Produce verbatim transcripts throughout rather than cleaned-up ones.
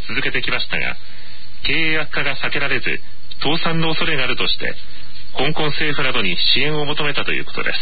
続けてきましたが、経営悪化が避けられず倒産の恐れがあるとして香港政府などに支援を求めたということです。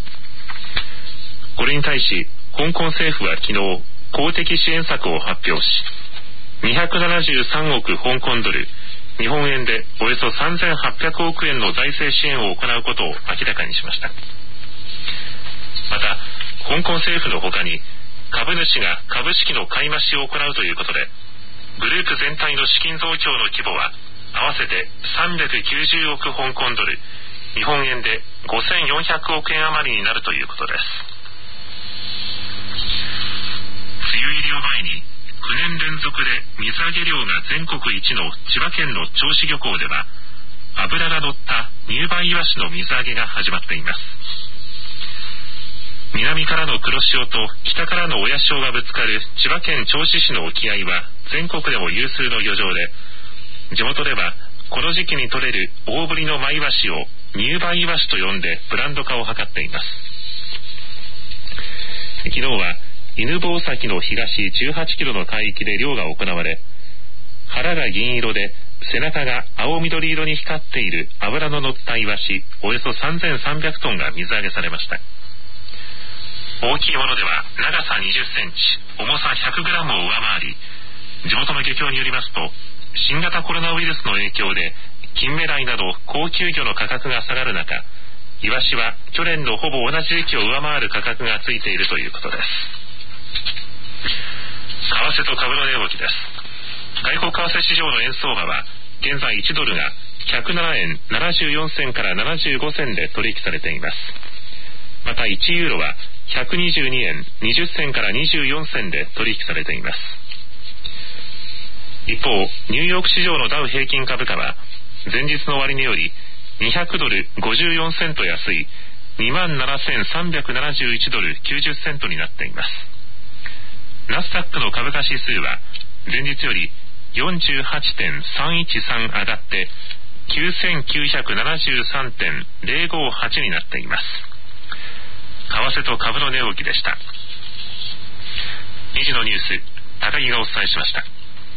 これに対し香港政府は昨日公的支援策を発表し、にひゃくななじゅうさんおく香港ドル、日本円でおよそさんぜんはっぴゃくおくえんの財政支援を行うことを明らかにしました。また香港政府の他に株主が株式の買い増しを行うということで、グループ全体の資金増強の規模は合わせてさんびゃくきゅうじゅうおく香港ドル、日本円でごせんよんひゃくおくえん余りになるということです。梅雨入りを前にきゅうねん連続で水揚げ量が全国一の千葉県の銚子漁港では、脂が乗った入梅イワシの水揚げが始まっています。南からの黒潮と北からの親潮がぶつかる千葉県銚子市の沖合は全国でも有数の漁場で、地元ではこの時期に取れる大ぶりのマイワシを入梅イワシと呼んでブランド化を図っています。昨日は犬吠埼の東じゅうはちキロの海域で漁が行われ、腹が銀色で背中が青緑色に光っている脂の乗ったイワシおよそさんぜんさんびゃくトンが水揚げされました。大きいものでは長さにじゅっセンチ、重さひゃくグラムを上回り、地元の漁協によりますと、新型コロナウイルスの影響で金目鯛など高級魚の価格が下がる中、イワシは去年のほぼ同じ時期を上回る価格がついているということです。為替と株の値動きです。外国為替市場の円相場は現在いちドルがひゃくななえんななじゅうよんせんからななじゅうごせんで取引されています。またいちユーロはひゃくにじゅうにえんにじゅっせんからにじゅうよんせんで取引されています。一方、ニューヨーク市場のダウ平均株価は前日の終値よりにひゃくドルごじゅうよんセント安い にまんななせんさんびゃくななじゅういちドルきゅうじゅっセントになっています。ナスダックの株価指数は前日より よんじゅうはちてんさんいちさん 上がって きゅうせんきゅうひゃくななじゅうさんてんぜろごはち になっています。為替と株の値動きでした。にじのニュース、高木がお伝えしました。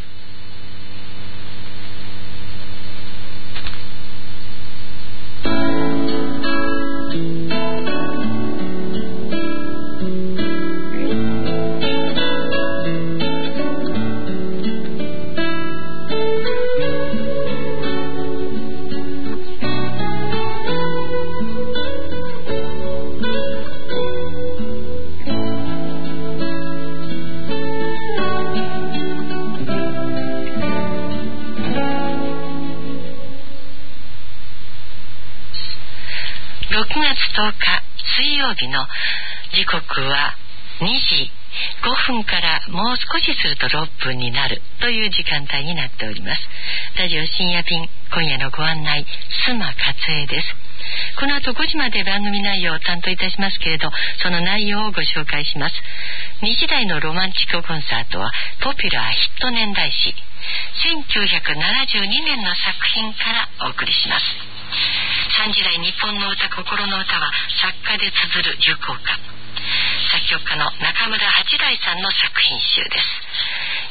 ろくがつとおか水曜日の時刻はにじごふんからもう少しするとろっぷんになるという時間帯になっております。ラジオ深夜便、今夜のご案内、須磨勝恵です。この後ごじまで番組内容を担当いたしますけれど、その内容をご紹介します。にじ台のロマンチックコンサートはポピュラーヒット年代史せんきゅうひゃくななじゅうにねんの作品からお送りします。さんじ台日本の歌、心の歌は作家で綴る流行歌、作曲家の中村八大さんの作品集です。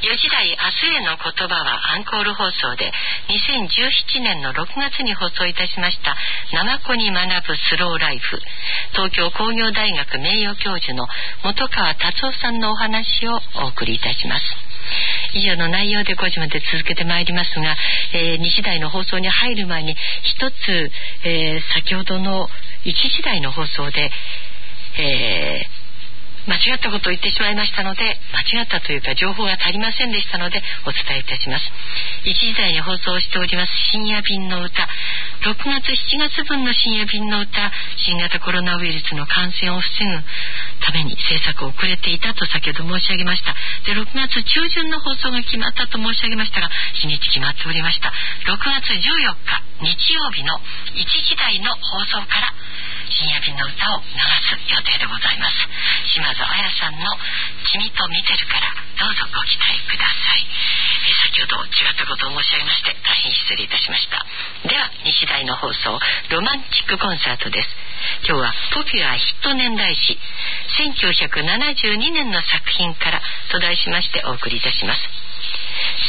よじ台明日への言葉はアンコール放送でにせんじゅうななねんのろくがつに放送いたしましたナ子に学ぶスローライフ、東京工業大学名誉教授の本川達夫さんのお話をお送りいたします。以上の内容でごじまで続けてまいりますが、えー、にじ台の放送に入る前に一つ、えー、先ほどのいちじ台の放送で、えー間違ったことを言ってしまいましたので、間違ったというか情報が足りませんでしたのでお伝えいたします。いちじ台に放送しております深夜便の歌、ろくがつしちがつ分の深夜便の歌、新型コロナウイルスの感染を防ぐために制作遅れていたと先ほど申し上げました。でろくがつ中旬の放送が決まったと申し上げましたが、日にち決まっておりました。ろくがつじゅうよっか日曜日のいちじ台の放送から深夜便の歌を流す予定でございます。島津亜矢さんの君と見てるからどうぞご期待ください。え先ほど違ったことを申し上げまして大変失礼いたしました。ではにじ台の放送、ロマンチックコンサートです。今日はポピュラーヒット年代史せんきゅうひゃくななじゅうにねんの作品からと題しましてお送りいたします。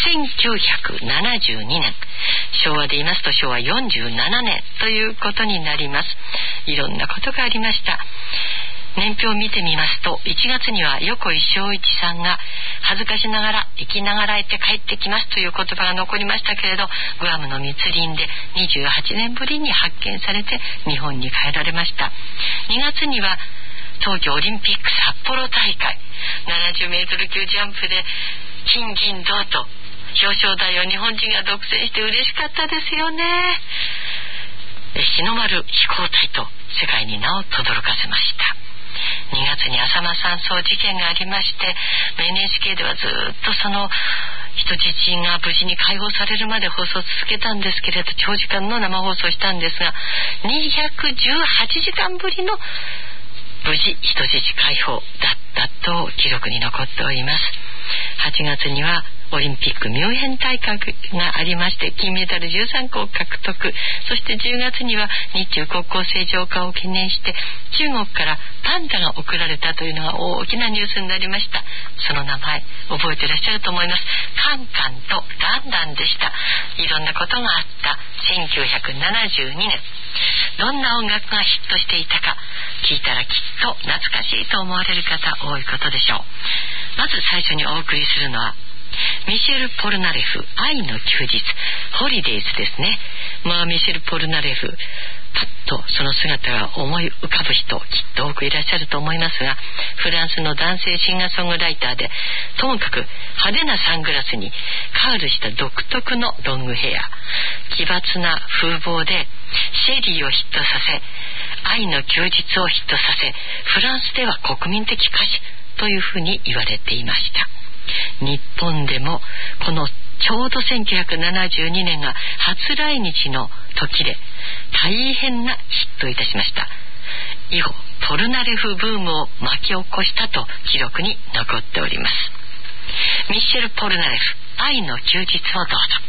せんきゅうひゃくななじゅうにねん、昭和で言いますとしょうわよんじゅうななねんということになります。いろんなことがありました。年表を見てみますと、いちがつには横井正一さんが恥ずかしながら生きながらえて帰ってきますという言葉が残りましたけれど、グアムの密林でにじゅうはちねんぶりに発見されて日本に帰られました。にがつには東京オリンピック札幌大会ななじゅうメートル級ジャンプで金銀銅と表彰台を日本人が独占して嬉しかったですよね。日の丸飛行隊と世界に名を轟かせました。にがつに浅間山荘事件がありまして、 エヌエイチケー ではずっとその人質が無事に解放されるまで放送を続けたんですけれど、長時間の生放送したんですが、にひゃくじゅうはちじかんぶりの無事人質解放だったと記録に残っております。はちがつにはオリンピックミュンヘン大会がありまして、金メダルじゅうさんこを獲得。そしてじゅうがつには日中国交正常化を懸念して中国からパンダが送られたというのが大きなニュースになりました。その名前覚えていらっしゃると思います。カンカンとランランでした。いろんなことがあったせんきゅうひゃくななじゅうにねん、どんな音楽がヒットしていたか聞いたらきっと懐かしいと思われる方多いことでしょう。まず最初にお送りするのはミシェル・ポルナレフ、愛の休日、ホリデイズですね。まあミシェル・ポルナレフ、パッとその姿が思い浮かぶ人きっと多くいらっしゃると思いますが、フランスの男性シンガーソングライターで、ともかく派手なサングラスにカールした独特のロングヘア、奇抜な風貌でシェリーをヒットさせ、愛の休日をヒットさせ、フランスでは国民的歌手というふうに言われていました。日本でもこのちょうどせんきゅうひゃくななじゅうにねんが初来日の時で大変なヒットいたしました。以後ポルナレフブームを巻き起こしたと記録に残っております。ミシェル・ポルナレフ、愛の休日をどうぞ。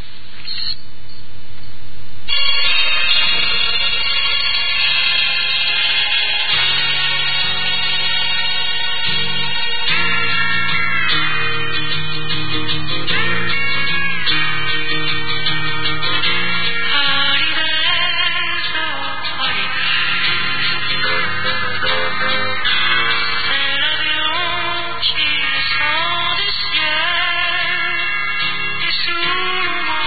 Sur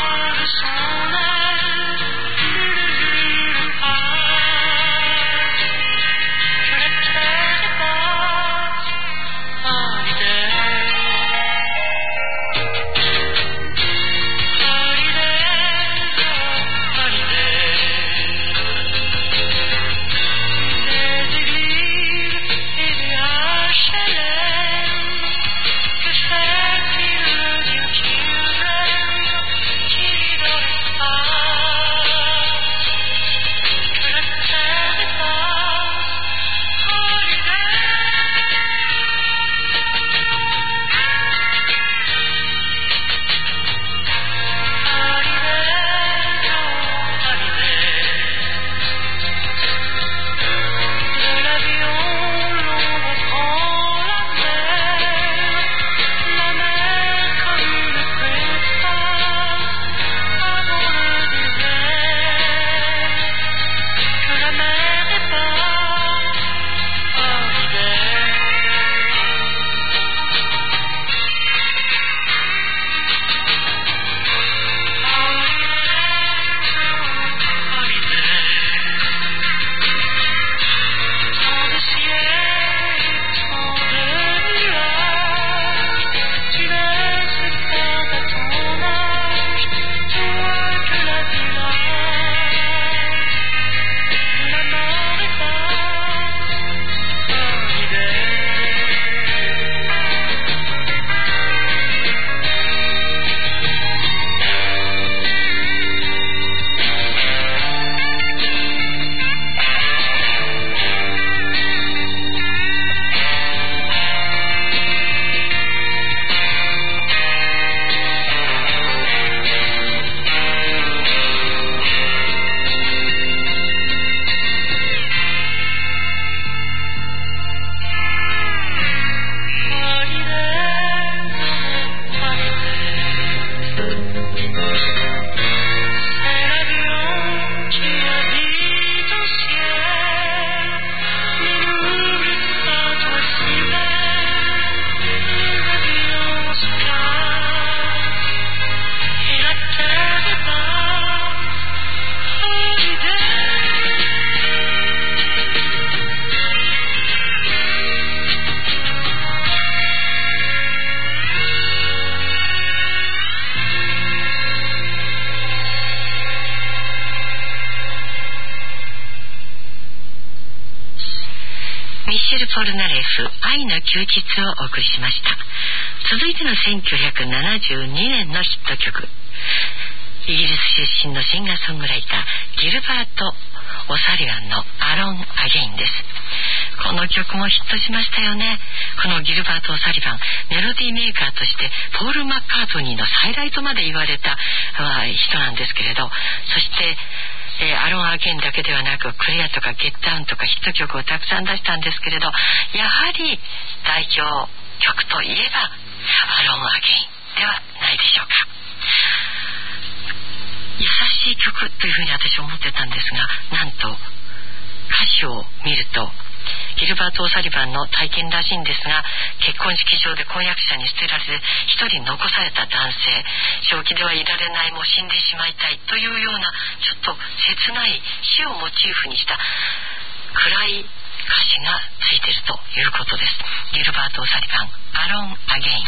ル・ポルナレフ愛の休日をお送りしました。続いてのせんきゅうひゃくななじゅうにねんのヒット曲、イギリス出身のシンガーソングライターギルバート・オサリワンのアロン・アゲインです。この曲もヒットしましたよね。このギルバート・オサリバン、メロディーメーカーとしてポール・マッカートニーの再来とまで言われた人なんですけれど、そしてえー、アロン・アゲインだけではなくクリアとかゲットダウンとかヒット曲をたくさん出したんですけれど、やはり代表曲といえばアロン・アゲインではないでしょうか。優しい曲というふうに私は思ってたんですが、なんと歌詞を見るとギルバート・オサリバンの体験らしいんですが、結婚式場で婚約者に捨てられて一人残された男性、正気ではいられない、もう死んでしまいたいというようなちょっと切ない死をモチーフにした暗い歌詞がついているということです。ギルバート・オサリバン、アロン・アゲイン。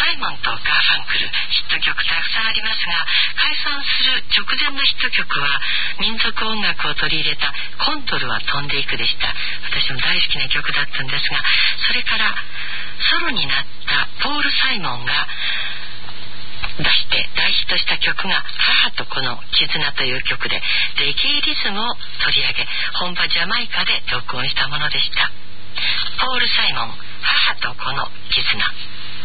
サイモンとガーファンクル、ヒット曲たくさんありますが、解散する直前のヒット曲は民族音楽を取り入れたコンドルは飛んでいくでした。私も大好きな曲だったんですが、それからソロになったポール・サイモンが出して大ヒットした曲が母と子の絆という曲で、レゲエリズムを取り上げ本場ジャマイカで録音したものでした。ポール・サイモン、母と子の絆。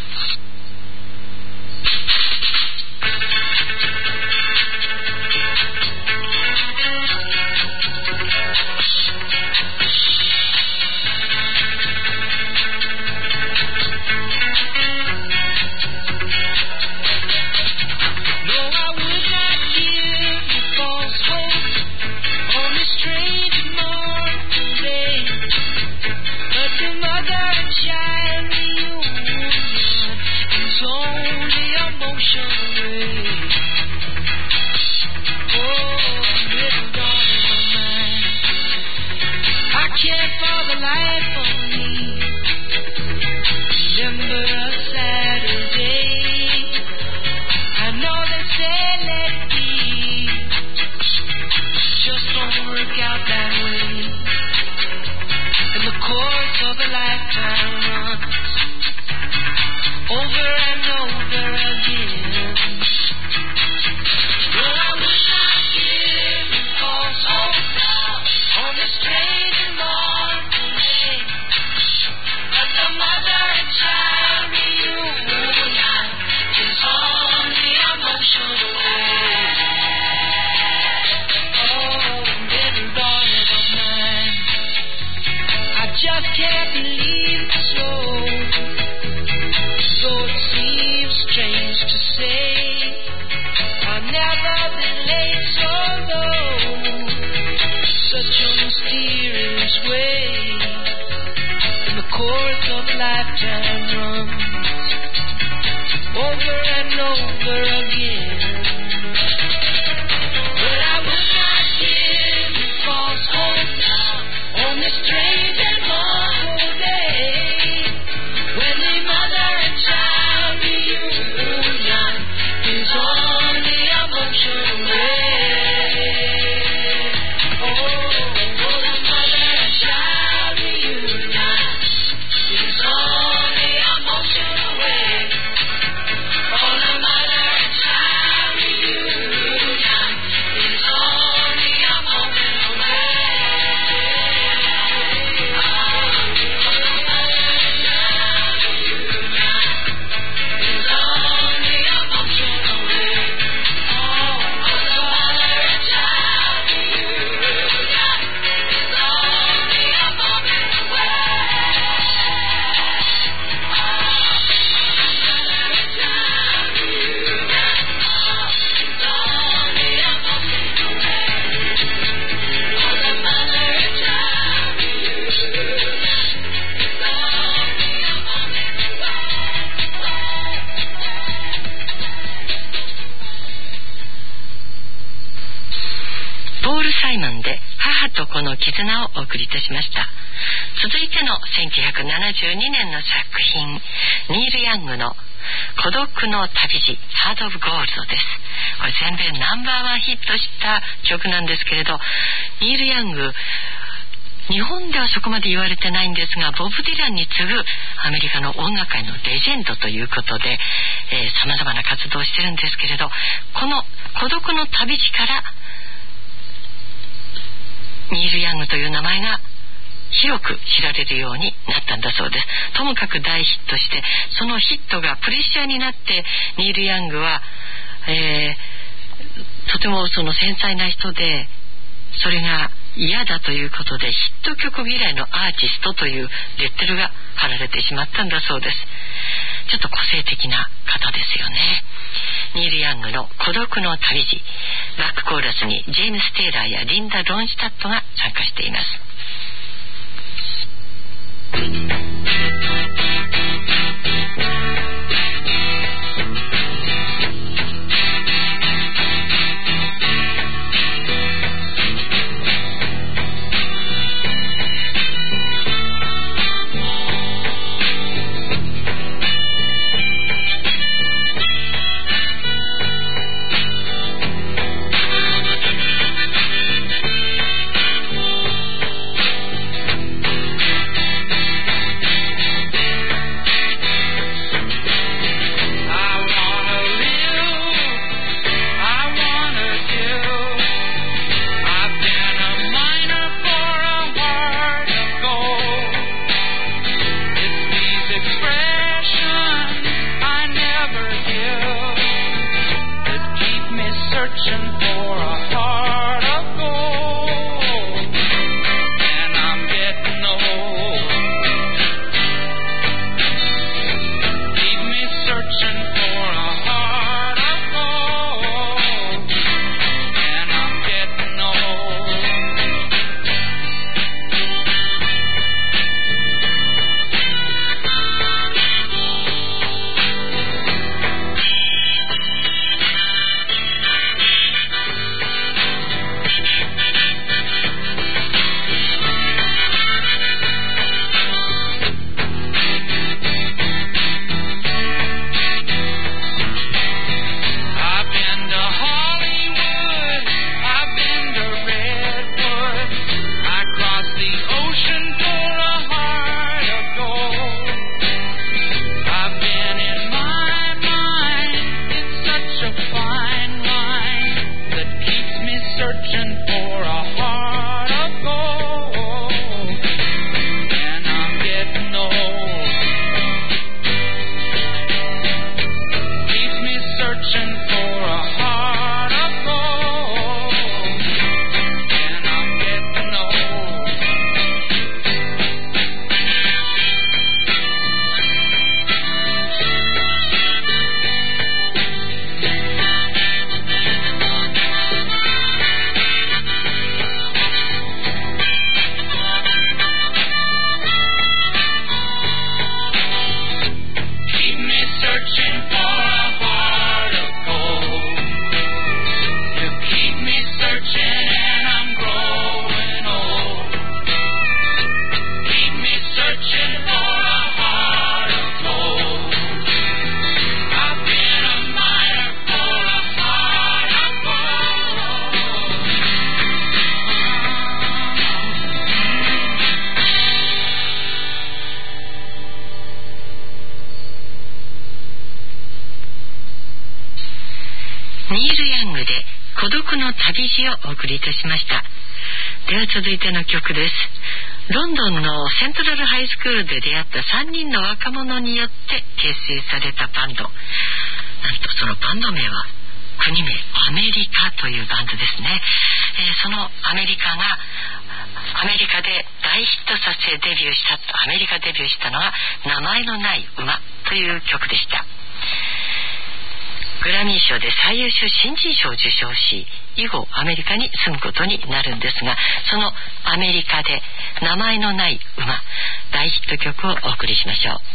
この絆をお送りいたしました。続いてのせんきゅうひゃくななじゅうにねんの作品、ニール・ヤングの孤独の旅路、ハート・オブ・ゴールドです。これ全米ナンバーワンヒットした曲なんですけれど、ニール・ヤング、日本ではそこまで言われてないんですが、ボブ・ディランに次ぐアメリカの音楽界のレジェンドということで、えー、様々な活動をしてるんですけれど、この孤独の旅路からニール・ヤングという名前が広く知られるようになったんだそうです。ともかく大ヒットして、そのヒットがプレッシャーになって、ニール・ヤングは、えー、とてもその繊細な人で、それが嫌だということでヒット曲嫌いのアーティストというレッテルが貼られてしまったんだそうです。ちょっと個性的な方ですよね。ニール・ヤングの孤独の旅路、バックコーラスにジェームス・テイラーやリンダ・ロンシュタットが参加しています。 旅路をお送りいたしました。では続いての曲です。ロンドンのセントラルハイスクールで出会ったさんにんの若者によって結成されたバンド、なんとそのバンド名は国名アメリカというバンドですね。えー、そのアメリカがアメリカで大ヒットさせデビューしたアメリカデビューしたのが名前のない馬という曲でした。グラミー賞で最優秀新人賞を受賞し、以後アメリカに住むことになるんですが、そのアメリカで名前のない馬、大ヒット曲をお送りしましょう。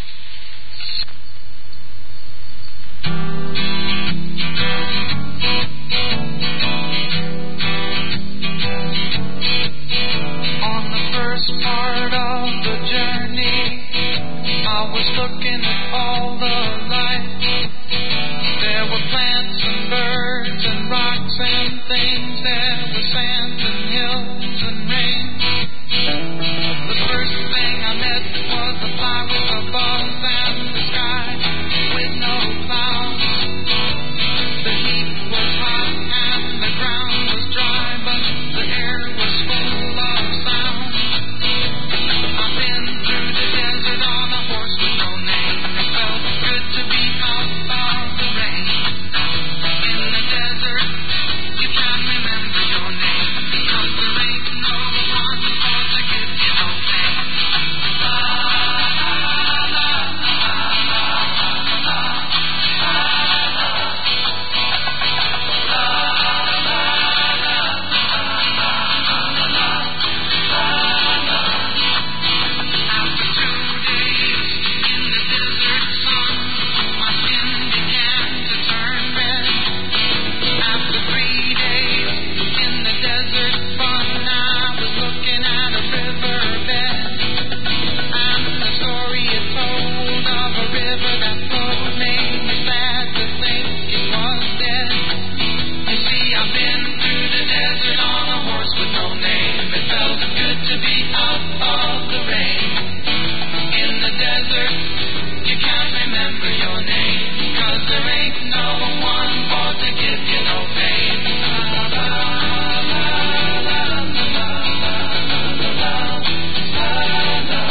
On the first part of the journey, I was looking at all the lights. There were plants and birds and rocks and things. There were sand and hills and rain. The first thing I met was a fly with a buzz and the sky with no clouds. The heat was hot and the ground was dry, but the air was full of sound. I've been through the desert on a horse with no name. It felt good to be out of the rain. In the desert, you can't remember your name, because there ain't no one for to give you no pain. La la la la la la la. After two days in the desert sun, my skin began to turn red. After three days in the desert fun, I was looking at a riverbed, and the story it told of a river that flowed made me sad to think it was dead. You see, I've been through the desert on a horse with no name. It felt good to be out of the rain. In the desert, you can't remember your name, 'cause there ain't no one for to give you no pain. La la la la la la la la la.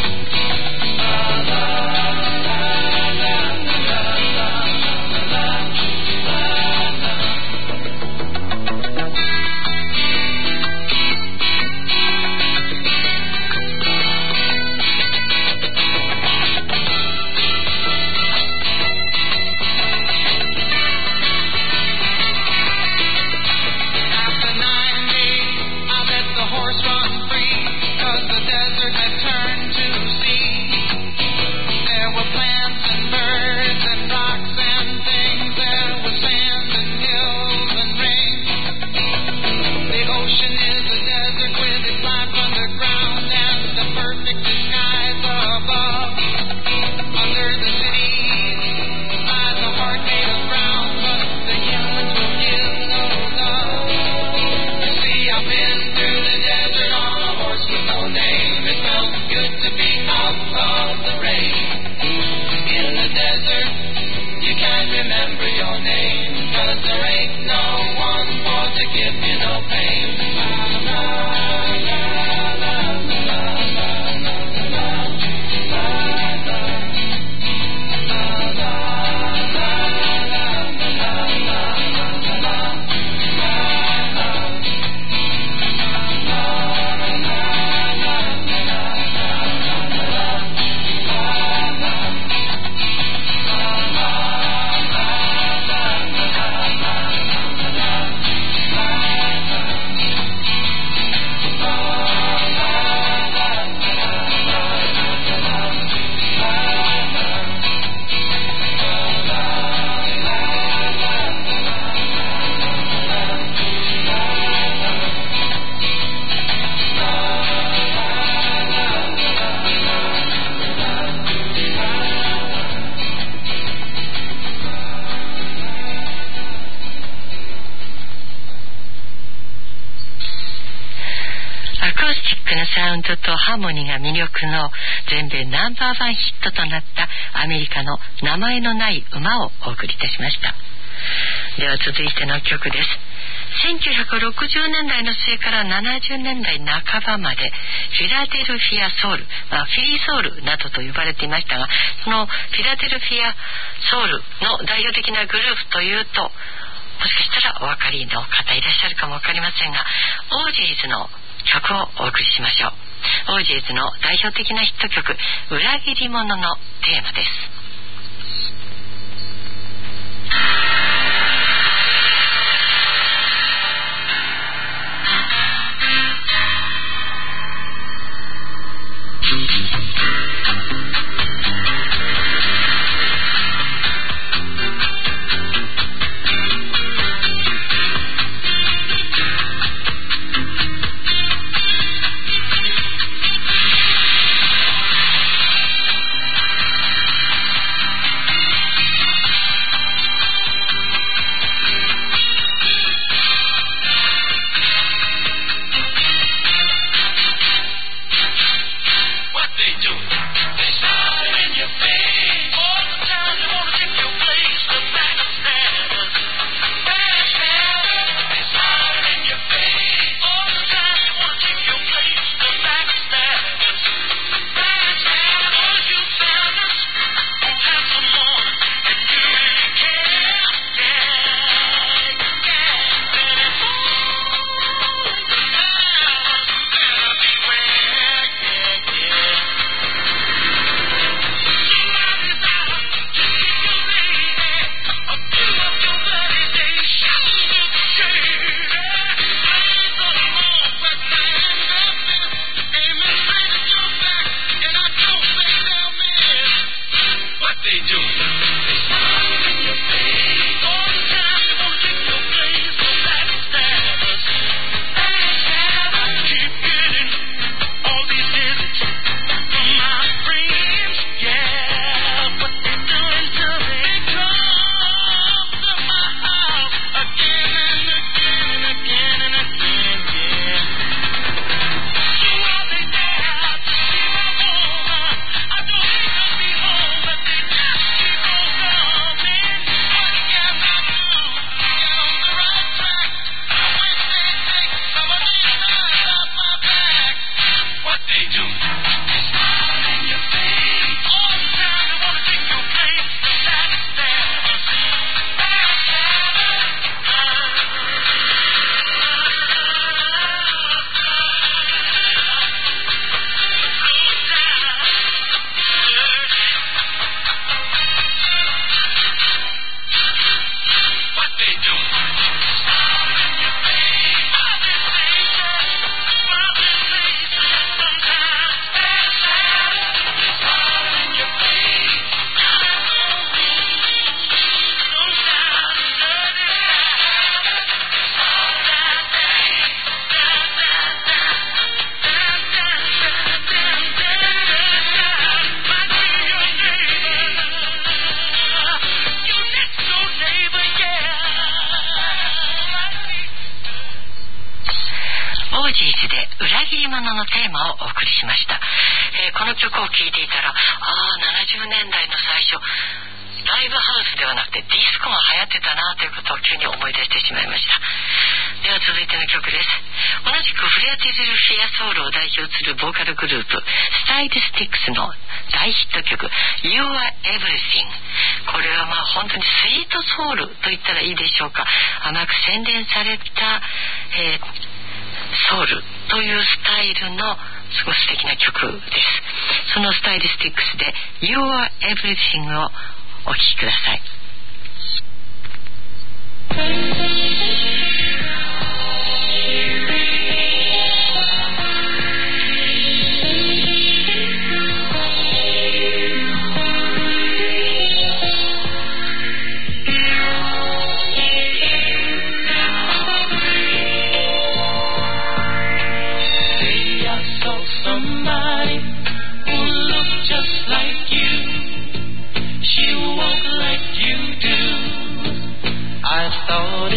After nine days, I let the horse run free, 'cause the desert had turned to sea. There were plants and birds and rocks and things. There was sand and hills and rain. The ocean is a desert with its life underground and the perfect skies above. Under the cities lies a heart made of brown, but the humans will give no love. You see, I've been through the desert on a horse with no name. It felt good to be out of the rain. In the desert, you can't remember your name, 'cause there ain't no one for to give you no pain. La la la la la la la la la. サウンドとハーモニーが魅力の全米ナンバーワンヒットとなったアメリカの名前のない馬をお送りいたしました。 では続いての曲です。せんきゅうひゃくろくじゅうねんだいの末からななじゅうねんだいなかばまでフィラデルフィアソウル、まあ、フィリーソウルなどと呼ばれていましたが、そのフィラデルフィアソウルの代表的なグループというと、もしかしたらお分かりの方いらっしゃるかも分かりませんが、オージーズの曲をお送りしましょう。オージーズの代表的なヒット曲、裏切り者のテーマです。のテーマをお送りしました。えー、この曲を聴いていたら、ああななじゅうねんだいの最初ライブハウスではなくてディスコが流行ってたなということを急に思い出してしまいました。では続いての曲です。同じくフィラデルフィアソウルを代表するボーカルグループスタイルスティックスの大ヒット曲 You Are Everything。 これはまあ本当にスイートソウルと言ったらいいでしょうか。甘く洗練された、えー、ソウルというスタイルのすごく素敵な曲です。そのスタイルスティックスで You Are Everything をお聴きください。 Somebody who looks just like you. She won't like you do. I thought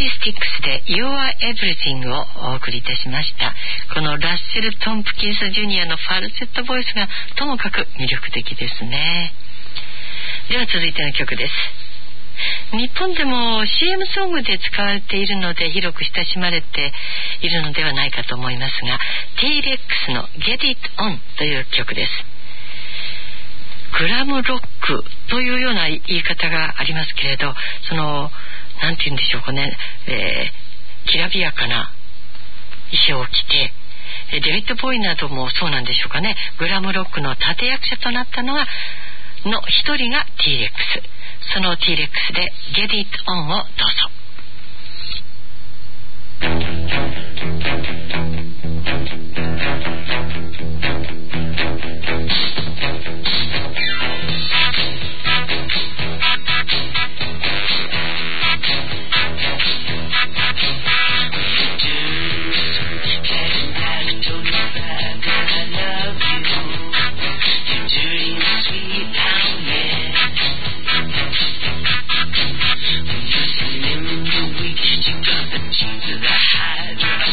リスティックスで You Are Everything をお送りいたしました。このラッセル・トンプキンス・ジュニアのファルセットボイスがともかく魅力的ですね。では続いての曲です。日本でも シーエム ソングで使われているので広く親しまれているのではないかと思いますが、 T レックスの Get It On という曲です。グラムロックというような言い方がありますけれど、そのなんて言うんでしょうかね、えー、きらびやかな衣装を着て、デビッド・ボーイなどもそうなんでしょうかね、グラムロックの立役者となったのがの一人が T レックス。その T レックスで Get It On をどうぞ。 To the hydra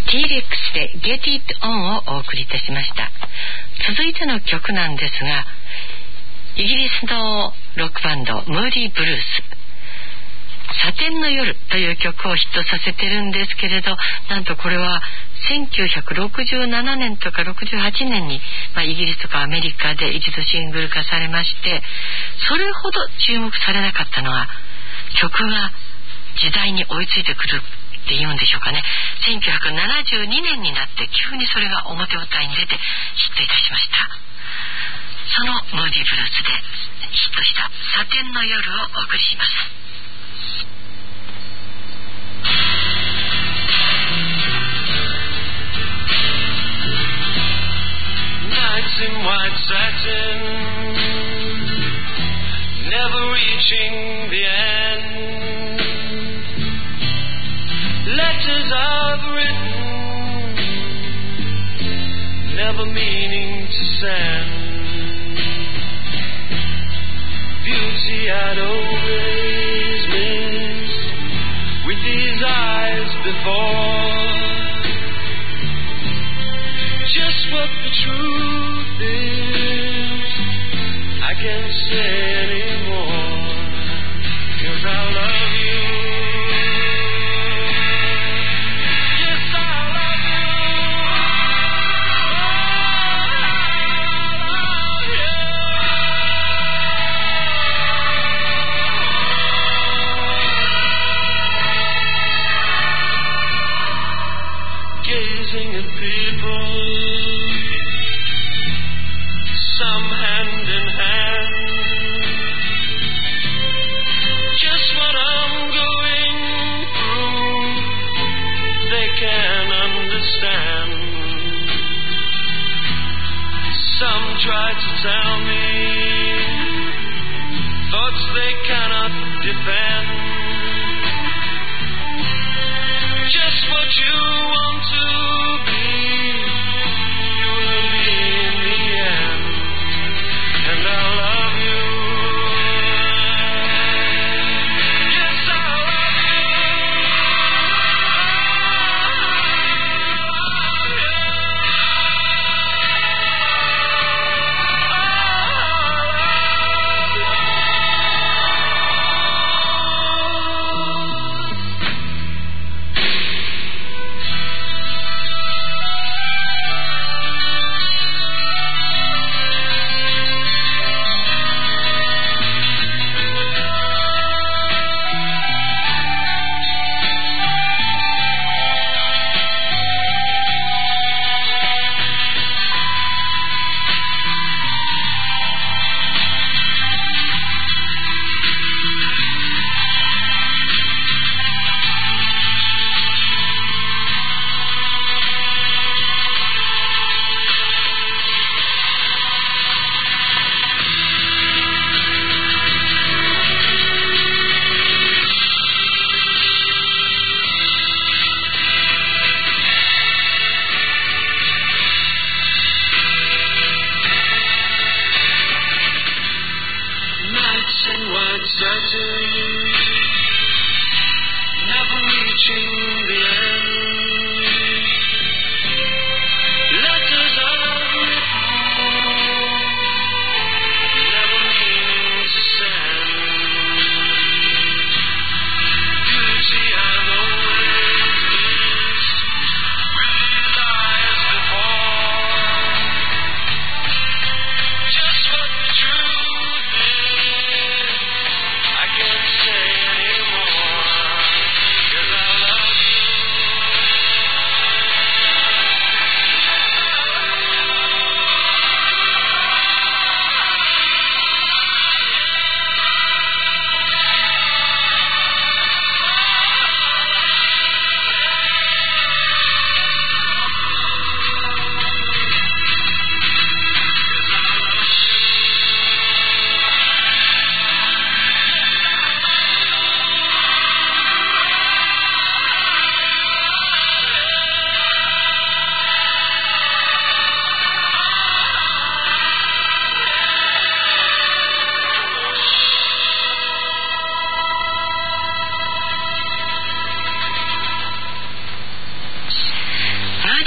T-レックス で Get It On をお送りいたしました。続いての曲なんですが、イギリスのロックバンドムーディーブルース、サテンの夜という曲をヒットさせてるんですけれど、なんとこれはせんきゅうひゃくろくじゅうななねんとかろくじゅうはちねんに、まあ、イギリスとかアメリカで一度シングル化されまして、それほど注目されなかったのは、曲が時代に追いついてくるっていうんでしょうかね。せんきゅうひゃくななじゅうにねんになって急にそれが表舞台に出てヒットいたしました。そのムーディーブルースでヒットしたサテンの夜をお送りします。 Nights in white satin, never reaching the end. Letters I've written, never meaning to send. Beauty I'd always missed with these eyes before. Just what the truth is, I can't say anymore, 'cause I love you. Yes, I love you. Gazing at people, some hand in hand, just what I'm going through, they can understand. Some try to tell me thoughts they cannot defend. Just what you want to be, you will be in the end. And I love you. Yes, I love you.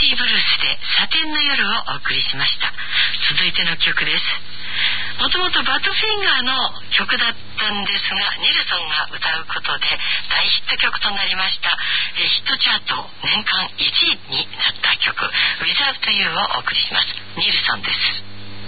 ーブルースでサテンの夜をお送りしました。続いての曲です。もともとバッドフィンガーの曲だったんですが、ニルソンが歌うことで大ヒット曲となりました。ヒットチャート年間いちいになった曲 Without You をお送りします。ニルソンです。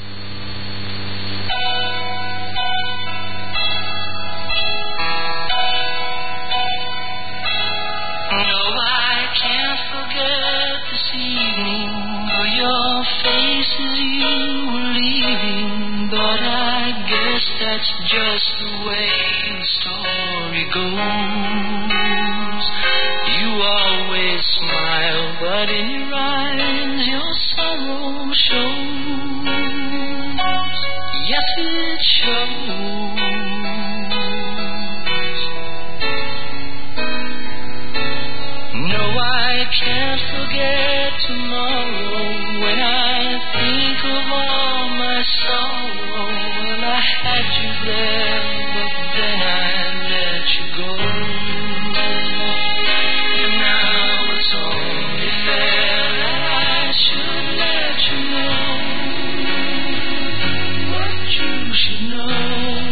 No, I can't forget this evening or your face as you were leaving, but I guess that's just the way the story goes. You always smile, but in your eyes your sorrow shows. Yes, it shows. I can't forget tomorrow when I think of all my sorrow. Well, I had you there, but then I let you go. And now it's only fair that I should let you know what you should know.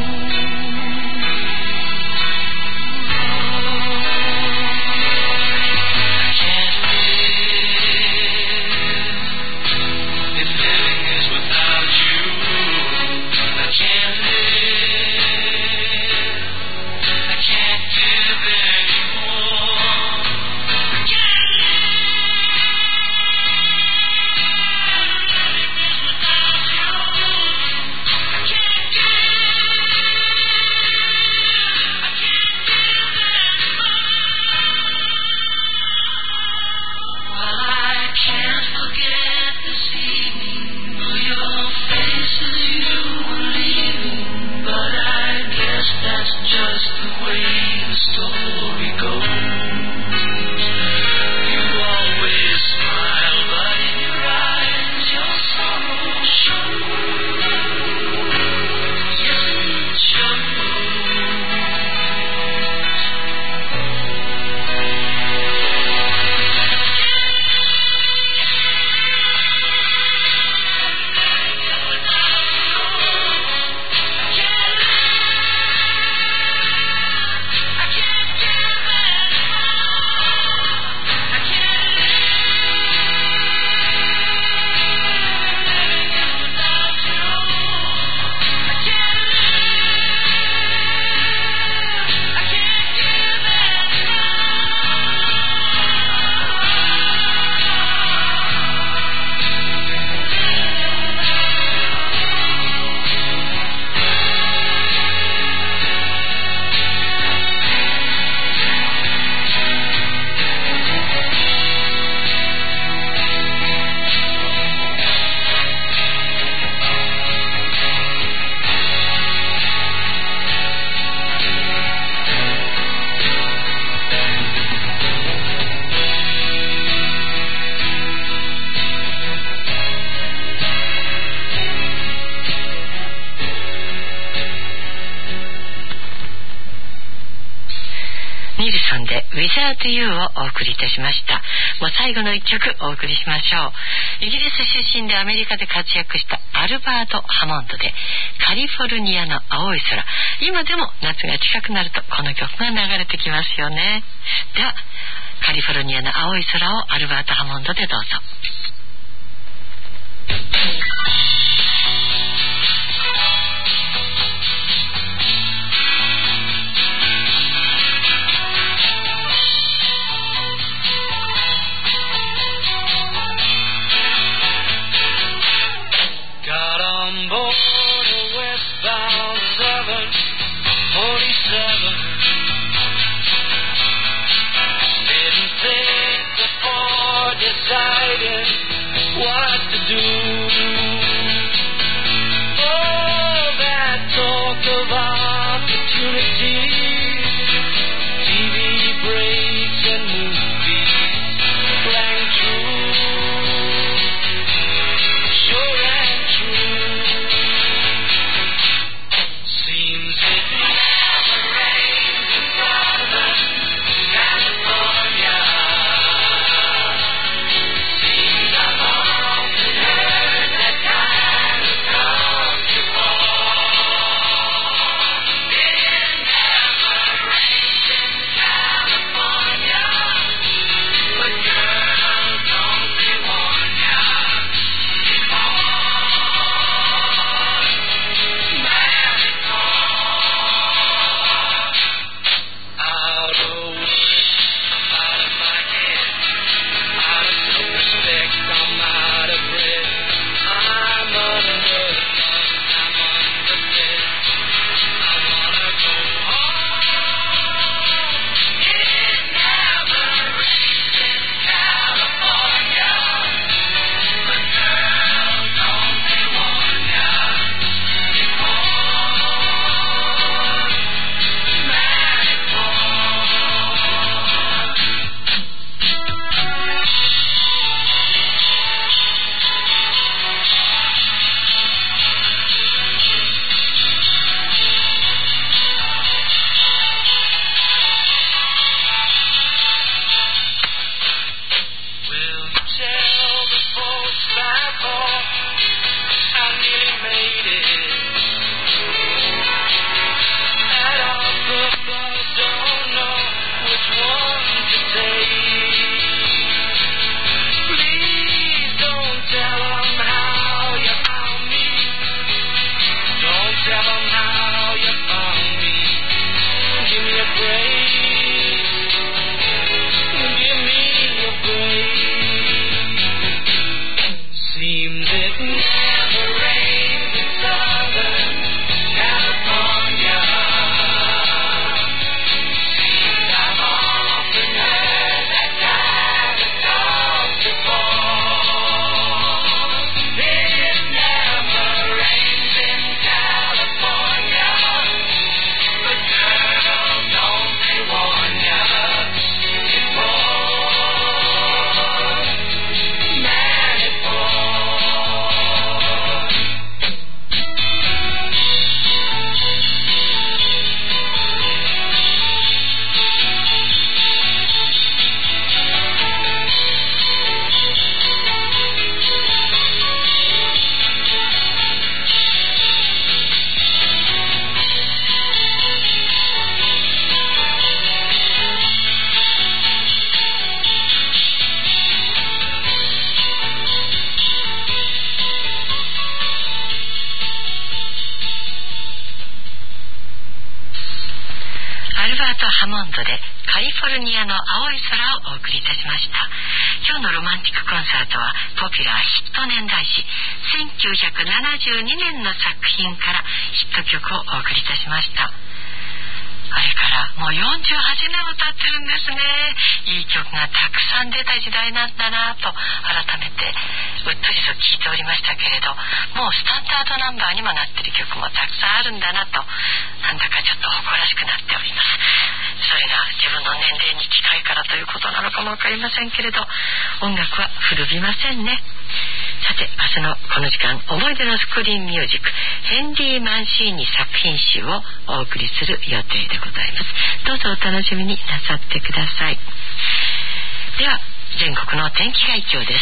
Without You をお送りいたしました。もう最後の一曲お送りしましょう。イギリス出身でアメリカで活躍したアルバート・ハモンドでカリフォルニアの青い空。今でも夏が近くなるとこの曲が流れてきますよね。ではカリフォルニアの青い空をアルバート・ハモンドでどうぞ。 Decided what to do. All that talk of opportunity, T V breaks and movies rang true, sure and true. Seems it never rains in Southern California. Seems ト・ハモンドでカリフォルニアの青い空をお送りいたしました。今日のロマンティックコンサートはポピュラーヒット年代史せんきゅうひゃくななじゅうにねんの作品からヒット曲をお送りいたしました。あれからもうよんじゅうはちねんも経ってるんですね。いい曲がたくさん出た時代なんだなと改めてうっとりと聴いておりましたけれど、もうスタンダードナンバーにもなってる曲もたくさんあるんだなと、なんだかちょっと誇らしくなっております。それが自分の年齢に近いからということなのかも分かりませんけれど、音楽は古びませんね。さて、明日のこの時間、思い出のスクリーンミュージックヘンリー・マンシーニ作品集をお送りする予定でございます。どうぞお楽しみになさってください。では、全国の天気概況です。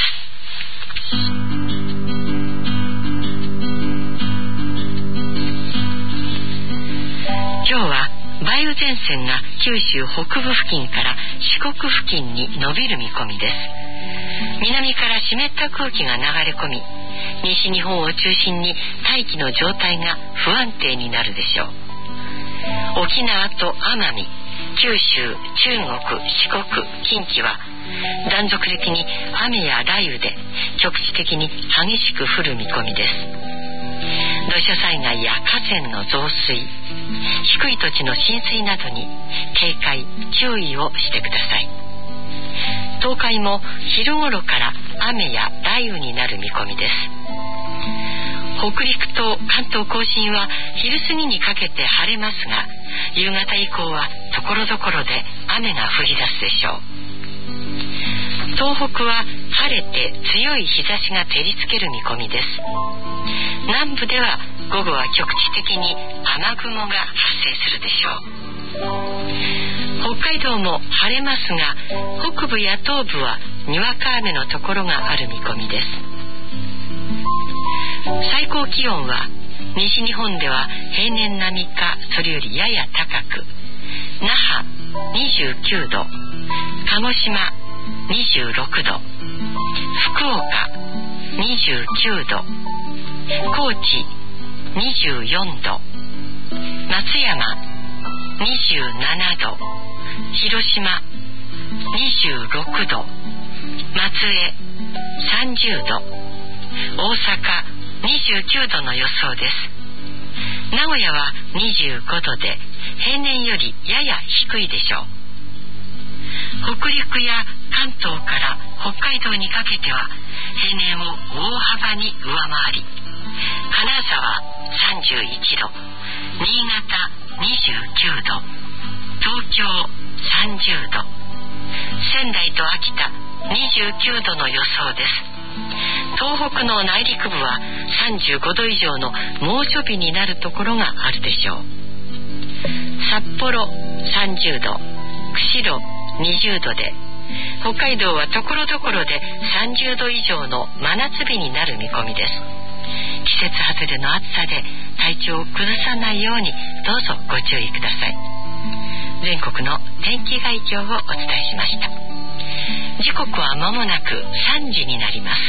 今日は梅雨前線が九州北部付近から四国付近に伸びる見込みです。南から湿った空気が流れ込み、西日本を中心に大気の状態が不安定になるでしょう。沖縄と奄美、九州、中国、四国、近畿は断続的に雨や雷雨で局地的に激しく降る見込みです。土砂災害や河川の増水、低い土地の浸水などに警戒・注意をしてください。東海も昼頃から雨や雷雨になる見込みです。北陸と関東甲信は昼過ぎにかけて晴れますが、夕方以降はところどころで雨が降り出すでしょう。東北は晴れて強い日差しが照りつける見込みです。南部では午後は局地的に雨雲が発生するでしょう。北海道も晴れますが、北部や東部はにわか雨のところがある見込みです。最高気温は西日本では平年並みかそれよりやや高く、那覇にじゅうきゅうど、鹿児島にじゅうろくど、福岡にじゅうきゅうど、高知にじゅうよんど、松山にじゅうななど、広島にじゅうろくど、松江さんじゅうど、大阪にじゅうきゅうどの予想です。名古屋はにじゅうごどで平年よりやや低いでしょう。北陸や関東から北海道にかけては平年を大幅に上回り、金沢さんじゅういちど、新潟にじゅうきゅうど、東京さんじゅうど、仙台と秋田にじゅうきゅうどの予想です。東北の内陸部はさんじゅうごど以上の猛暑日になるところがあるでしょう。札幌さんじゅうど、釧路にじゅうどで、北海道はところどころでさんじゅうど以上の真夏日になる見込みです。季節外れの暑さで体調を崩さないようにどうぞご注意ください。全国の天気概況をお伝えしました。時刻は間もなくさんじになります。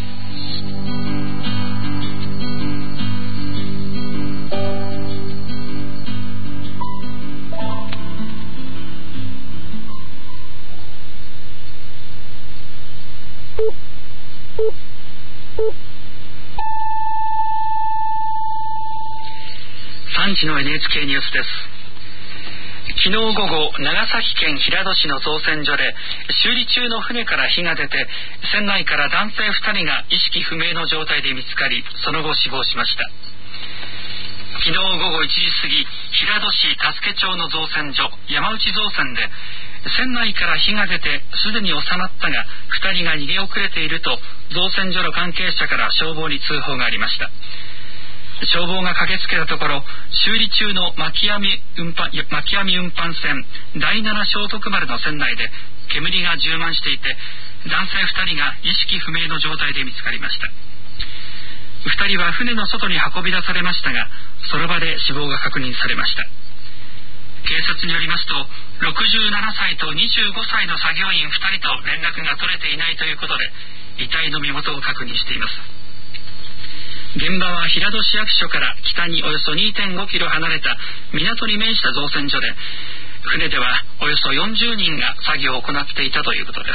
さんじの エヌエイチケー ニュースです。昨日午後、長崎県平戸市の造船所で修理中の船から火が出て、船内から男性ふたりが意識不明の状態で見つかり、その後死亡しました。昨日午後いちじ過ぎ、平戸市助町の造船所山内造船で船内から火が出てすでに収まったがふたりが逃げ遅れていると造船所の関係者から消防に通報がありました。消防が駆けつけたところ、修理中の巻き網運搬、巻き網運搬船第七聖徳丸の船内で煙が充満していて、男性ふたりが意識不明の状態で見つかりました。ふたりは船の外に運び出されましたが、その場で死亡が確認されました。警察によりますと、ろくじゅうななさいとにじゅうごさいの作業員ふたりと連絡が取れていないということで、遺体の身元を確認しています。現場は平戸市役所から北におよそ にてんごキロ離れた港に面した造船所で、 船ではおよそよんじゅうにんが作業を行っていたということです。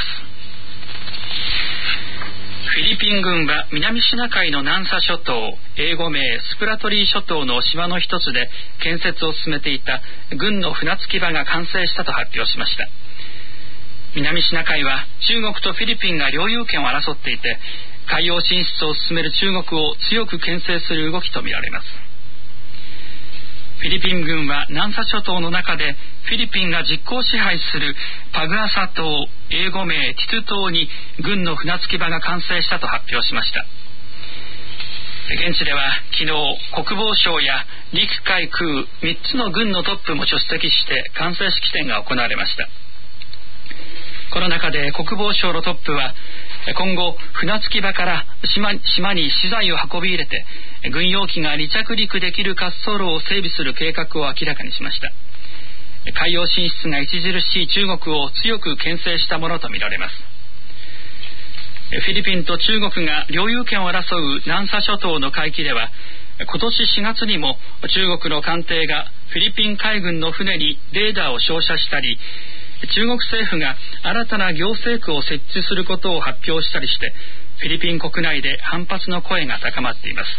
フィリピン軍は南シナ海の南沙諸島、英語名スプラトリー諸島の島の一つで建設を進めていた軍の船着き場が完成したと発表しました。南シナ海は中国とフィリピンが領有権を争っていて、海洋進出を進める中国を強く牽制する動きとみられます。フィリピン軍は南沙諸島の中でフィリピンが実効支配するパグアサ島、英語名ティトゥ島に軍の船着き場が完成したと発表しました。現地では昨日、国防省や陸海空みっつの軍のトップも出席して完成式典が行われました。この中で国防省のトップは、今後船着き場から島、島に資材を運び入れて軍用機が離着陸できる滑走路を整備する計画を明らかにしました。海洋進出が著しい中国を強く牽制したものとみられます。フィリピンと中国が領有権を争う南沙諸島の海域では、今年しがつにも中国の艦艇がフィリピン海軍の船にレーダーを照射したり、中国政府が新たな行政区を設置することを発表したりして、フィリピン国内で反発の声が高まっています。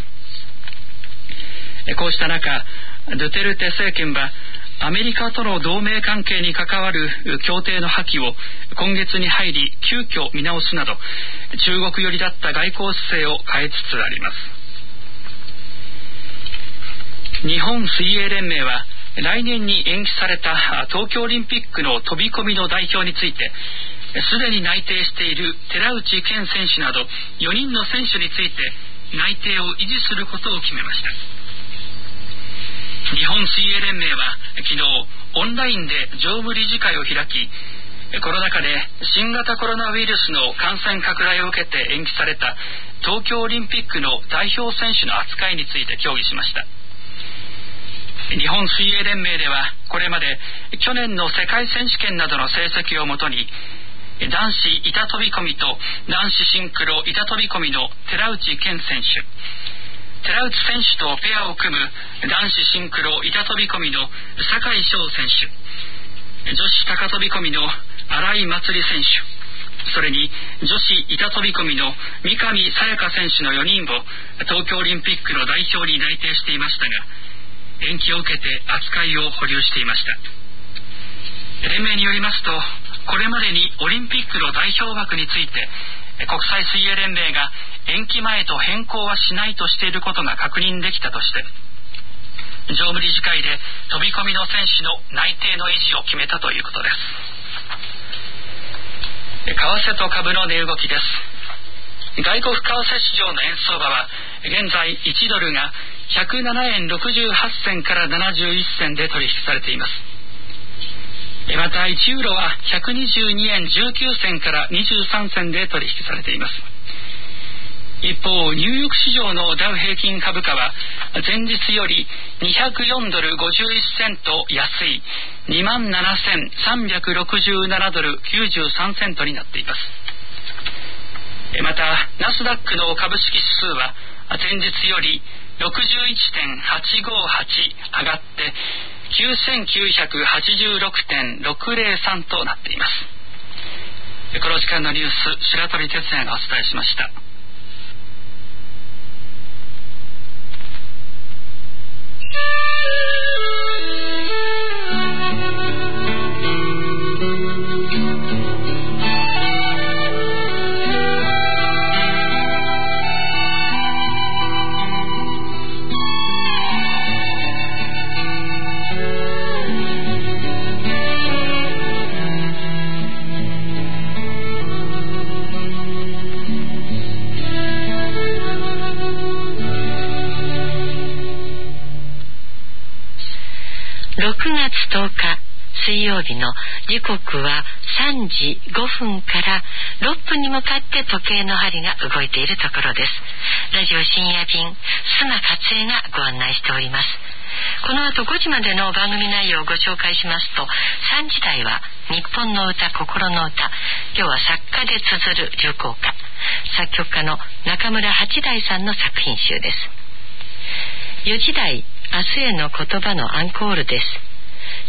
こうした中、ドゥテルテ政権はアメリカとの同盟関係に関わる協定の破棄を今月に入り急遽見直すなど、中国寄りだった外交姿勢を変えつつあります。日本水泳連盟は来年に延期された東京オリンピックの飛び込みの代表について、すでに内定している寺内健選手などよにんの選手について内定を維持することを決めました。日本水泳連盟は昨日オンラインで常務理事会を開き、コロナ禍で新型コロナウイルスの感染拡大を受けて延期された東京オリンピックの代表選手の扱いについて協議しました。日本水泳連盟ではこれまで去年の世界選手権などの成績をもとに、男子板飛び込みと男子シンクロ板飛び込みの寺内健選手、寺内選手とペアを組む男子シンクロ板飛び込みの酒井翔選手、女子高飛び込みの新井まつり選手、それに女子板飛び込みの三上紗也可選手のよにんを東京オリンピックの代表に内定していましたが、延期を受けて扱いを保留していました。連盟によりますと、これまでにオリンピックの代表枠について国際水泳連盟が延期前と変更はしないとしていることが確認できたとして、常務理事会で飛び込みの選手の内定の維持を決めたということです。為替と株の値動きです。外国為替市場の円相場は現在いちドルがひゃくななえんろくじゅうはちせんからななじゅういっせんで取引されています。またいちユーロはひゃくにじゅうにえんじゅうきゅうせんからにじゅうさんせんで取引されています。一方、ニューヨーク市場のダウ平均株価は前日よりにひゃくよんドルごじゅういっセント安い にまんななせんさんびゃくろくじゅうななドルきゅうじゅうさんセントになっています。またナスダックの株式指数は前日より ろくじゅういちてんはちごはち 上がってきゅうせんきゅうひゃくはちじゅうろくてんろくぜろさんとなっています。この時間のニュース、白鳥哲也がお伝えしました。 ろくがつとおか水曜日の時刻はさんじごふんからろっぷんに向かって時計の針が動いているところです。ラジオ深夜便、須賀勝恵がご案内しております。この後ごじまでの番組内容をご紹介しますと、さんじ台は日本の歌、心の歌。今日は作家で綴る流行歌、作曲家の中村八大さんの作品集です。よじ台、明日への言葉のアンコールです。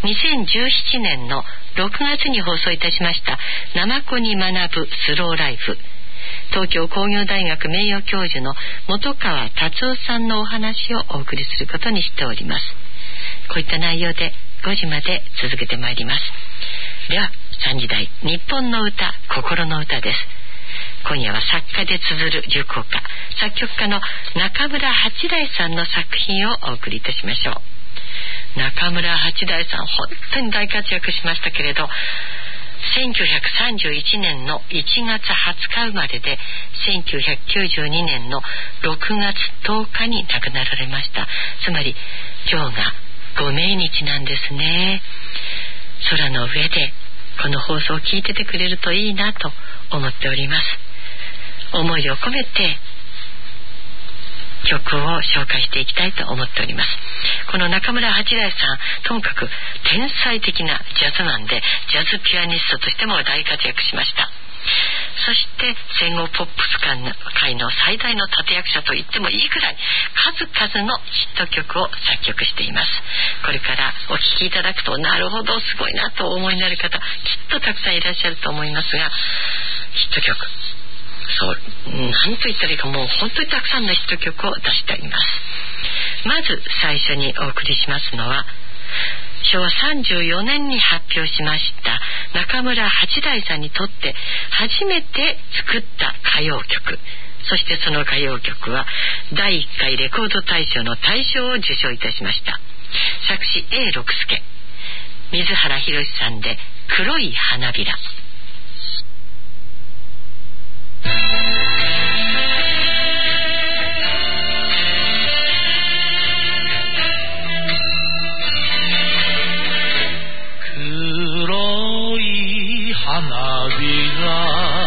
にせんじゅうななねんのろくがつに放送いたしましたナマコに学ぶスローライフ、東京工業大学名誉教授の本川達夫さんのお話をお送りすることにしております。こういった内容でごじまで続けてまいります。ではさんじ台、日本の歌、心の歌です。今夜は作家で綴る流行歌、作曲家の中村八大さんの作品をお送りいたしましょう。中村八大さん、本当に大活躍しましたけれど、せんきゅうひゃくさんじゅういちねんのいちがつはつか生まれで、せんきゅうひゃくきゅうじゅうにねんのろくがつとおかに亡くなられました。つまり今日がご命日なんですね。空の上でこの放送を聞いててくれるといいなと思っております。思いを込めて曲を紹介していきたいと思っております。この中村八大さん、ともかく天才的なジャズマンで、ジャズピアニストとしても大活躍しました。そして戦後ポップス界の最大の立役者と言ってもいいくらい、数々のヒット曲を作曲しています。これからお聴きいただくと、なるほど、すごいなとお思いになる方、きっとたくさんいらっしゃると思いますが、ヒット曲、そう何と言ったらいいか、もう本当にたくさんのヒット曲を出しております。まず最初にお送りしますのは、しょうわさんじゅうよねんに発表しました中村八大さんにとって初めて作った歌謡曲、そしてその歌謡曲はだいいっかいレコード大賞の大賞を受賞いたしました。作詞 エーろく 助、水原弘さんで黒い花びら。 黒い花びら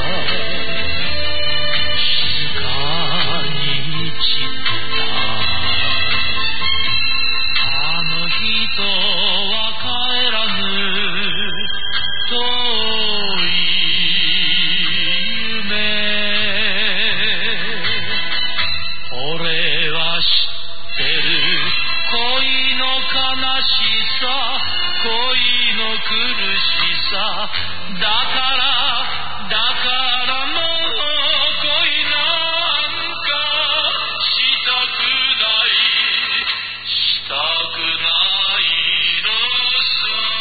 静かに散った、あの人は帰らぬ遠い夢、俺は知ってる恋の悲しさ、恋の苦しさだから、だからもう恋なんかしたくない、したくないのさ。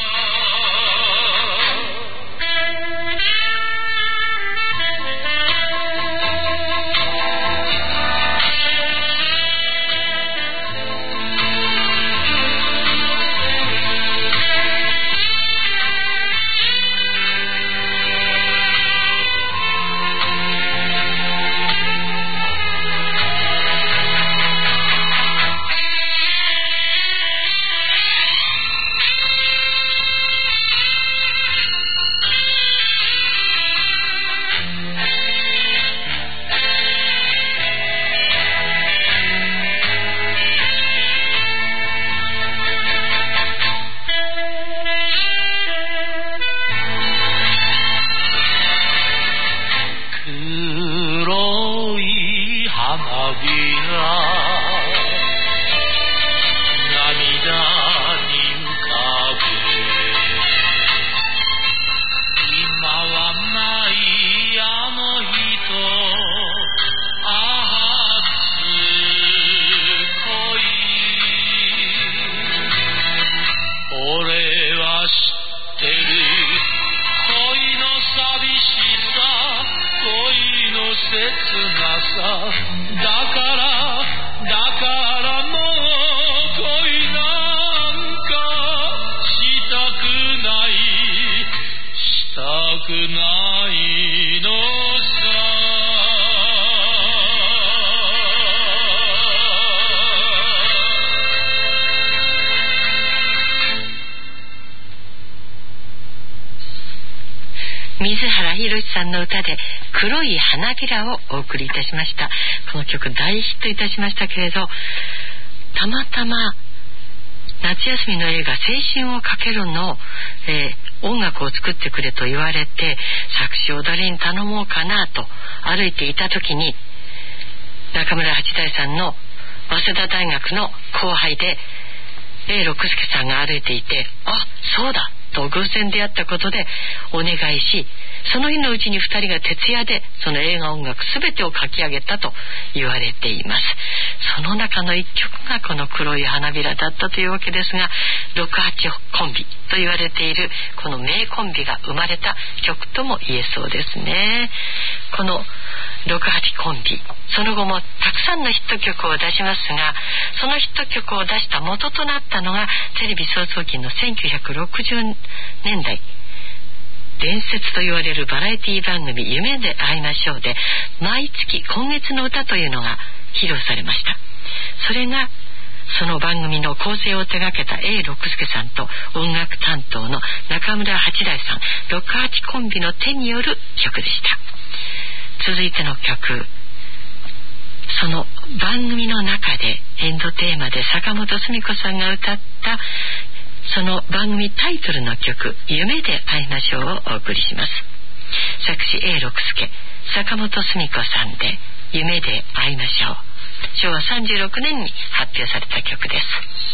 水原弘さんの歌で黒い花びらをお送りいたしました。この曲大ヒットいたしましたけれど、たまたま夏休みの映画青春をかけるの、えー、音楽を作ってくれと言われて、作詞を誰に頼もうかなと歩いていた時に、中村八大さんの早稲田大学の後輩で永六輔さんが歩いていて、あ、そうだと偶然出会ったことでお願いし、その日のうちにふたりが徹夜でその映画音楽全てを書き上げたと言われています。その中の一曲がこの黒い花びらだったというわけですが、ろくはちコンビと言われているこの名コンビが生まれた曲とも言えそうですね。このろくはちコンビ、その後もたくさんのヒット曲を出しますが、そのヒット曲を出した元となったのがテレビ創造期のせんきゅうひゃくろくじゅうねんだい、伝説と言われるバラエティ番組夢で会いましょうで、毎月今月の歌というのが披露されました。それがその番組の構成を手掛けた永六輔さんと音楽担当の中村八大さん、ろくはちコンビの手による曲でした。続いての曲、その番組の中でエンドテーマで坂本澄子さんが歌ったその番組タイトルの曲、夢で会いましょうをお送りします。作詞永六輔、坂本澄子さんで夢で会いましょう。しょうわさんじゅうろくねんに発表された曲です。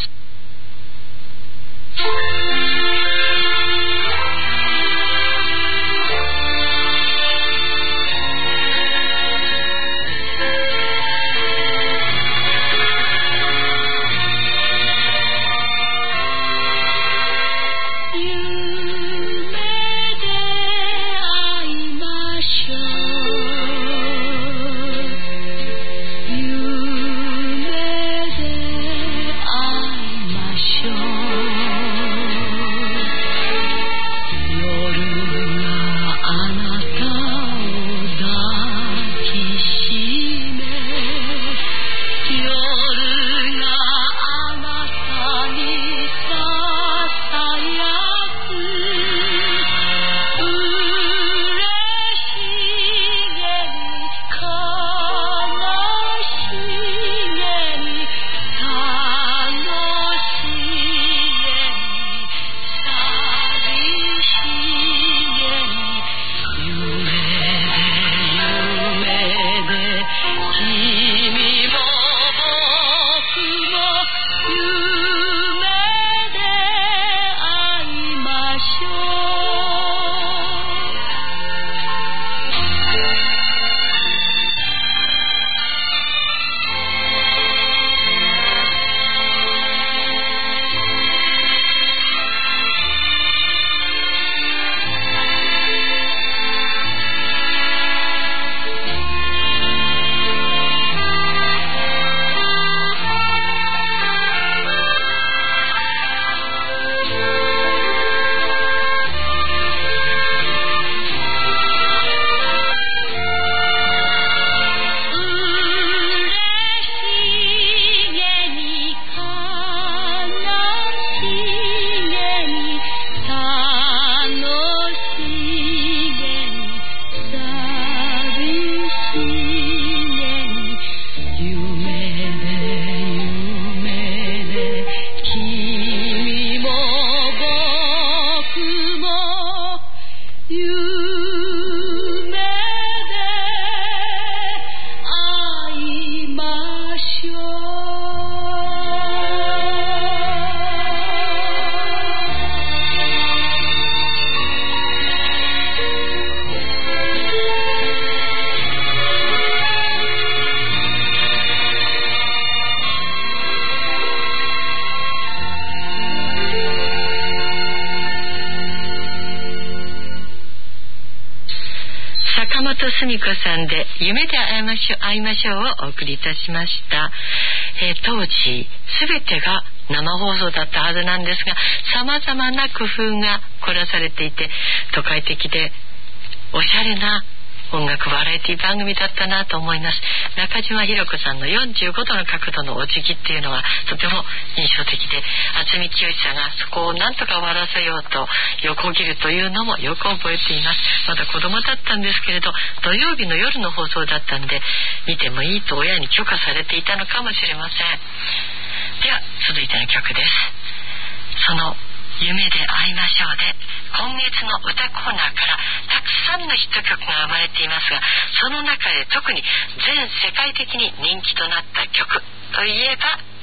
澄子さんで夢で会いましょう、会いましょうをお送りいたしました。えー、当時全てが生放送だったはずなんですが、様々な工夫が凝らされていて、都会的でおしゃれな音楽バラエティ番組だったなと思います。中島ひろ子さんのよんじゅうごどの角度のお辞儀っていうのはとても印象的で、渥美清さんがそこをなんとか笑わせようと横切るというのもよく覚えています。まだ子供だったんですけれど、土曜日の夜の放送だったんで見てもいいと親に許可されていたのかもしれません。では続いての曲です。その夢で会いましょうで今月の歌コーナーからたくさんのヒット曲が生まれていますが、その中で特に全世界的に人気となった曲といえば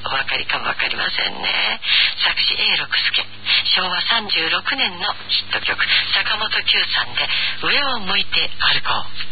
お分かりかも分かりませんね。作詞永六輔、しょうわさんじゅうろくねんのヒット曲、坂本九さんで上を向いて歩こう。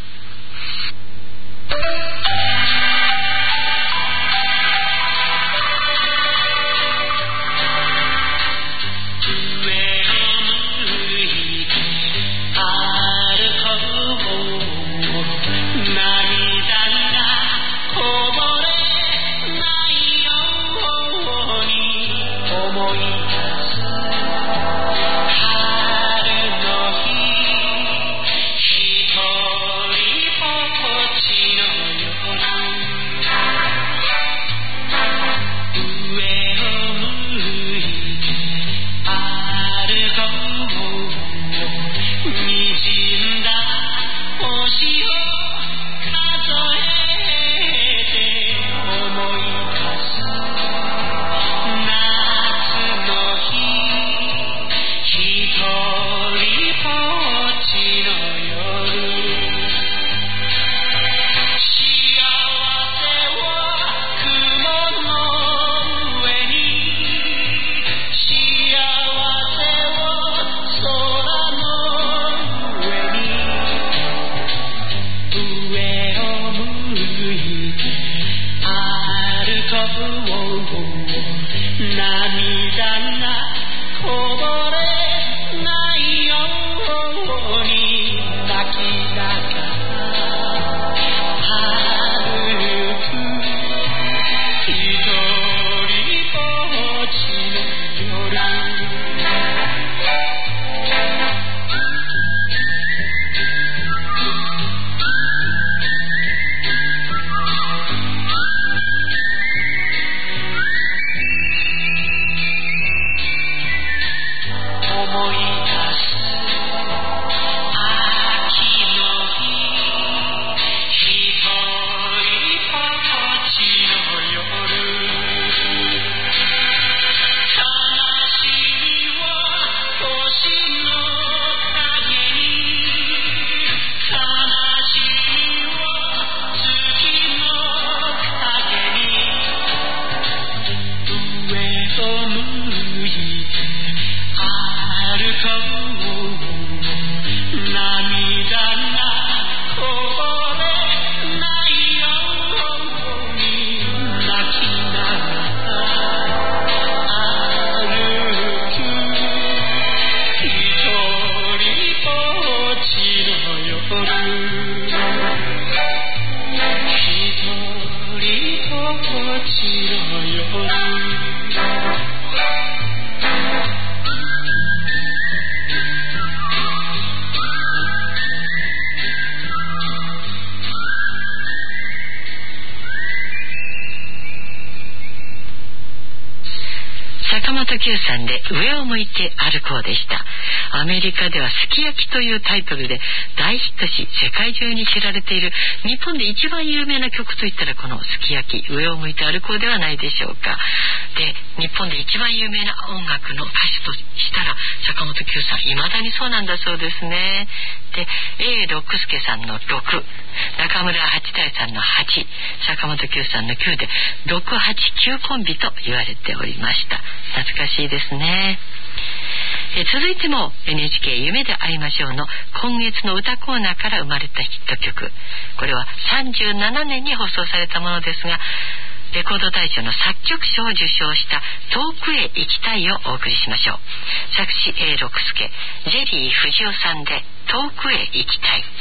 九さんで上を向いて歩こうでした。アメリカではすき焼きというタイトルで大ヒットし、世界中に知られている日本で一番有名な曲といったらこのすき焼き、上を向いて歩こうではないでしょうか。で、日本で一番有名な音楽の歌手としたら坂本九さん、未だにそうなんだそうですね。で、永六輔さんのろく、中村八大さんのはち、坂本九さんのきゅうでろくはちきゅうコンビと言われておりました。懐かしいですね。え続いても エヌエイチケー 夢で会いましょうの今月の歌コーナーから生まれたヒット曲、これはさんじゅうななねんに放送されたものですが、レコード大賞の作曲賞を受賞した遠くへ行きたいをお送りしましょう。作詞永六輔、ジェリー藤尾さんで遠くへ行きたい。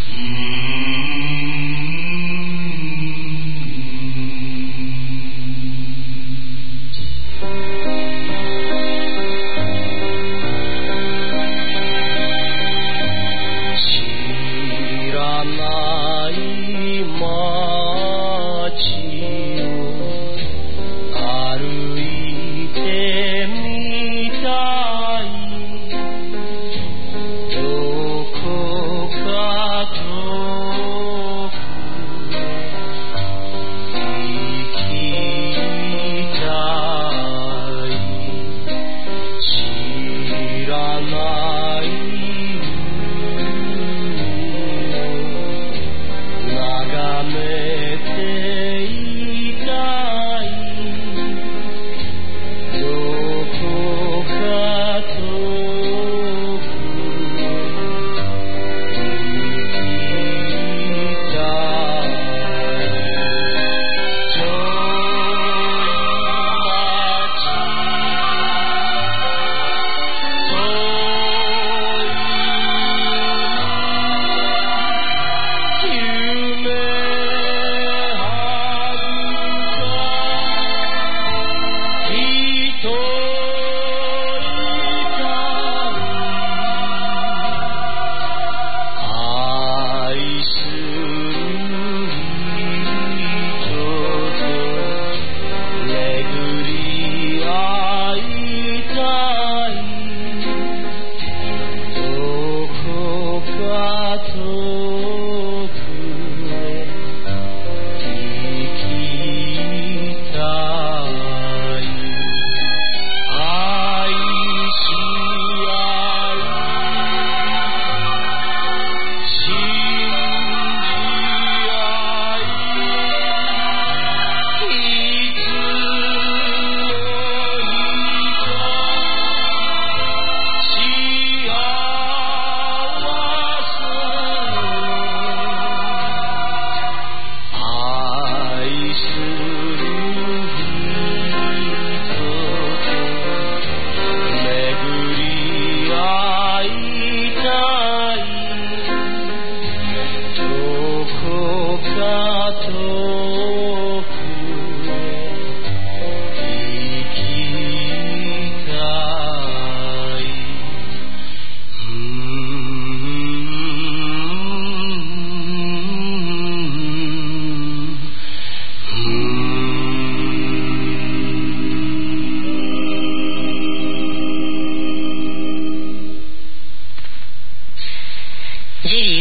Mm-hmm.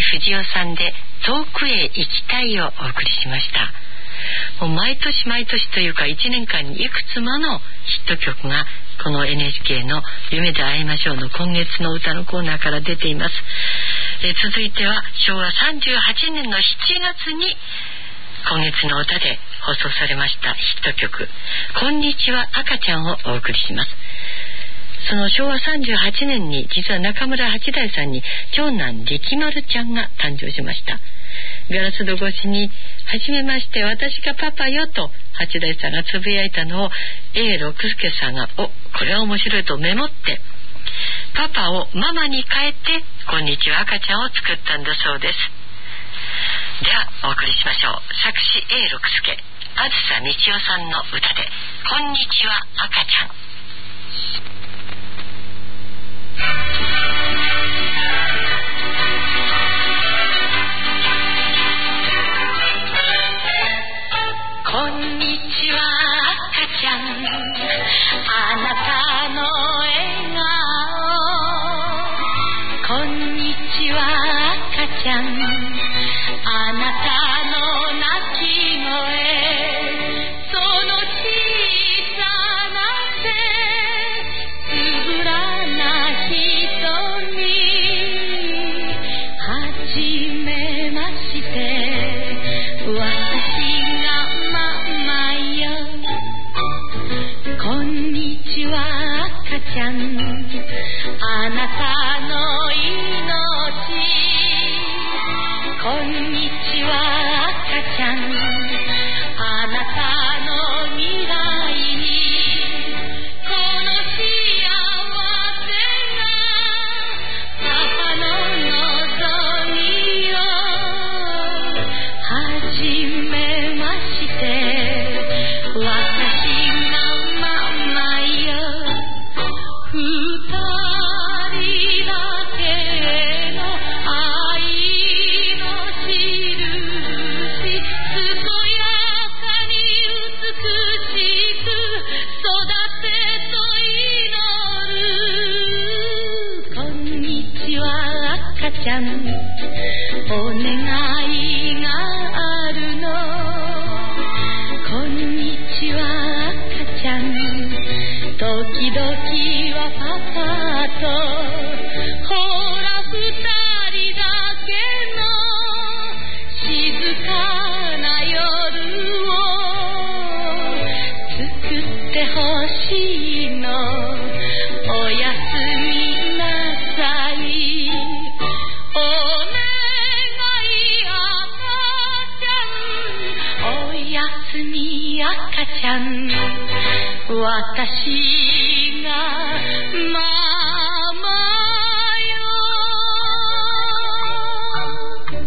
藤夫さんで遠くへ行きたいをお送りしました。もう毎年毎年というかいちねんかんにいくつものヒット曲がこの エヌエイチケー の夢で会いましょうの今月の歌のコーナーから出ています。え続いてはしょうわさんじゅうはちねんのしちがつに今月の歌で放送されましたヒット曲こんにちは赤ちゃんをお送りします。そのしょうわさんじゅうはちねんに実は中村八大さんに長男力丸ちゃんが誕生しました。ガラス戸越しにはじめまして私がパパよと八大さんがつぶやいたのを エーろくすけさんがおこれは面白いとメモってパパをママに変えてこんにちは赤ちゃんを作ったんだそうです。ではお送りしましょう。作詞 エーろくすけあずさみちおさんの歌でこんにちは赤ちゃん。 こんにちは赤ちゃんあなたの笑顔こんにちは赤ちゃんあなたの泣き声その小さな手つぶらな瞳はじめまして私こんにちは赤ちゃんあなたの命こんにちは赤ちゃんあなたの未来にこの幸せがパパの望みをはじめまして私お願いがあるのこんにちは赤ちゃん時々はパパとほら二人だけの静かな夜を作ってほしいのおやすみなさい赤ちゃん私がママよ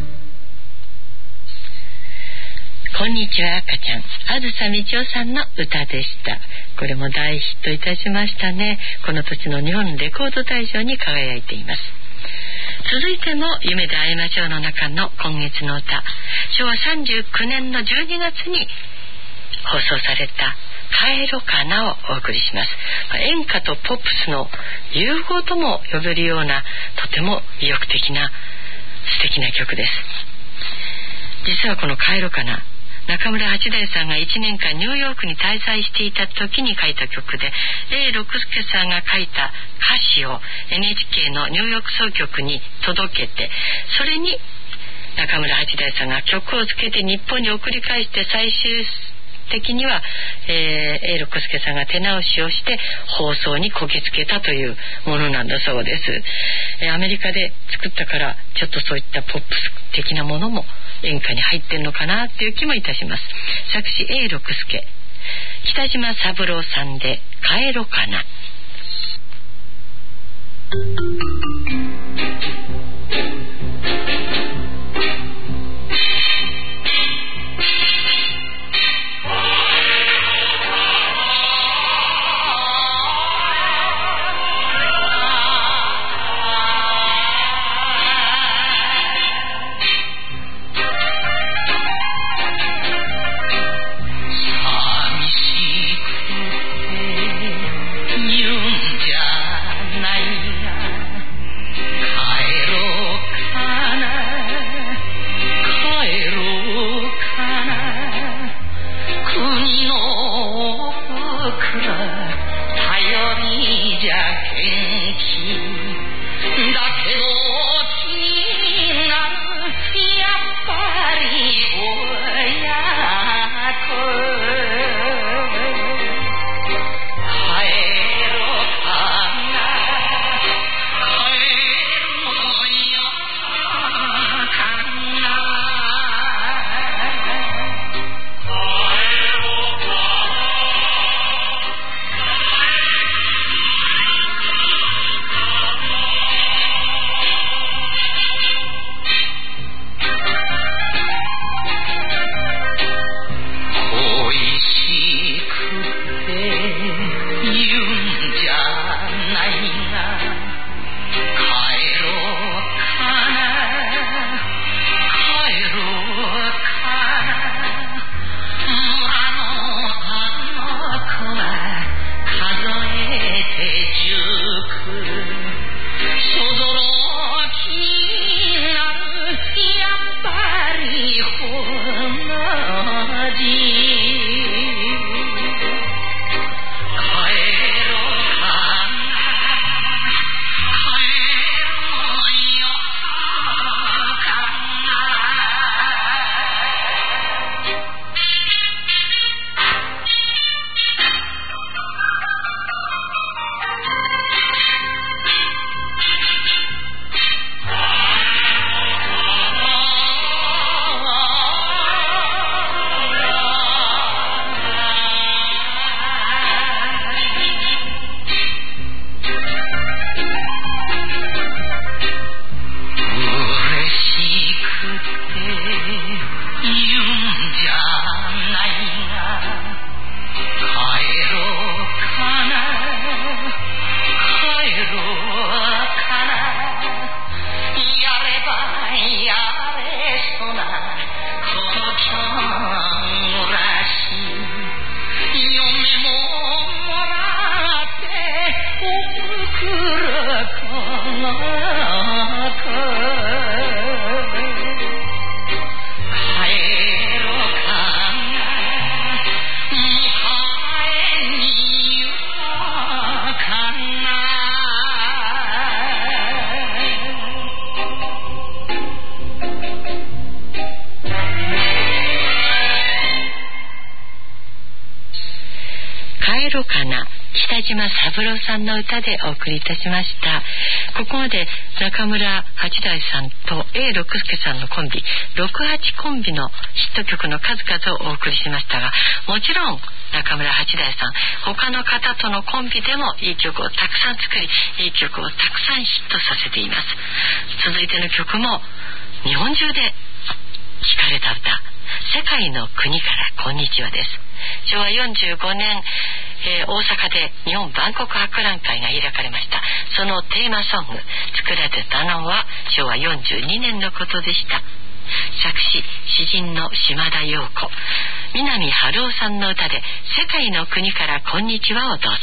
こんにちは赤ちゃんあずさみちおさんの歌でした。これも大ヒットいたしましたね。この年の日本レコード大賞に輝いています。続いても夢で会いましょうの中の今月の歌しょうわさんじゅうきゅうねんのじゅうにがつに放送された帰ろかなをお送りします。演歌とポップスの融合とも呼べるようなとても意欲的な素敵な曲です。実はこの帰ろかな中村八大さんがいちねんかんニューヨークに滞在していた時に書いた曲で エーろくすけさんが書いた歌詞を エヌエイチケー のニューヨーク総局に届けてそれに中村八大さんが曲をつけて日本に送り返して最終的には、えー、エーろくすけさんが手直しをして放送にこぎつけたというものなんだそうです。えー、アメリカで作ったからちょっとそういったポップス的なものも演歌に入ってるのかなという気もいたします。作詞 エーろくすけ北島三郎さんで帰ろかな。 言うんじゃないや北島三郎さんの歌でお送りいたしました。ここまで中村八大さんと A 六輔さんのコンビろくはちコンビのヒット曲の数々をお送りしましたが、もちろん中村八大さん他の方とのコンビでもいい曲をたくさん作り、いい曲をたくさんヒットさせています。続いての曲も日本中で聴かれた歌、世界の国からこんにちはです。しょうわよんじゅうごねん、えー、大阪で日本万国博覧会が開かれました。そのテーマソング作られたのはしょうわよんじゅうにねんのことでした。作詞詩人の島田陽子、南春夫さんの歌で世界の国からこんにちはをどうぞ。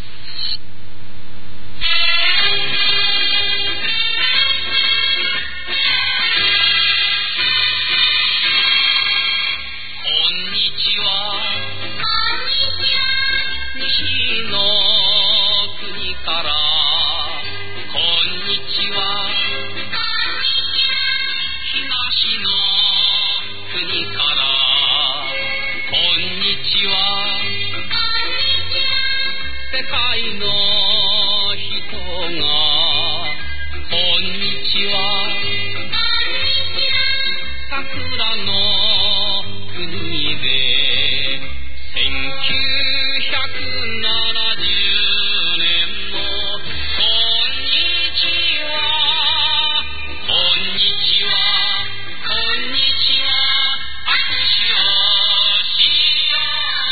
西の国からこんにちは、東の国からこんにちは、世界の人がこんにちは、桜の国でせんきゅうひゃくななじゅうねんのこんにちは、こんにちは、こんにちは、握手をしよ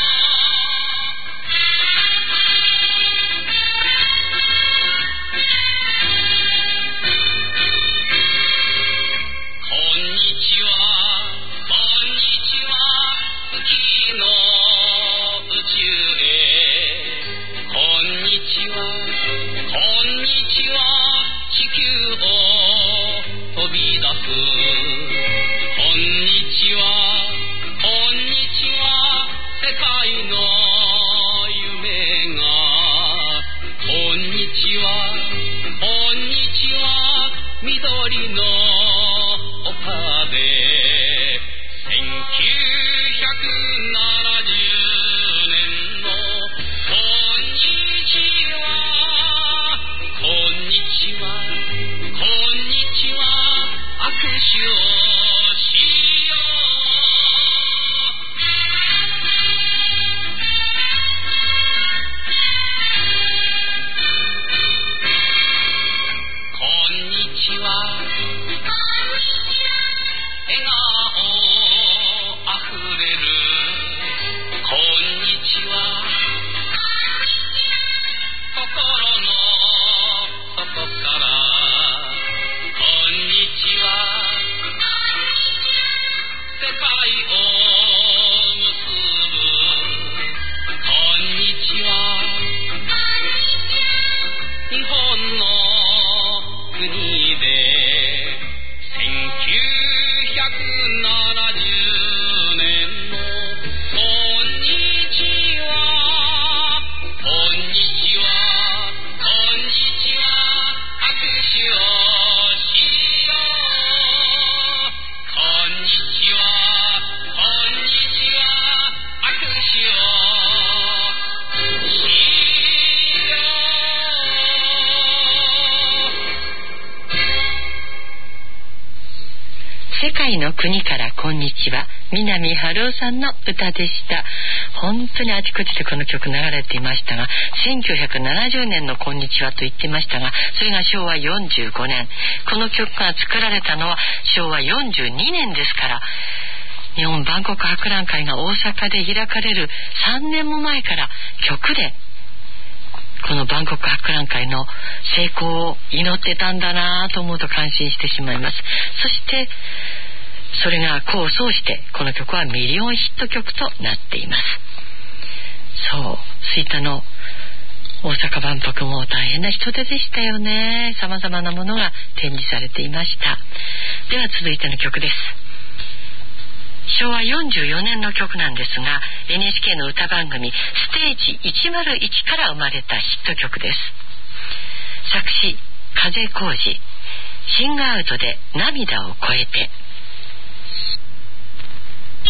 う。こんにちは、こんにちは、月の宇宙へ。こんにちは、こんにちは、地球を飛び出す。こんにちは、こんにちは、世界の夢が。こんにちは、こんにちは、緑の丘でせんきゅうひゃくななじゅうねんのこんにちは、こんにちは、こんにちは、握手をしよう。こんにちは、笑顔あふれる。こんにちは、心の外からこんにちは、世界を結ぶ。こんにちは、日本の国でせんきゅうひゃくななじゅうねんのこんにちは、こんにちは、こんにちは、握手をしよう。こんにちは、こんにちは、握手をしよう。 世界の国からこんにちは、南春夫さんの歌でした。本当にあちこちでこの曲流れていましたが、せんきゅうひゃくななじゅうねんのこんにちはと言ってましたが、それがしょうわよんじゅうごねん、この曲が作られたのはしょうわよんじゅうにねんですから、日本万国博覧会が大阪で開かれるさんねんも前から曲でこの万国博覧会の成功を祈ってたんだなと思うと感心してしまいます。そしてそれが功を奏してこの曲はミリオンヒット曲となっています。そう、吹田の大阪万博も大変な人手でしたよね。様々なものが展示されていました。では続いての曲です。しょうわよんじゅうよねんの曲なんですが、 エヌエイチケー の歌番組ステージいちまるいちから生まれたヒット曲です。作詞風浩二、シングアウトで涙を越えて。 「 「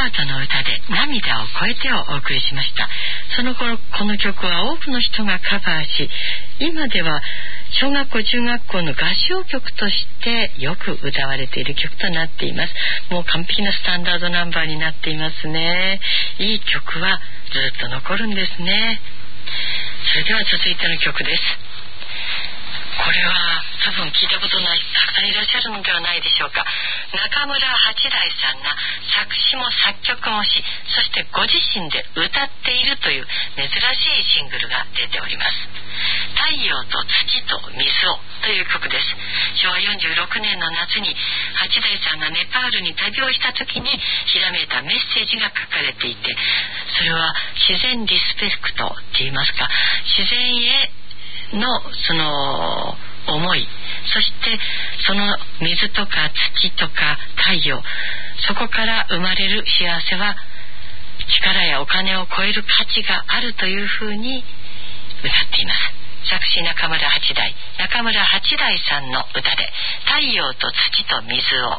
バートの歌で涙を越えてをお送りしました。その頃この曲は多くの人がカバーし、今では小学校中学校の合唱曲としてよく歌われている曲となっています。もう完璧なスタンダードナンバーになっていますね。いい曲はずっと残るんですね。それでは続いての曲です。これは多分聞いたことないたくさんいらっしゃるのではないでしょうか。中村八大さんが作詞も作曲もし、そしてご自身で歌っているという珍しいシングルが出ております。太陽と土と水をという曲です。しょわよんじゅうろくねんの夏に八大さんがネパールに旅をした時にひらめいたメッセージが書かれていて、それは自然リスペクトといいますか、自然へのその思い、そしてその水とか土とか太陽、そこから生まれる幸せは力やお金を超える価値があるというふうに歌っています。作詞中村八大、中村八大さんの歌で太陽と土と水を。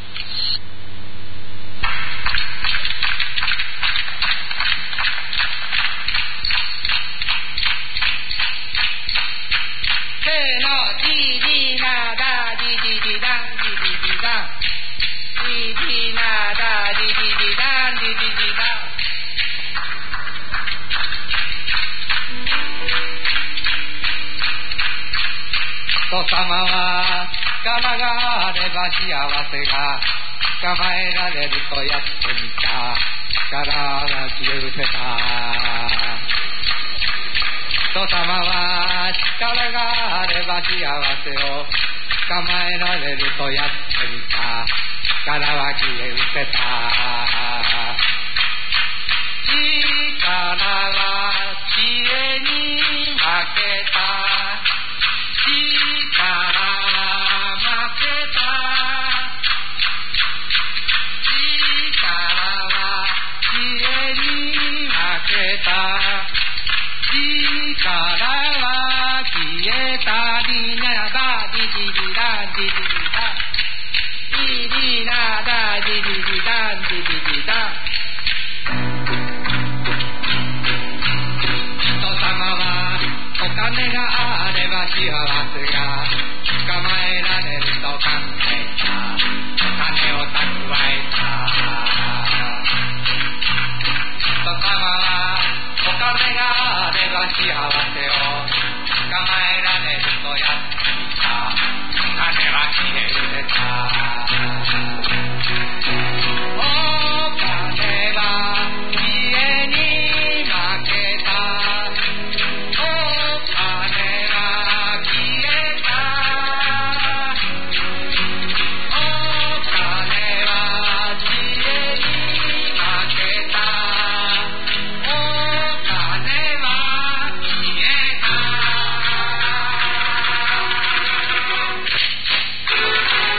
せーの、ディディナダディディディダンディディディダンディディナダディディディダンディディディダン。人様は力があれば幸せが捕まえられるとやってみた。力が消え失せた。人様は力があれば幸せを捕まえられるとやってみた。力は消え失せた。力は知恵に負けた。力は負けた。力は知恵に負けた。力は消えた。リナダディディディダンディディディダンリナダディディディダンディディディダン。人様はお金があれば幸せが捕まえられると考えた。お金を蓄えた。人様はお金があれば幸せを捕まえられるとやってみた。金は消え失せた。お金は知恵に負けた。お金は消えた。お金は知恵に負けた。お金は消えた。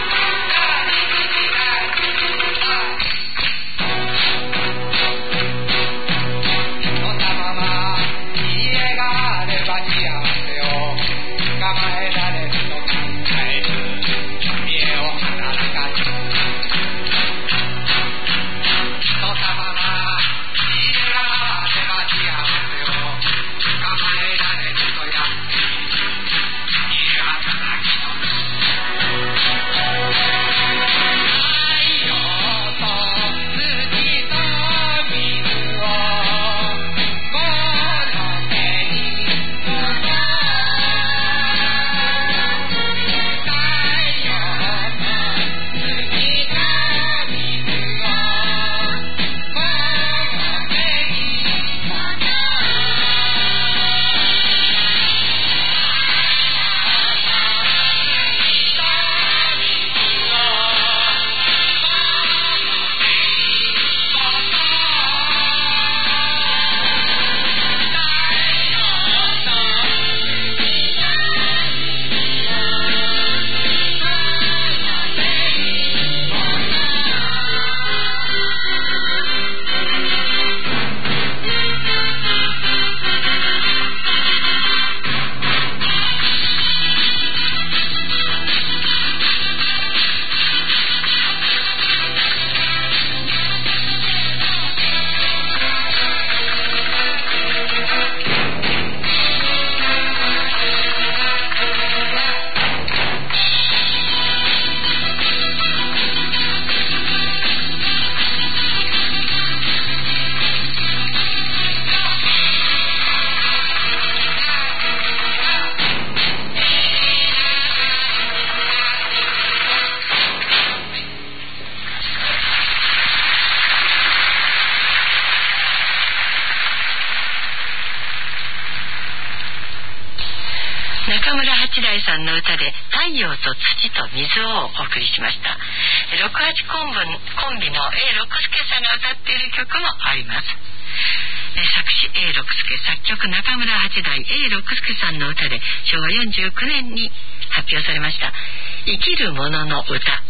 愛さんの歌で太陽と土と水をお送りしました。ろくはちコンビコンビの A 六輔さんが歌っている曲もあります。作詞 A 六輔、作曲中村八大 A 六輔さんの歌でしょうわよんじゅうきゅうねんに発表されました生きる者の歌。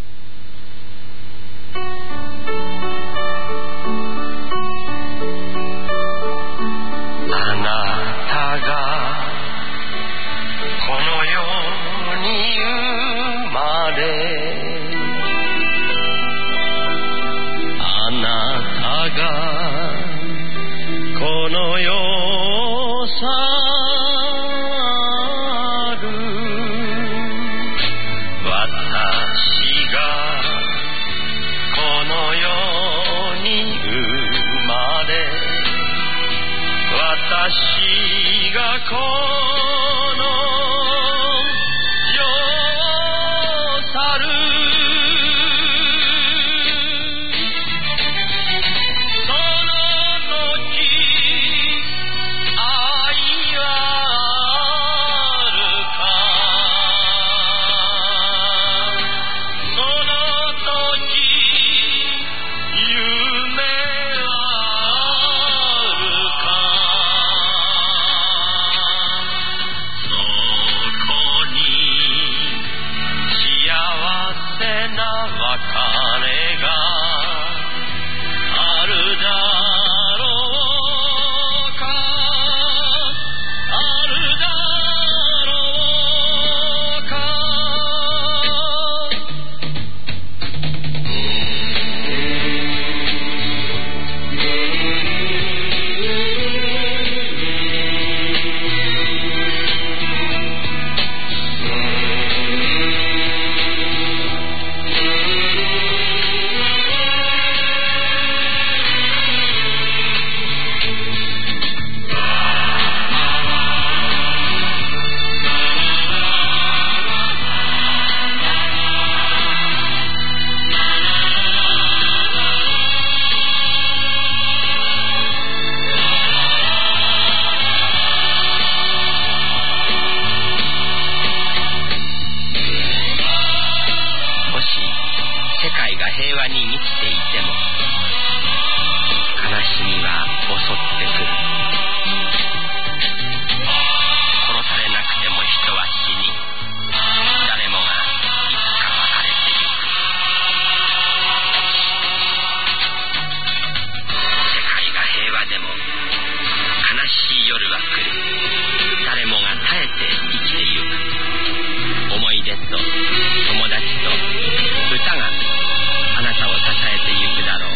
あなたがこの世に生まれ、あなたがこの世を去る、私がこの世に生まれ、私がこの世を去る、その時愛はあるか、その時夢はあるか、そこに幸せな別れがあるだろうか、あるだろうか。もし世界が平和に満ちていても悲しみは襲ってくる。殺されなくても人は死に、誰もがいつか別れてゆく。世界が平和でも悲しい夜は来る。誰もが耐えて生きてゆく。思い出と友達と歌があなたを支えてゆくだろう。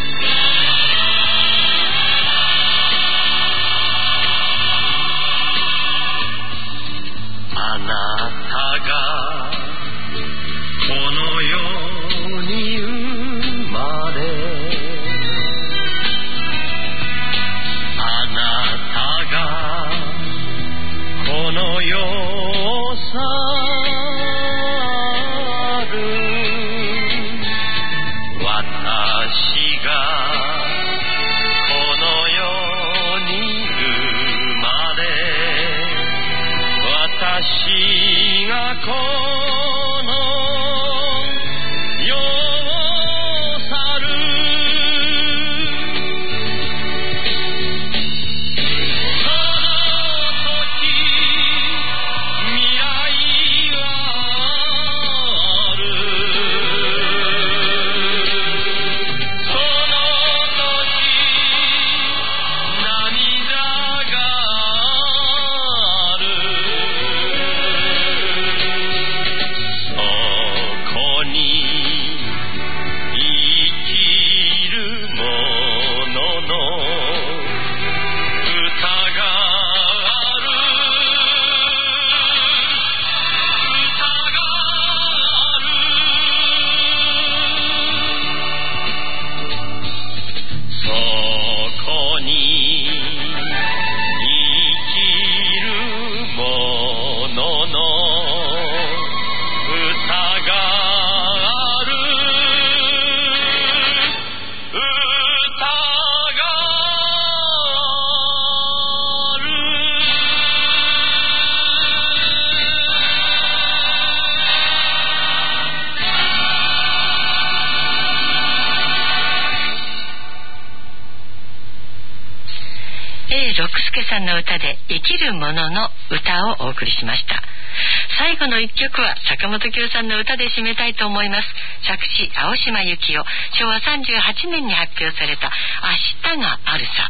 六輔さんの歌で生きるものの歌をお送りしました。最後の一曲は坂本九さんの歌で締めたいと思います。作詞青島由紀夫、しょうわさんじゅうはちねんに発表された明日があるさ。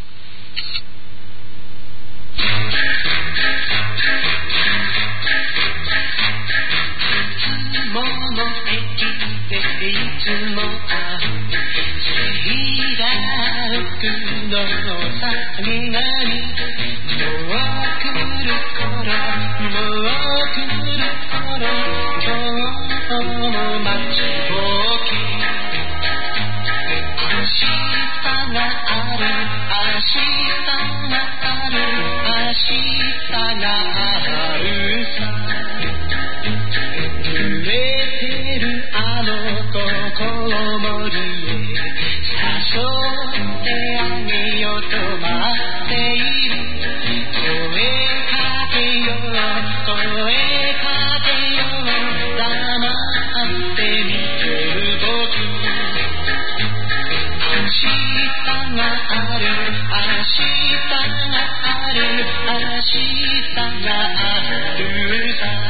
もの駅でいつも会うシラフのさんがにもう来る頃もう来る頃今日も待ちぼうき明日がある明日がある明日があるさ揺れてるあの心森へ誘ってあげようと待っている声かけよう声かけよう黙って見てる僕明日がある明日がある明日があるさ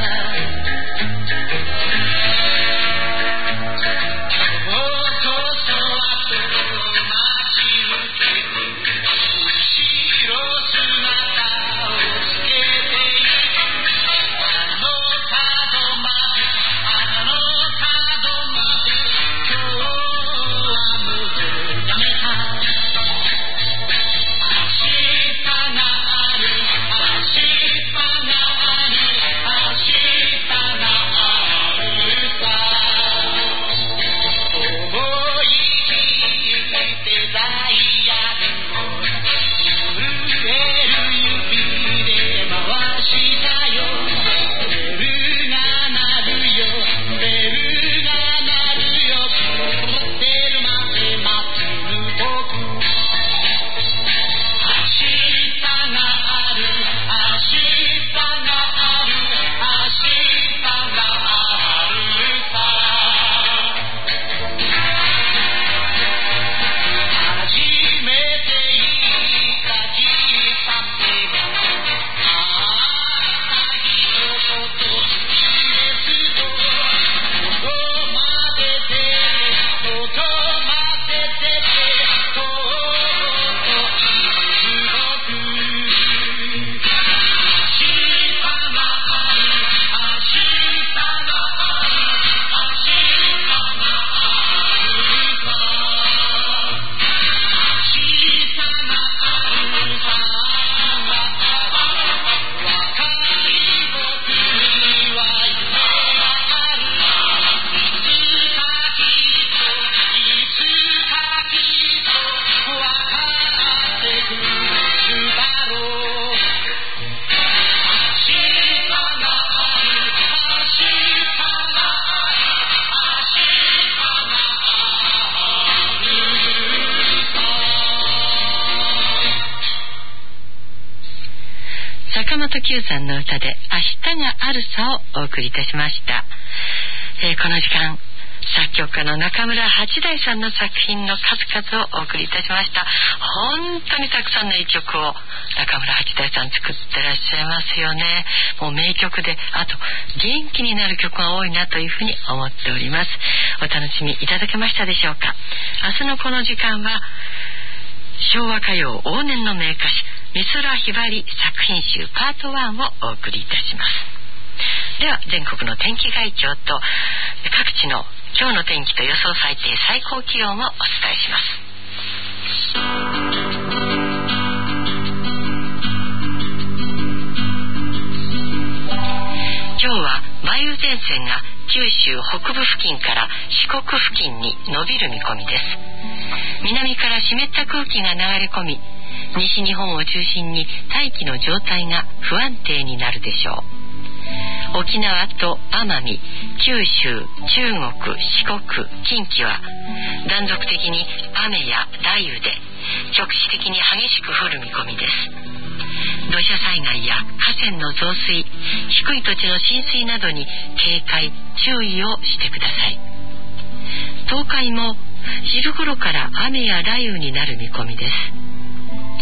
坂本九さんの歌で明日があるさをお送りいたしました。えー、この時間作曲家の中村八大さんの作品の数々をお送りいたしました。本当にたくさんのいい曲を中村八大さん作ってらっしゃいますよね。もう名曲で、あと元気になる曲が多いなというふうに思っております。お楽しみいただけましたでしょうか。明日のこの時間は昭和歌謡往年の名歌手美空ひばり作品集パートワンをお送りいたします。では全国の天気概況と各地の今日の天気と予想最低最高気温をお伝えします。今日は梅雨前線が九州北部付近から四国付近に伸びる見込みです。南から湿った空気が流れ込み、西日本を中心に大気の状態が不安定になるでしょう。沖縄と奄美、九州、中国、四国、近畿は断続的に雨や雷雨で局地的に激しく降る見込みです。土砂災害や河川の増水、低い土地の浸水などに警戒・注意をしてください。東海も昼頃から雨や雷雨になる見込みです。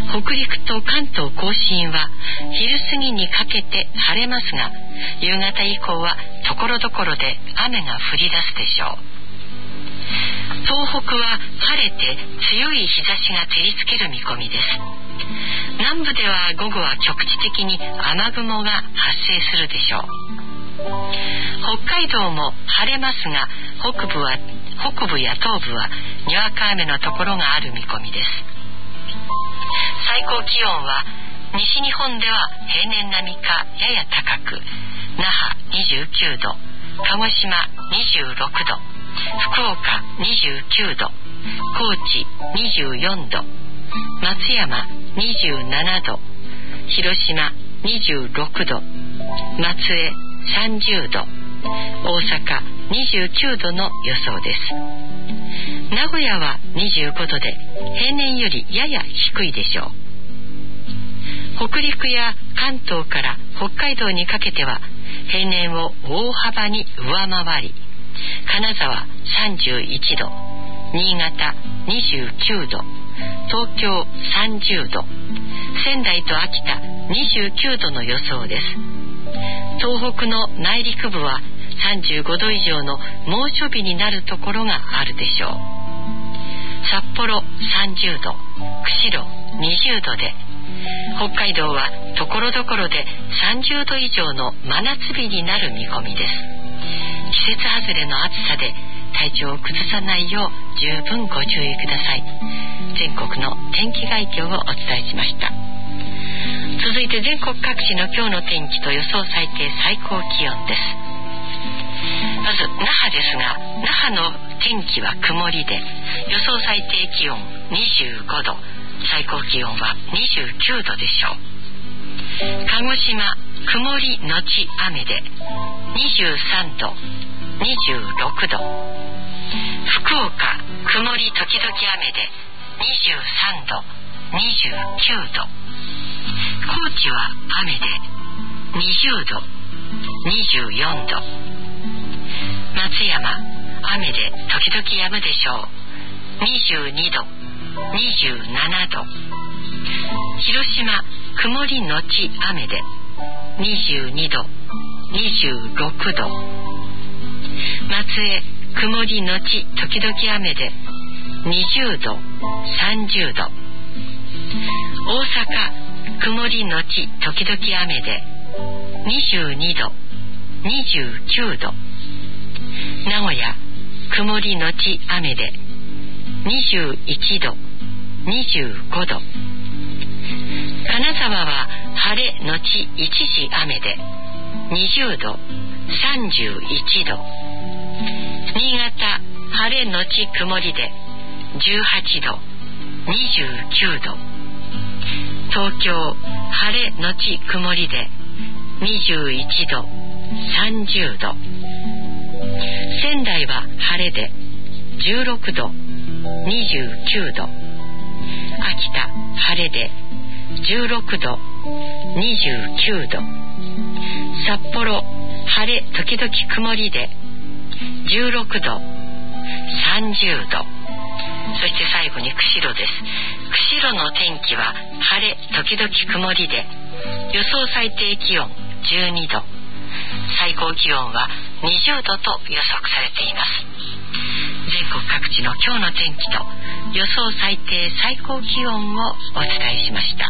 北陸と関東甲信は昼過ぎにかけて晴れますが、夕方以降はところどころで雨が降り出すでしょう。東北は晴れて強い日差しが照りつける見込みです。南部では午後は局地的に雨雲が発生するでしょう。北海道も晴れますが、北部は北部や東部はにわか雨のところがある見込みです。最高気温は西日本では平年並みかやや高く、那覇にじゅうきゅうど、鹿児島にじゅうろくど、福岡にじゅうきゅうど、高知にじゅうよんど、松山にじゅうななど、広島にじゅうろくど、松江さんじゅうど、大阪にじゅうきゅうどの予想です。名古屋はにじゅうごどで平年よりやや低いでしょう。北陸や関東から北海道にかけては平年を大幅に上回り、金沢さんじゅういちど、新潟にじゅうきゅうど、東京さんじゅうど、仙台と秋田にじゅうきゅうどの予想です。東北の内陸部はさんじゅうごど以上の猛暑日になるところがあるでしょう。札幌さんじゅうど、釧路にじゅうどで、北海道はところどころでさんじゅうど以上の真夏日になる見込みです。季節外れの暑さで体調を崩さないよう十分ご注意ください。全国の天気概況をお伝えしました。続いて全国各地の今日の天気と予想最低最高気温です。まず那覇ですが、那覇の天気は曇りで、予想最低気温にじゅうごど、最高気温はにじゅうきゅうどでしょう。鹿児島曇りのち雨でにじゅうさんど、にじゅうろくど、福岡曇り時々雨でにじゅうさんど、にじゅうきゅうど、高知は雨でにじゅうど、にじゅうよんど、松山雨で時々止むでしょう。にじゅうにど、にじゅうななど、広島曇りのち雨でにじゅうにど、にじゅうろくど、松江曇りのち時々雨でにじゅうど、さんじゅうど、大阪曇りのち時々雨でにじゅうにど、にじゅうきゅうど、名古屋曇りのち雨でにじゅういちど、にじゅうごど、金沢は晴れのち一時雨でにじゅうど、さんじゅういちど、新潟晴れのち曇りでじゅうはちど、にじゅうきゅうど、東京晴れのち曇りでにじゅういちど、さんじゅうど、仙台は晴れでじゅうろくど、にじゅうきゅうど、秋田晴れでじゅうろくど、にじゅうきゅうど、札幌晴れ時々曇りでじゅうろくど、さんじゅうど、そして最後に釧路です。釧路の天気は晴れ時々曇りで、予想最低気温じゅうにど、最高気温はにじゅうどと予測されています。全国各地の今日の天気と予想最低最高気温をお伝えしました。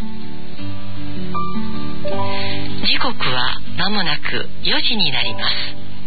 時刻は間もなくよじになります。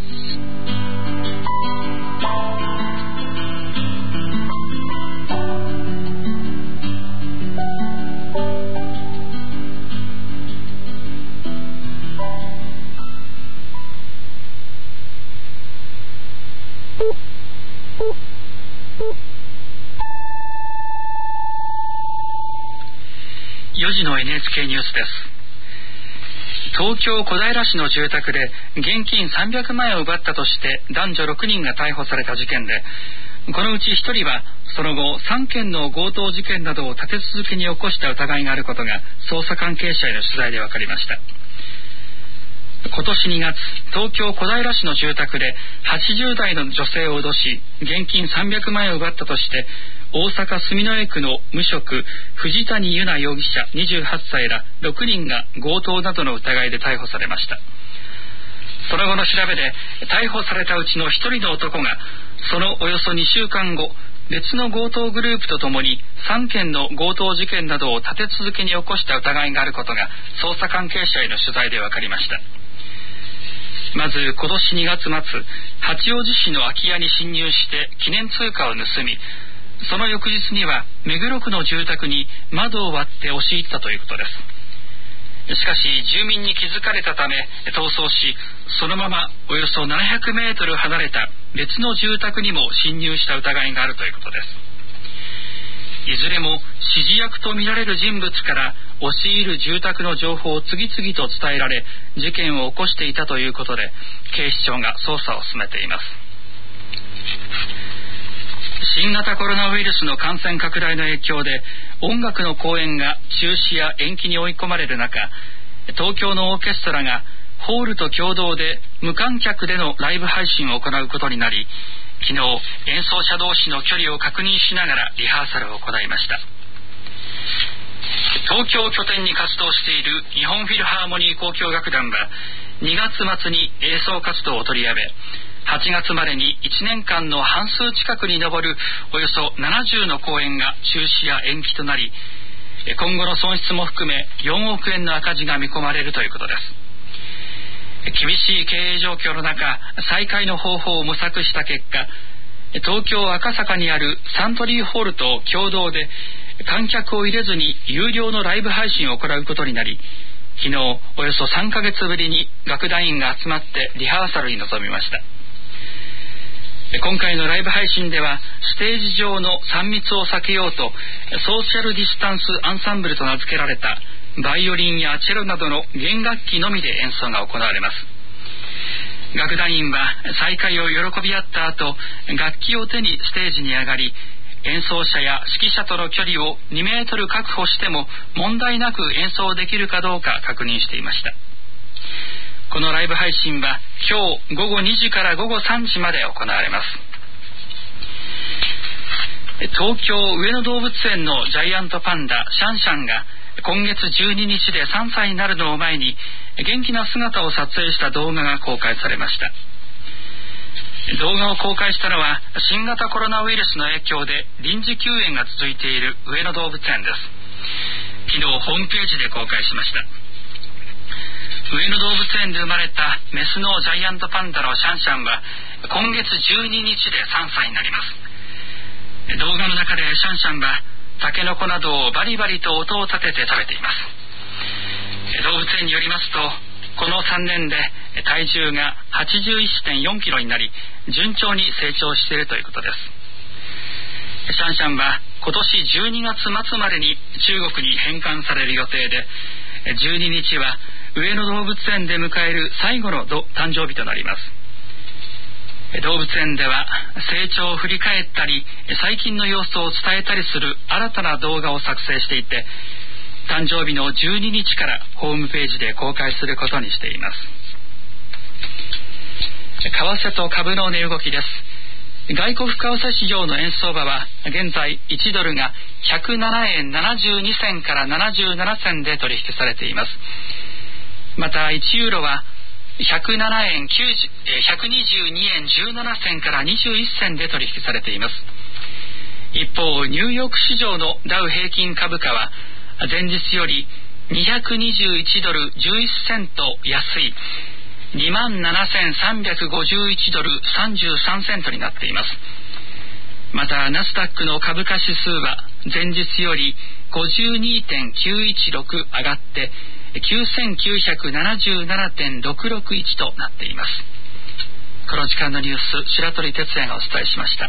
よじの エヌエイチケー ニュースです。東京小平市の住宅で現金さんびゃくまんえんを奪ったとして男女ろくにんが逮捕された事件で、このうちひとりはその後さんけんの強盗事件などを立て続けに起こした疑いがあることが捜査関係者への取材で分かりました。 今年にがつ、東京小平市の住宅ではちじゅう代の女性を脅し、現金さんびゃくまんえんを奪ったとして、大阪住之江区の無職藤谷優奈容疑者にじゅうはっさいらろくにんが強盗などの疑いで逮捕されました。その後の調べで、逮捕されたうちのひとりの男が、そのおよそにしゅうかんご、別の強盗グループとともにさんけんの強盗事件などを立て続けに起こした疑いがあることが捜査関係者への取材で分かりました。まず今年にがつまつ、八王子市の空き家に侵入して記念通貨を盗み、その翌日には目黒区の住宅に窓を割って押し入ったということです。しかし住民に気づかれたため逃走し、そのままおよそななひゃくメートル離れた別の住宅にも侵入した疑いがあるということです。いずれも指示役とみられる人物から押し入る住宅の情報を次々と伝えられ、事件を起こしていたということで、警視庁が捜査を進めています。新型コロナウイルスの感染拡大の影響で音楽の公演が中止や延期に追い込まれる中、東京のオーケストラがホールと共同で無観客でのライブ配信を行うことになり、昨日演奏者同士の距離を確認しながらリハーサルを行いました。東京を拠点に活動している日本フィルハーモニー交響楽団はにがつ末に演奏活動を取りやめ、はちがつまでにいちねんかんの半数近くに上るおよそななじゅうの公演が中止や延期となり、今後の損失も含めよんおくえんの赤字が見込まれるということです。厳しい経営状況の中、再開の方法を模索した結果、東京赤坂にあるサントリーホールと共同で観客を入れずに有料のライブ配信を行うことになり、昨日およそさんかげつぶりに楽団員が集まってリハーサルに臨みました。今回のライブ配信ではステージ上のさん密を避けようとソーシャルディスタンスアンサンブルと名付けられたバイオリンやチェロなどの弦楽器のみで演奏が行われます。楽団員は再会を喜び合った後、楽器を手にステージに上がり、演奏者や指揮者との距離をにメートル確保しても問題なく演奏できるかどうか確認していました。このライブ配信は今日ごごにじからごごさんじまで行われます。東京上野動物園のジャイアントパンダシャンシャンが今月じゅうににちでさんさいになるのを前に元気な姿を撮影した動画が公開されました。動画を公開したのは新型コロナウイルスの影響で臨時休園が続いている上野動物園です。昨日ホームページで公開しました。上野動物園で生まれたメスのジャイアントパンダのシャンシャンは今月じゅうににちでさんさいになります。動画の中でシャンシャンはタケノコなどをバリバリと音を立てて食べています。動物園によりますと、このさんねんで体重が はちじゅういってんよんキロになり、順調に成長しているということです。シャンシャンは今年じゅうにがつ末までに中国に返還される予定で、じゅうににちは上野動物園で迎える最後の誕生日となります。動物園では成長を振り返ったり最近の様子を伝えたりする新たな動画を作成していて、誕生日のじゅうににちからホームページで公開することにしています。為替と株の値動きです。外国為替市場の円相場は現在いちドルがひゃくななえんななじゅうにせんからななじゅうななせんで取引されています。またいちユーロはひゃくななえんひゃくにじゅうにえんじゅうななせんからにじゅういっせんで取引されています。一方、ニューヨーク市場のダウ平均株価は前日よりにひゃくにじゅういちドルじゅういっセント安い にまんななせんさんびゃくごじゅういちドルさんじゅうさんセントになっています。またナスダックの株価指数は前日より ごじゅうにてんきゅういちろく 上がってきゅうせんきゅうひゃくななじゅうななてんろくろくいち となっています。この時間のニュース、白鳥哲也がお伝えしました。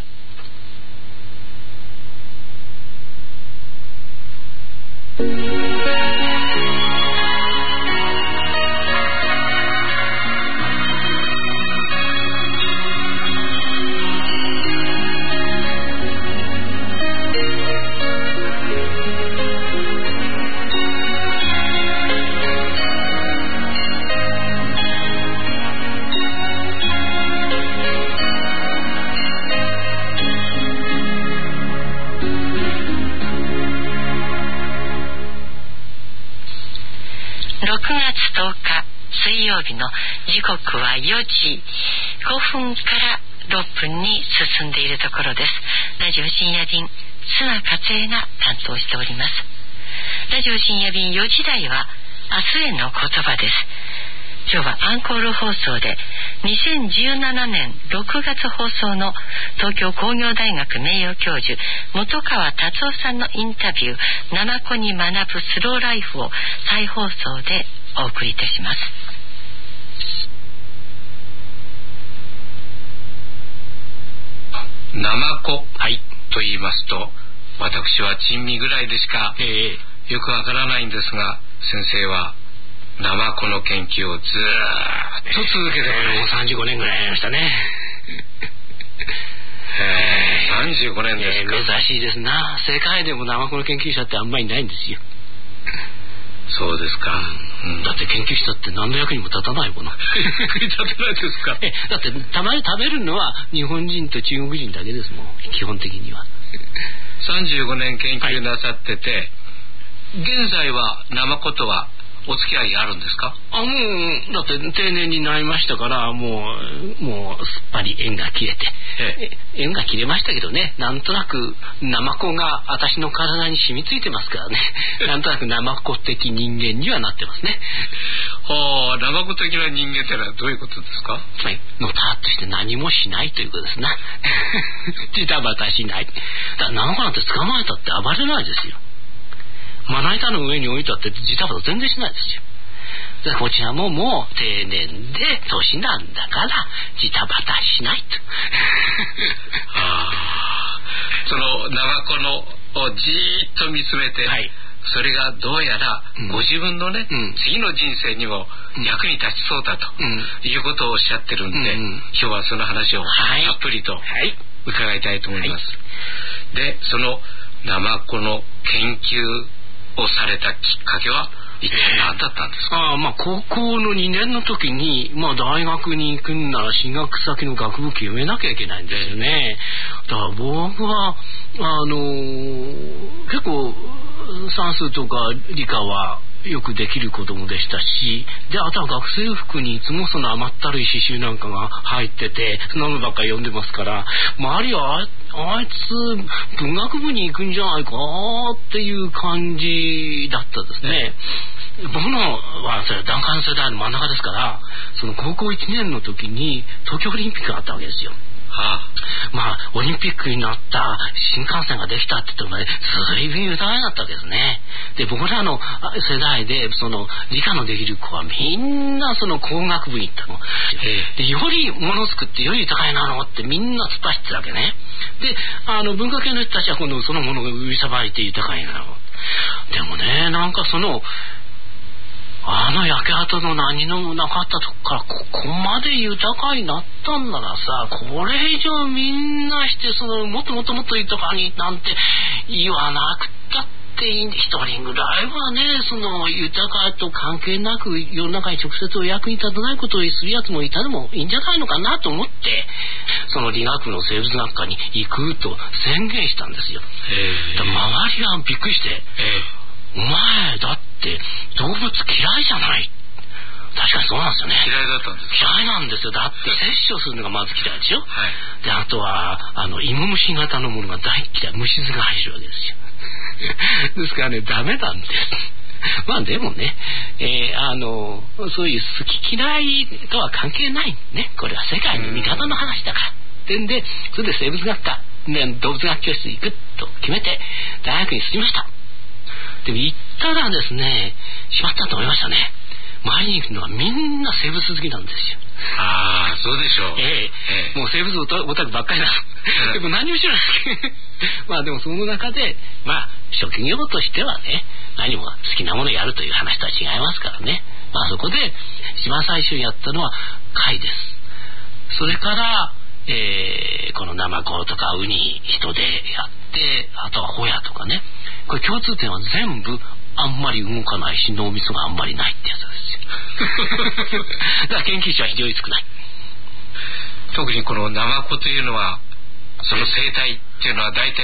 水曜日の時刻はよじごふんからろっぷんに進んでいるところです。ラジオ深夜便、砂勝恵が担当しております。ラジオ深夜便よじ台は明日への言葉です。今日はアンコール放送でにせんじゅうななねんろくがつ放送の東京工業大学名誉教授本川達夫さんのインタビュー「ナマコに学ぶスローライフ」を再放送でお送りいたします。 ナマコ、はい、と言いますと私は珍味ぐらいでしか、えー、よくわからないんですが、先生はナマコの研究をずーっと続けて、えー、 もうさんじゅうごねんぐらいやりましたね。 えー、さんじゅうごねんですか。 えー、珍しいですな。世界でもナマコの研究者ってあんまりいないんですよ。 そうですか、 うん、だって研究者って何の役にも立たないもの。 役に立たないですか。 えだってたまに食べるのは日本人と中国人だけですもん、基本的には。 さんじゅうごねん研究なさってて、はい、現在はナマコとはお付き合いあるんですか？ あ、もうだって定年になりましたから、もうもうすっぱり縁が切れて、ええ、縁が切れましたけどね、なんとなくナマコが私の体に染みついてますからね。なんとなくナマコ的人間にはなってますね。 はあ、ナマコ的な人間ってのはどういうことですか？ つまりのたっとして何もしないということですな。ジタバタしない。だからナマコなんて捕まえたって暴れないですよ。まな板の上に置いたってジタバタ全然しないですよ。でこちらももう定年で年なんだからジタバタしないと。 あそのナマコのをじーっと見つめて、はい、それがどうやらご自分のね、うん、次の人生にも役に立ちそうだと、うん、いうことをおっしゃってるんで、うん、今日はその話をたっぷりと伺いたいと思います、はいはい、でそのナマコの研究をされたきっかけは一体何だったんですか？ ああ、まあ高校のにねんの時に、まあ大学に行くんなら進学先の学部決めなきゃいけないんですよね。だから僕はあのー、結構算数とか理科はよくできる子供でしたし、であとは学生服にいつもその甘ったるい刺繍なんかが入ってて、そんなのばっかり読んでますから、周りは あ, あいつ文学部に行くんじゃないかっていう感じだったですね。僕のはそれ団塊の世代の真ん中ですから、その高校いちねんの時に東京オリンピックがあったわけですよ。はあ、まあオリンピックになった新幹線ができたって言ってもね、随分豊かになったわけですね。で僕らの世代でその理科のできる子はみんなその工学部に行ったので、よりもの作ってより豊かになろうってみんな突っ走ってたわけね。であの文化系の人たちは今度そのものを売りさばいて豊かになろう。でもね、なんかそのあの焼け跡の何のなかったとこからここまで豊かになったんならさ、これ以上みんなしてそのもっともっともっと豊かになんて言わなくったっていいんで、一人ぐらいはね、その豊かと関係なく世の中に直接お役に立たないことをするやつもいたでもいいんじゃないのかなと思って、その理学部の生物学科に行くと宣言したんですよ。周りがびっくりして、お前だって動物嫌いじゃない。確かにそうなんですよね。 嫌いだったんですか？ 嫌いなんですよ。だって摂取するのがまず嫌いでしょ、はい、であとはあの芋虫型のものが大嫌い、虫唾が入るわけですよ。ですからね、ダメなんです。まあでもね、えー、あのそういう好き嫌いとは関係ないね。これは世界の味方の話だからってんで、それで生物学科、ね、動物学教室に行くと決めて大学に進みました。でも行ったらですね、しまったと思いましたね。周りに行くのはみんな生物好きなんですよ。 ああ、そうでしょう。 ええええ、もう生物オタクばっかりだ。でも何も知らない。まあでもその中で、まあ職業としてはね、何も好きなものをやるという話とは違いますからね。まあそこで一番最初にやったのは貝です。それから、えー、このナマコとかウニ、人でやって、あとはホヤとかね。これ共通点は全部あんまり動かないし、脳みそがあんまりないってやつですよ。だから研究者は非常に少ない。 特にこのナマコというのは、その生態っていうのは大体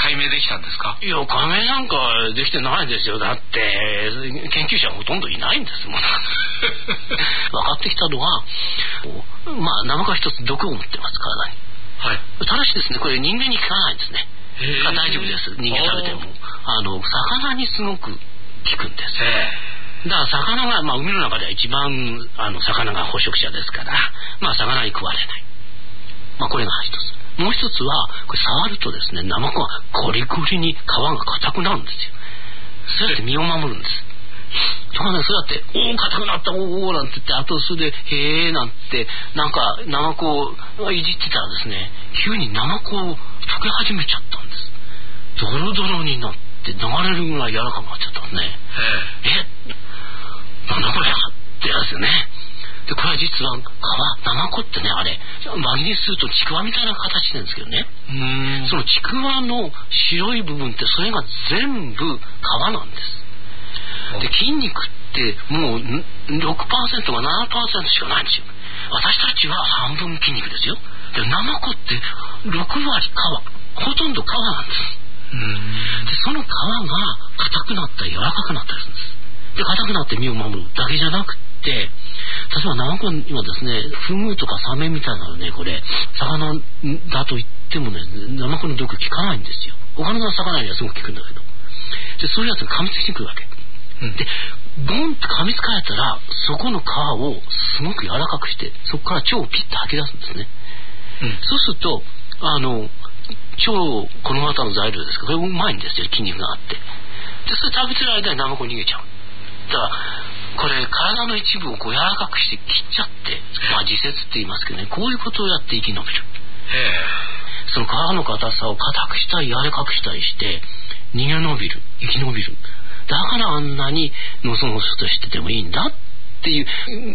解明できたんですか？ いや、解明なんかできてないですよ。だって研究者はほとんどいないんですもん。分かってきたのは、まあナマコは一つ毒を持ってます、体に。はい。ただしですね、これ人間に効かないんですね。大丈夫です。人間食べてもあの魚にすごく効くんです。だから魚が、まあ、海の中では一番あの魚が捕食者ですから、まあ、魚に食われない。まあ、これが一つ。もう一つはこれ触るとですね、ナマコはゴリゴリに皮が硬くなるんですよ。そうやって身を守るんです。とかね、そうやって「おお硬くなった、おお」なんて言って、あとそれで「へえ」なんてなんかナマコをいじってたらですね、急にナマコを溶け始めちゃったんです。ドロドロになって流れるぐらい柔らかくなっちゃったんですね。えなんだこれってやつですよね。でこれは実は皮、ナマコってね、あれ輪切りするとちくわみたいな形なんですけどね、うーん、そのちくわの白い部分ってそれが全部皮なんです。で筋肉ってもう ろくパーセント が ななパーセント しかないんですよ。私たちは半分筋肉ですよ。でナマコってろくわり皮、ほとんど皮なんです。うーん、でその皮が硬くなったり柔らかくなったりするんです。で硬くなって身を守るだけじゃなくて、例えばナマコにはですね、フグとかサメみたいなのね、これ魚だと言ってもね、ナマコの毒効かないんですよ。他の魚にはすごく効くんだけど、でそういうやつが噛みついてくるわけ。でボンって噛みつかれたら、そこの皮をすごく柔らかくして、そこから腸をピッと吐き出すんですね、うん、そうするとあの腸この方の材料ですけど、これうまいんですよ、筋肉があって。でそれ食べてる間にナマコ逃げちゃう。だからこれ体の一部をこう柔らかくして切っちゃって、まあ自節って言いますけどね、こういうことをやって生き延びる。その皮の硬さを硬くしたり柔らかくしたりして逃げ延びる、生き延びる。だからあんなにのそのそとしててもいいんだっていう、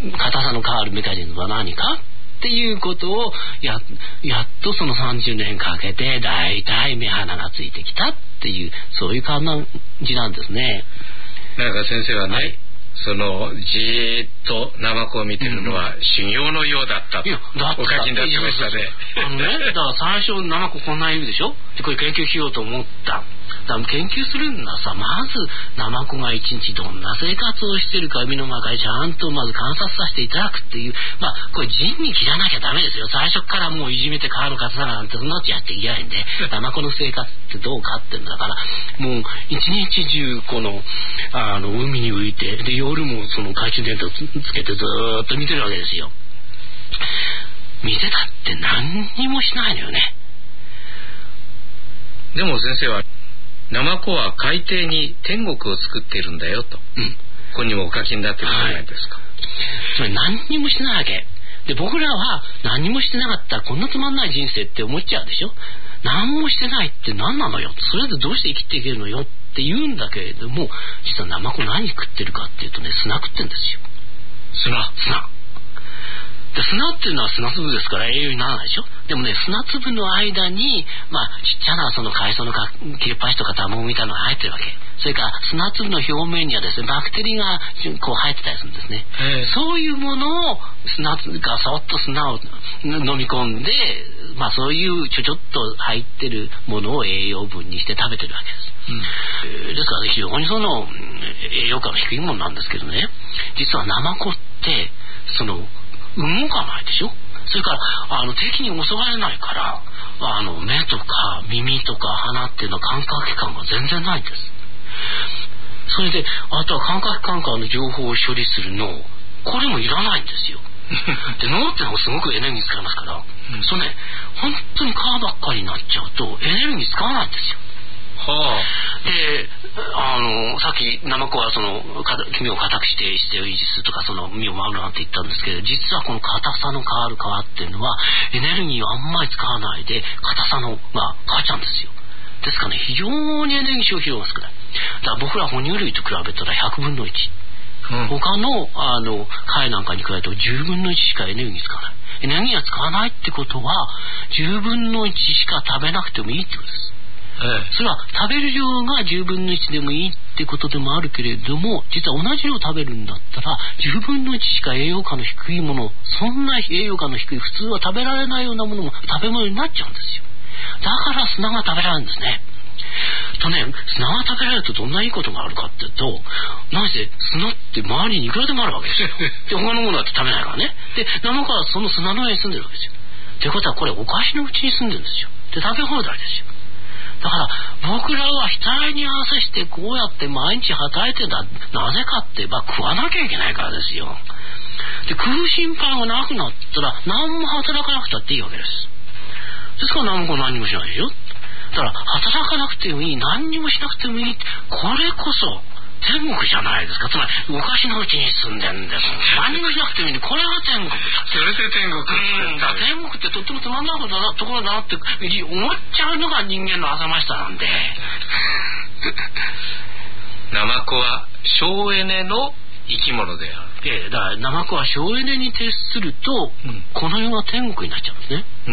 硬さの変わるメカニズムは何かっていうことを や, やっとそのさんじゅうねんかけてだいたい目鼻がついてきたっていう、そういう感じなんですね。 なんか先生はね、はい、そのじーっとナマコを見てるのは修行のようだったと、うん、だってお書きになってましたね。 あのね、だから最初ナマコこんなにいるでしょ。でこれ研究しようと思った。だから研究するんださ、まずナマコが一日どんな生活をしているか海の中でちゃんとまず観察させていただくっていう、まあこれ人に切らなきゃダメですよ。最初からもういじめて皮の硬さなんてそんなことやっていけないんで、ナマコの生活ってどうかってんだから、もう一日中このあの海に浮いて、で夜もその懐中電灯つけてずーっと見てるわけですよ。見てたって何にもしないのよね。 でも先生はナマコは海底に天国を作っているんだよと、うん、ここにもお書きになってるじゃないですか、はい、 つまり何にもしてないわけで、僕らは何にもしてなかったらこんなつまんない人生って思っちゃうでしょ。何もしてないって何なのよ、それでどうして生きていけるのよって言うんだけれども、実はナマコ何食ってるかっていうとね、砂食ってるんですよ。砂砂で砂っていうのは砂粒ですから栄養にならないでしょ。でもね、砂粒の間にまあちっちゃなその海藻の切れっ端とか卵みたいなのが入ってるわけ。それから砂粒の表面にはですね、バクテリアがこう入ってたりするんですね。そういうものを砂がさわっと砂を飲み込んで、まあそういうちょちょっと入ってるものを栄養分にして食べてるわけです、うん、ですから、ね、非常にその栄養価の低いものなんですけどね、実はナマコってその動かないでしょ。それからあの敵に襲われないから、あの目とか耳とか鼻っていうのは感覚器官が全然ないんです。それであとは感覚器官からの情報を処理する脳、これもいらないんですよ。で脳ってのもすごくエネルギー使いますから、うん、それね、本当に皮ばっかりになっちゃうとエネルギー使わないんですよ。はあ、であのさっきナマコはその黄身を硬くしてして維持するとかその身を守るなんて言ったんですけど、実はこの硬さの変わる皮っていうのはエネルギーをあんまり使わないで硬さのが変わっちゃうんですよ。ですからね、非常にエネルギー消費量が少ない。だから僕ら哺乳類と比べたらひゃくぶんのいち、うん、他のあの貝なんかに比べるとじゅうぶんのいちしかエネルギー使わない。エネルギーが使わないってことはじゅうぶんのいちしか食べなくてもいいってことです。ええ、それは食べる量がじゅうぶんのいちでもいいってことでもあるけれども、実は同じ量食べるんだったらじゅうぶんのいちしか栄養価の低いもの、そんな栄養価の低い普通は食べられないようなものも食べ物になっちゃうんですよ。だから砂が食べられるんですね。 とね、砂が食べられるとどんないいことがあるかっていうと、なぜ砂って周りにいくらでもあるわけですよ。で、他のものだって食べないからね。で、ナマコはその砂の上に住んでるわけですよ。ということはこれお菓子のうちに住んでるんですよ。で、食べ放題ですよ。だから僕らは額に合わせしてこうやって毎日働いてた。なぜかってば食わなきゃいけないからですよ。で、食う心配がなくなったら何も働かなくたっていいわけです。ですからナマコは何にもしないでしょ。だから働かなくてもいい、何にもしなくてもいい、これこそ天国じゃないですか。つまりお菓子のうちに住んでるんです。何もしなくてもいい、これが天国だ。 それで天国ってだ天国ってとってもつまんないことだなところだなって思っちゃうのが人間の浅ましさなんで。 ナマコは省エネの生き物である。 ええ、だからナマコは省エネに徹すると、うん、この世が天国になっちゃうんですね。うん、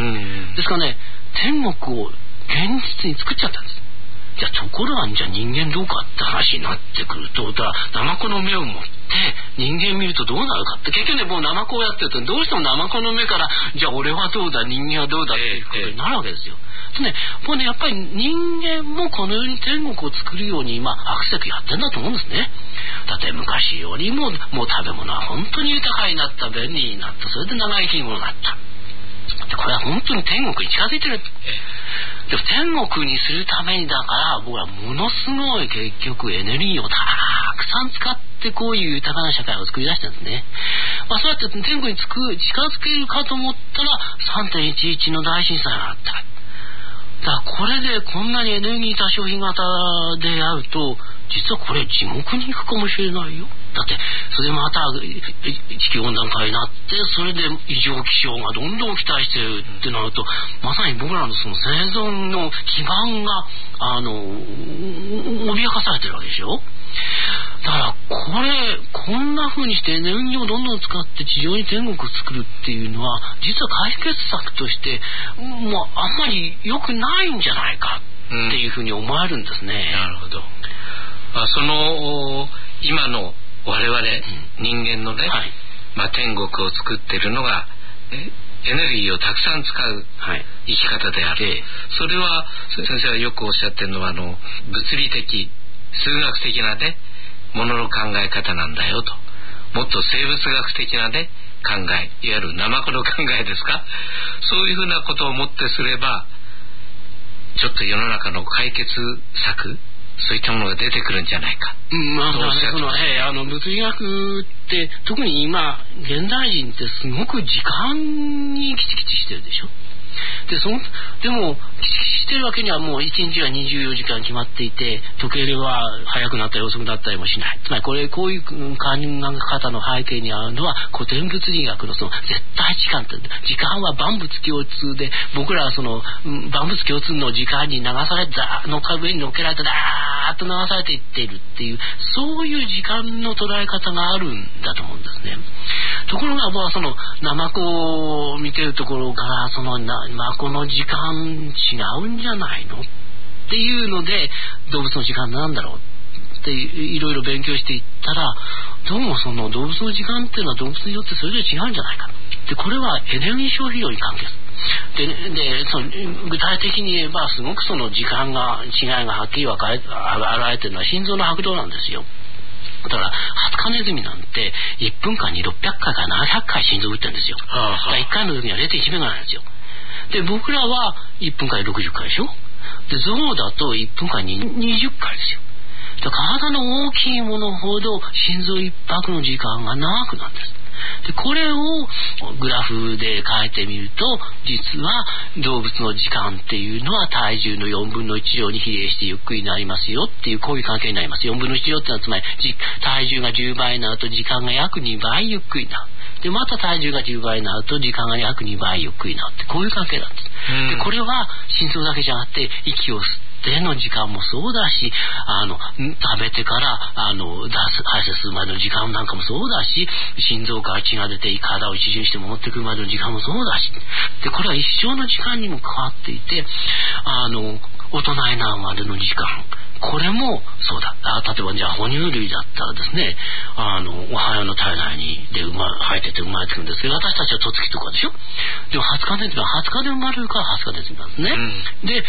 ですからね、天国を現実に作っちゃったんです。じゃあところがじゃあ人間どうかって話になってくると、だからナマコの目を持って人間見るとどうなるかって、結局ね、もうナマコをやってるとどうしてもナマコの目からじゃあ俺はどうだ人間はどうだっていうことになるわけですよ。でね、もうね、やっぱり人間もこの世に天国を作るように今アクセクやってんだと思うんですね。だって昔よりももう食べ物は本当に豊かになった、便利になった、それで長生き物になった。でこれは本当に天国に近づいてる。で天国にするためにだから僕はものすごい結局エネルギーをたくさん使ってこういう豊かな社会を作り出してるんですね。まあそうやって天国につく近づけるかと思ったら さんてんいちいち の大震災があった。だからこれでこんなにエネルギー多消費型であると実はこれ地獄に行くかもしれないよ。だってそれでまた地球温暖化になってそれで異常気象がどんどん期待してるってなると、まさに僕らのその生存の基盤があの脅かされてるわけでしょ。だからこれこんな風にしてエネルギーをどんどん使って地上に天国を作るっていうのは実は解決策としてもうあんまり良くないんじゃないかっていう風に思えるんですね。 うん、なるほど。あその今の我々人間のね、はい、まあ、天国を作っているのがエネルギーをたくさん使う生き方である、はい、それは先生はよくおっしゃってるのはあの物理的数学的なねものの考え方なんだよと、もっと生物学的なね考え、いわゆるナマコの考えですか、そういうふうなことをもってすればちょっと世の中の解決策そういったものが出てくるんじゃないか。 うん、まあ、ね、その、えー、あの物理学って特に今現代人ってすごく時間にキチキチしてるでしょ。でそのでもキチキチしてるわけにはもういちにちはにじゅうよじかん決まっていて時計は早くなったり遅くなったりもしない。つまりこれこういう考え方の背景にあるのは古典物理学のその絶対時間って時間は万物共通で僕らはその万物共通の時間に流されたの上に乗っけられてダーッと流されていっているっていうそういう時間の捉え方があるんだと思うんですね。ところがまあそのナマコを見てるところからそのナマコの時間違うんじゃないのっていうので動物の時間なんだろうっていろいろ勉強していったらどうもその動物の時間っていうのは動物によってそれぞれ違うんじゃないか。でこれはエネルギー消費量に関係する。ででその具体的に言えばすごくその時間が違いがはっきり分かれ現れてるのは心臓の拍動なんですよ。だからハツカネズミなんていっぷんかんにろっぴゃっかいからななひゃっかい心臓打ってるんですよ。はあはあ、だからいっかいの時には れいてんいちメガなんですよ。で僕らはいっぷんかんにろくじゅっかいでしょ。でゾウだといっぷんかんににじゅっかいですよ。だから体の大きいものほど心臓一拍の時間が長くなるんです。でこれをグラフで書いてみると実は動物の時間っていうのは体重のよんぶんのいち乗に比例してゆっくりになりますよっていうこういう関係になります。よんぶんのいち乗ってのはつまり体重がじゅうばいになると時間が約にばいゆっくりになる。でまた体重がじゅうばいになると時間が約にばいゆっくりになるってこういう関係なんです。でこれは心臓だけじゃなくて息を吸っての時間もそうだしあの食べてからあの出す排泄するまでの時間なんかもそうだし心臓から血が出て体を一巡して戻ってくるまでの時間もそうだしでこれは一生の時間にも関わっていてあの大人になるまでの時間これもそうだ。あ例えばじゃあ哺乳類だったらですねあのおはようの体内にで生ま生えてて生まれてくるんですけど私たちはとつきとかでしょ。でもはつかネズミははつかで生まれるからはつかネズミなんですね、うん、で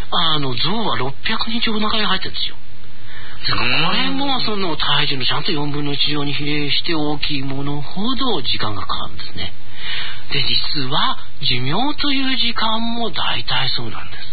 あの象はろっぴゃくにちお腹に入ってるんですよ。ですからこれもその体重のちゃんとよんぶんのいち乗に比例して大きいものほど時間がかかるんですね。で実は寿命という時間も大体そうなんです。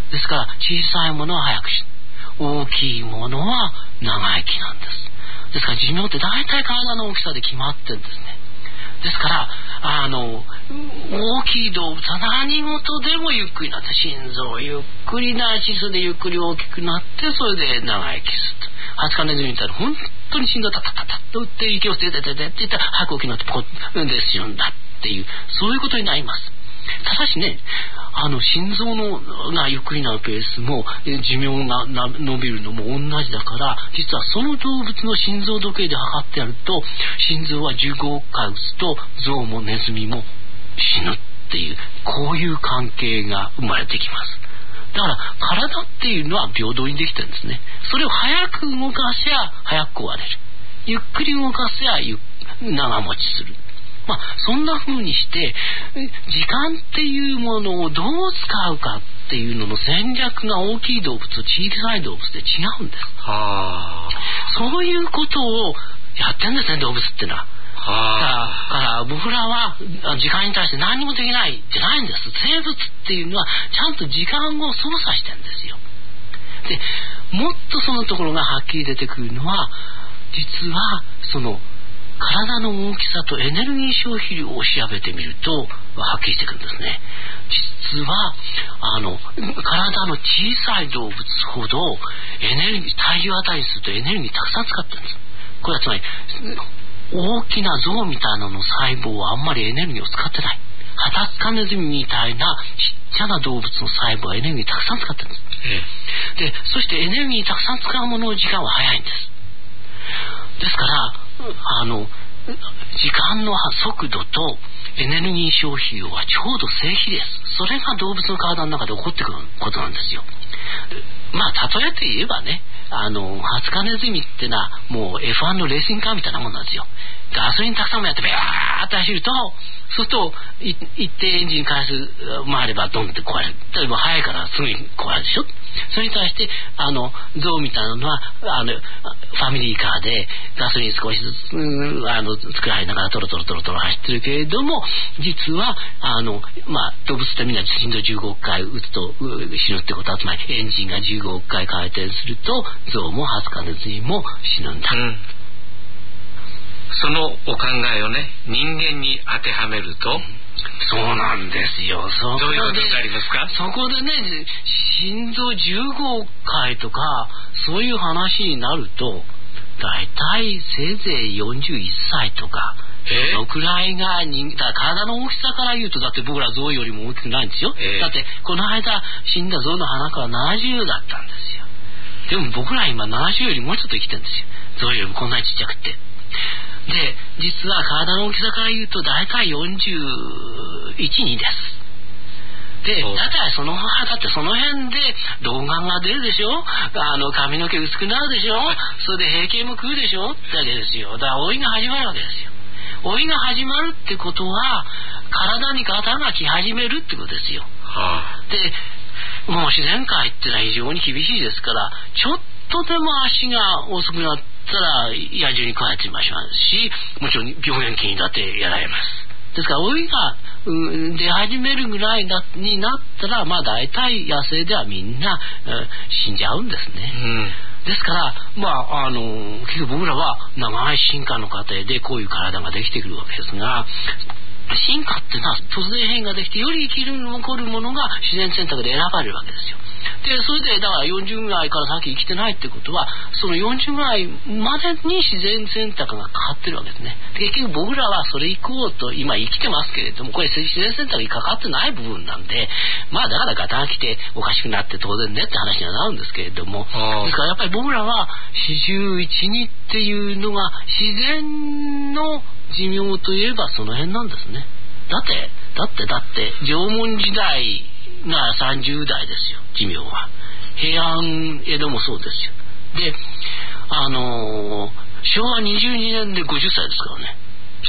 ですから小さいものは早く死ぬ、大きいものは長生きなんです。ですから寿命って大体体の大きさで決まってるんですね。ですからあの大きい動物は何事でもゆっくりなって、心臓ゆっくりなし、それでゆっくり大きくなって、それで長生きすると。ハツカネズミみたいな本当に心臓タタタタッと打って息を吸っててててって言ったら早く起きなってポッで死ぬんだっていう、そういうことになります。ただしね、あの心臓のがゆっくりなるペースも寿命が伸びるのも同じだから、実はその動物の心臓時計で測ってやると、心臓はじゅうごかい打つと象もネズミも死ぬっていう、こういう関係が生まれてきます。だから体っていうのは平等にできてるんですね。それを早く動かせば早く壊れる、ゆっくり動かせば長持ちする。まあそんな風にして時間っていうものをどう使うかっていうのの戦略が大きい動物と小さい動物で違うんです。はあ、そういうことをやってるんですね、動物ってのは。はあ、だから僕らは時間に対して何もできないじゃないんです。生物っていうのはちゃんと時間を操作してるんですよ。でもっとそのところがはっきり出てくるのは、実はその体の大きさとエネルギー消費量を調べてみるとはっきりしてくるんですね。実はあの体の小さい動物ほどエネルギー、体重あたりするとエネルギーたくさん使ってるんです。これはつまり大きな象みたいなの細胞はあんまりエネルギーを使ってない。ハタツカネズミみたいなちっちゃな動物の細胞はエネルギーたくさん使ってるんです。ええ、でそしてエネルギーたくさん使うものの時間は早いんです。ですからあの時間の速度とエネルギー消費量はちょうど正比です。それが動物の体の中で起こってくることなんですよ。まあ例えて言えばね、あのハツカネズミってのはもう エフワン のレーシングカーみたいなもんなんですよ。ガソリンたくさんもやってビャーって走ると、そうすると一定エンジン回数回ればドンって壊れる。例えば速いからすぐに壊れるでしょ。それに対してあの象みたいなのはあのファミリーカーでガソリン少しずつ、うん、あの作られながらトロトロトロトロ走ってるけれども、実はあの、まあ、動物ってみんな心臓じゅうごおくかい打つと死ぬってことは、つまりエンジンがじゅうごおくかい回転すると象もハツカネズミも死ぬんだ、うん、 そのお考えをね人間に当てはめると、うん、 そうなんですよ。そこでどういうことになりますか？ そこでね、心臓じゅうごおくかいとかそういう話になると、だいたいせいぜいよんじゅういっさいとか、そのくらいが人だから体の大きさから言うと、だって僕ら象よりも大きくないんですよ、えー、だってこの間死んだ象の鼻からななじゅうだったんですよ。でも僕ら今ななじゅうよりもうちょっと生きてるんですよ。象よりもこんなにちっちゃくて。で実は体の大きさから言うとだいたいよんじゅういちにです。でだからその母だってその辺で老眼が出るでしょ、あの髪の毛薄くなるでしょ、それで閉経も食うでしょってわけですよ。だから老いが始まるわけですよ。老いが始まるってことは体に型が来始めるってことですよ、はあ、でもう自然界ってのは非常に厳しいですから、ちょっとでも足が遅くなったら野獣に帰ってみましょうし、もちろん病原菌にだってやられます。ですから老いが、うん、出始めるぐらいだになったら、まあ大体野生ではみんな、うん、死んじゃうんですね、うん、ですからまああの結局僕らは長い進化の過程でこういう体ができてくるわけですが、進化ってのは突然変異ができてより生きる残るものが自然選択で選ばれるわけですよ。でそれでだからよんじゅうぐらいから先生きてないってことは、そのよんじゅうぐらいまでに自然選択がかかってるわけですね。で結局僕らはそれ以降と今生きてますけれども、これ自然選択にかかってない部分なんで、まあだからガタが来ておかしくなって当然ねって話にはなるんですけれども、ですからやっぱり僕らはよんじゅういちにっていうのが自然の寿命といえばその辺なんですね。だってだってだって縄文時代がさんじゅうだいですよ、寿命は。平安江戸もそうですよ。であのー、しょうわにじゅうにねんでごじゅっさいですからね。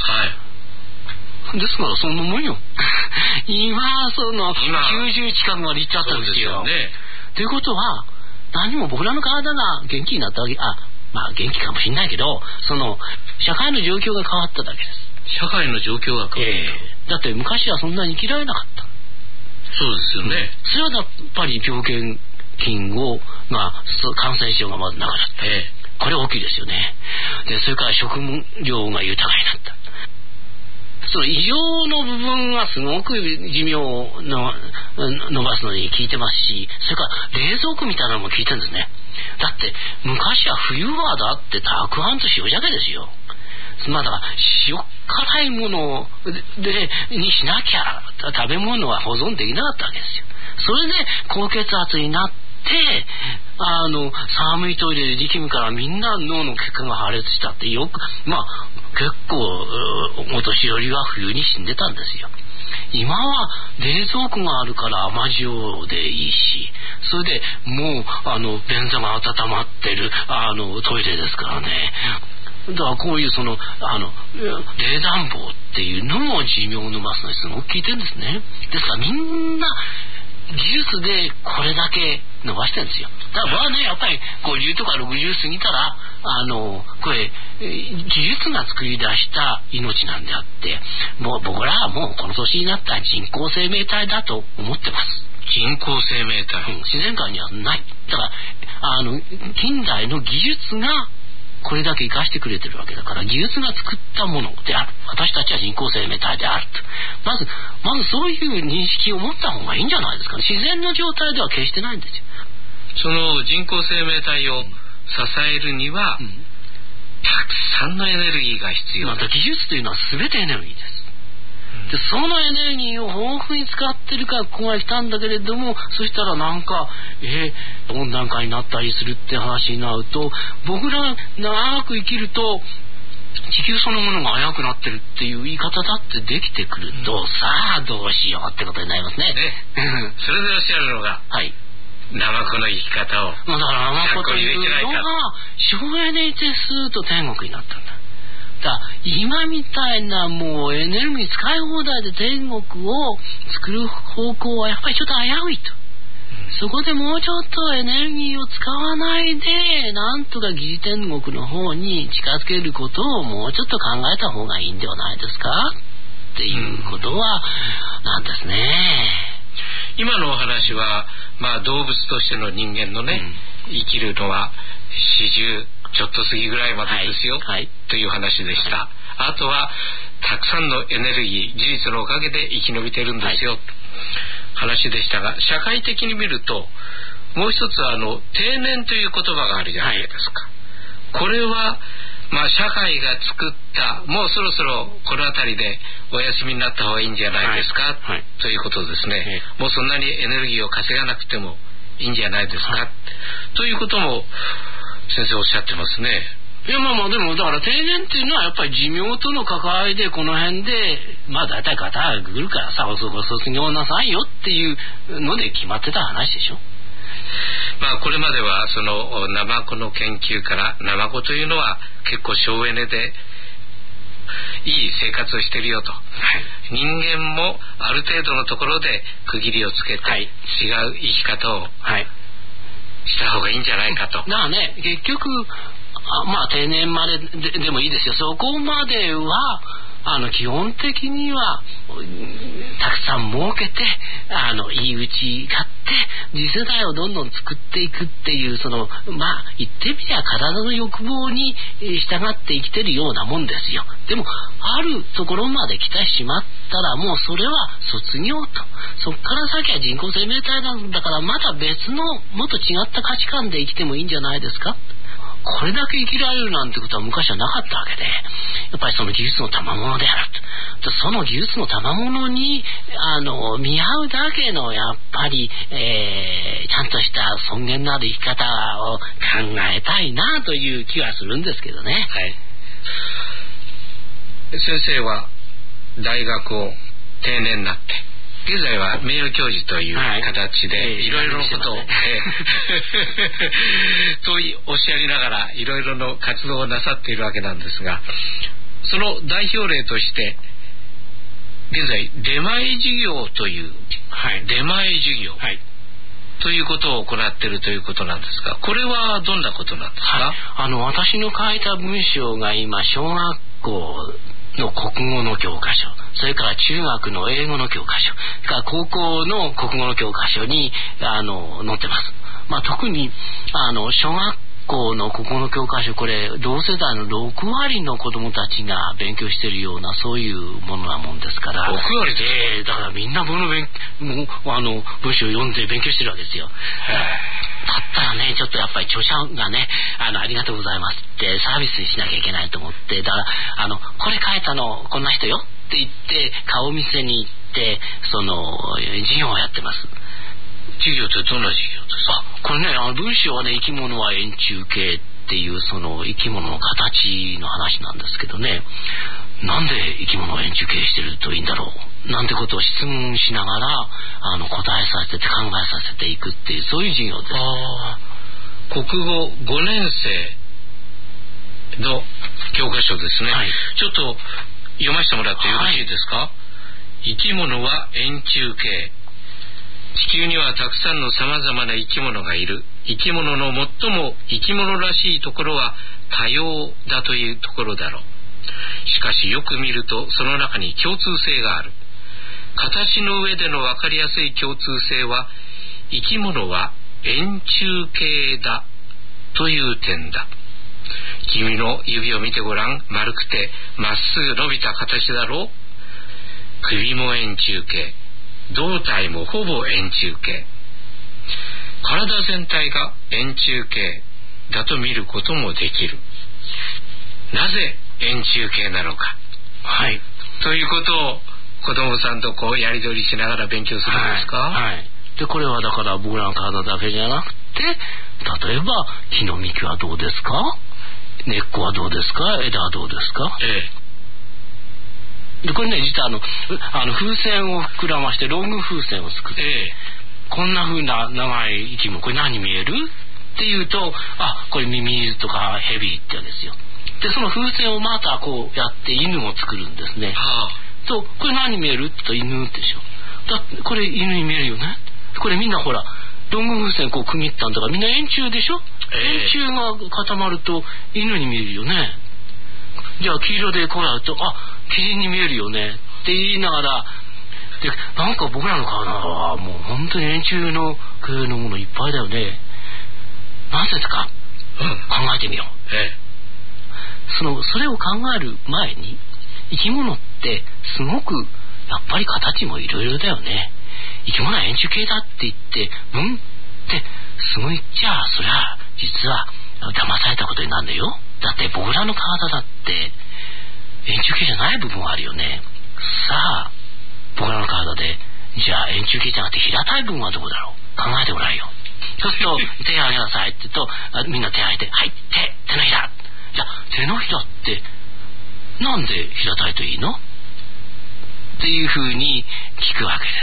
はい。ですからそんなもんよ今そのきゅうじゅう近くまでいっちゃったんですよ。そうですよね。 ということは何も僕らの体が元気になったわけ、あ、まあ元気かもしれないけど、その社会の状況が変わっただけです。 社会の状況が変わった、えー、だって昔はそんなに生きられなかった。 そうですよね、 うん、それはやっぱり病原菌をが感染症がまずなかった、えー、これ大きいですよね。でそれから食料が豊かになった。その異常の部分はすごく寿命をの伸ばすのに効いてますし、それから冷蔵庫みたいなのも効いてるんですね。だって昔は冬はだってたくあんと塩鮭ですよ。まあだから塩辛いものでにしなきゃ食べ物は保存できなかったわけですよ。それで高血圧になってあの寒いトイレで力むからみんな脳の血管が破裂したってよく、まあ結構お年寄りは冬に死んでたんですよ。今は冷蔵庫があるから甘塩でいいし、それでもうあの便座が温まってるあのトイレですからね。だからこういうそのあの冷暖房っていうのも寿命を伸ばすのにすごく効いてるんですね。ですからみんな技術でこれだけ伸ばしてるんですよ。だから僕はねやっぱりごじゅうとかろくじゅう過ぎたらあのこれ技術が作り出した命なんであって、もう僕らはもうこの年になったら人工生命体だと思ってます。 人工生命体、 うん、自然界にはない。だからあの近代の技術がこれだけ生かしてくれてるわけだから、技術が作ったものである、私たちは人工生命体であると、まずまずそういう認識を持った方がいいんじゃないですかね。自然の状態では決してないんですよ。 その人工生命体を支えるには、うん、たくさんのエネルギーが必要だ。 また技術というのは全てエネルギーです。でそのエネルギーを豊富に使ってるからここが来たんだけれども、そしたらなんか、えー、温暖化になったりするって話になると、僕ら長く生きると地球そのものが危うくなってるっていう言い方だってできてくると、うん、さあどうしようってことになりますね。ねそれでおっしゃるのが、はい、ナマコの生き方をまあ、だからナマコというのが省エネですと天国になったんだ。だ今みたいなもうエネルギー使い放題で天国を作る方向はやっぱりちょっと危ういと、うん、そこでもうちょっとエネルギーを使わないでなんとか疑似天国の方に近づけることをもうちょっと考えた方がいいんではないですかっていうことはなんですね、 うん、今のお話は、まあ、動物としての人間のね、うん、生きるのは四十ちょっと過ぎぐらいまでですよ、はいはい、という話でした、はい、あとはたくさんのエネルギー技術のおかげで生き延びてるんですよ、はい、話でしたが、社会的に見るともう一つあの定年という言葉があるじゃないですか、はい、これはまあ社会が作ったもうそろそろこの辺りでお休みになった方がいいんじゃないですか、はいはい、ということですね、はい、もうそんなにエネルギーを稼がなくてもいいんじゃないですか、はい、ということも先生おっしゃってますね。 いやまあまあでもだから定年っていうのはやっぱり寿命との関わりでこの辺でまあ大体方が来るからさおそこ卒業なさいよっていうので決まってた話でしょ。 まあこれまではそのナマコの研究からナマコというのは結構省エネでいい生活をしてるよと、はい、人間もある程度のところで区切りをつけて、はい、違う生き方を、はいした方がいいんじゃないかと。 だからね結局あまあ定年まで で, でもいいですよ。そこまではあの基本的にはたくさん儲けてあのいいうち買って次世代をどんどん作っていくっていうそのまあ言ってみりゃ体の欲望に従って生きてるようなもんですよ。でもあるところまで来てしまったらもうそれは卒業と、そっから先は人工生命体なんだからまた別のもっと違った価値観で生きてもいいんじゃないですか。これだけ生きられるなんてことは昔はなかったわけで、やっぱりその技術の賜物であると。その技術の賜物にあの見合うだけのやっぱり、えー、ちゃんとした尊厳のある生き方を考えたいなという気はするんですけどね、はい、 先生は大学を定年になって現在は名誉教授という形でいろいろなことを、えー、とおっしゃりながらいろいろな活動をなさっているわけなんですが、その代表例として現在出前授業という、はい、出前授業、はい、 ということを行っているということなんですが、これはどんなことなんですか？ はい、あの私の書いた文章が今小学校の国語の教科書、それから中学の英語の教科書、それから高校の国語の教科書にあの載ってます。まあ、特にあの小学校の国語の教科書、これ同世代のろくわりの子どもたちが勉強しているようなそういうものなもんですから、 ろくわりですか？ えー、だからみんなこの勉もあの文章を読んで勉強してるわけですよ。だったらね、ちょっとやっぱり著者がね、あのありがとうございますってサービスにしなきゃいけないと思って、だからあのこれ書いたのこんな人よって言って顔見せに行ってその授業をやってます。 授業ってどんな授業ですか？ あ、これね、あの文章はね、生き物は円柱形っていうその生き物の形の話なんですけどね、なんで生き物は円柱形してるといいんだろうなんてことを質問しながらあの答えさせて考えさせていくっていうそういう授業です。 あ、国語ごねん生の教科書ですね、はい、ちょっと読ませてもらってよろしいですか？はい、生き物は円柱形。地球にはたくさんのさまざまな生き物がいる。生き物の最も生き物らしいところは多様だというところだろう。しかしよく見るとその中に共通性がある。形の上での分かりやすい共通性は、生き物は円柱形だという点だ。君の指を見てごらん。丸くてまっすぐ伸びた形だろう。首も円柱形、胴体もほぼ円柱形。体全体が円柱形だと見ることもできる。なぜ円柱形なのか、 はい、 ということを子供さんとこうやり取りしながら勉強するんですか？ はい、はい、でこれはだから僕らの体だけじゃなくて、例えば木の幹はどうですか、根っこはどうですか、枝はどうですか、 ええ、 でこれね、実はあのあの風船を膨らましてロング風船を作って、ええ、こんな風な長い生き物、これ何に見えるっていうと、あ、これミミズとかヘビって言うんですよ。でその風船をまたこうやって犬を作るんですね。はあ、とこれ何に見えるって言うと犬でしょ。だってこれ犬に見えるよね。これみんなほらロング風船こう区切ったんだからみんな円柱でしょ、えー、円柱が固まると犬に見えるよね。じゃあ黄色でこうやると、あ、キリンに見えるよねって言いながら、でなんか僕らの体はもう本当に円柱の系のものいっぱいだよね。なぜですか、うん、考えてみよう。ええ、そのそれを考える前に、生き物ってすごくやっぱり形もいろいろだよね。生き物は円柱形だって言ってうんってすごい、じゃあそりゃ実は騙されたことになるんだよ。だって僕らの体だって円柱形じゃない部分はあるよね。さあ僕らの体でじゃあ円柱形じゃなくて平たい部分はどこだろう、考えてごらんよ。そうすると手を挙げなさいって言うと、みんな手を挙げて、はい、手手のひら。じゃあ手のひらってなんで平たいといいのっていうふうに聞くわけです。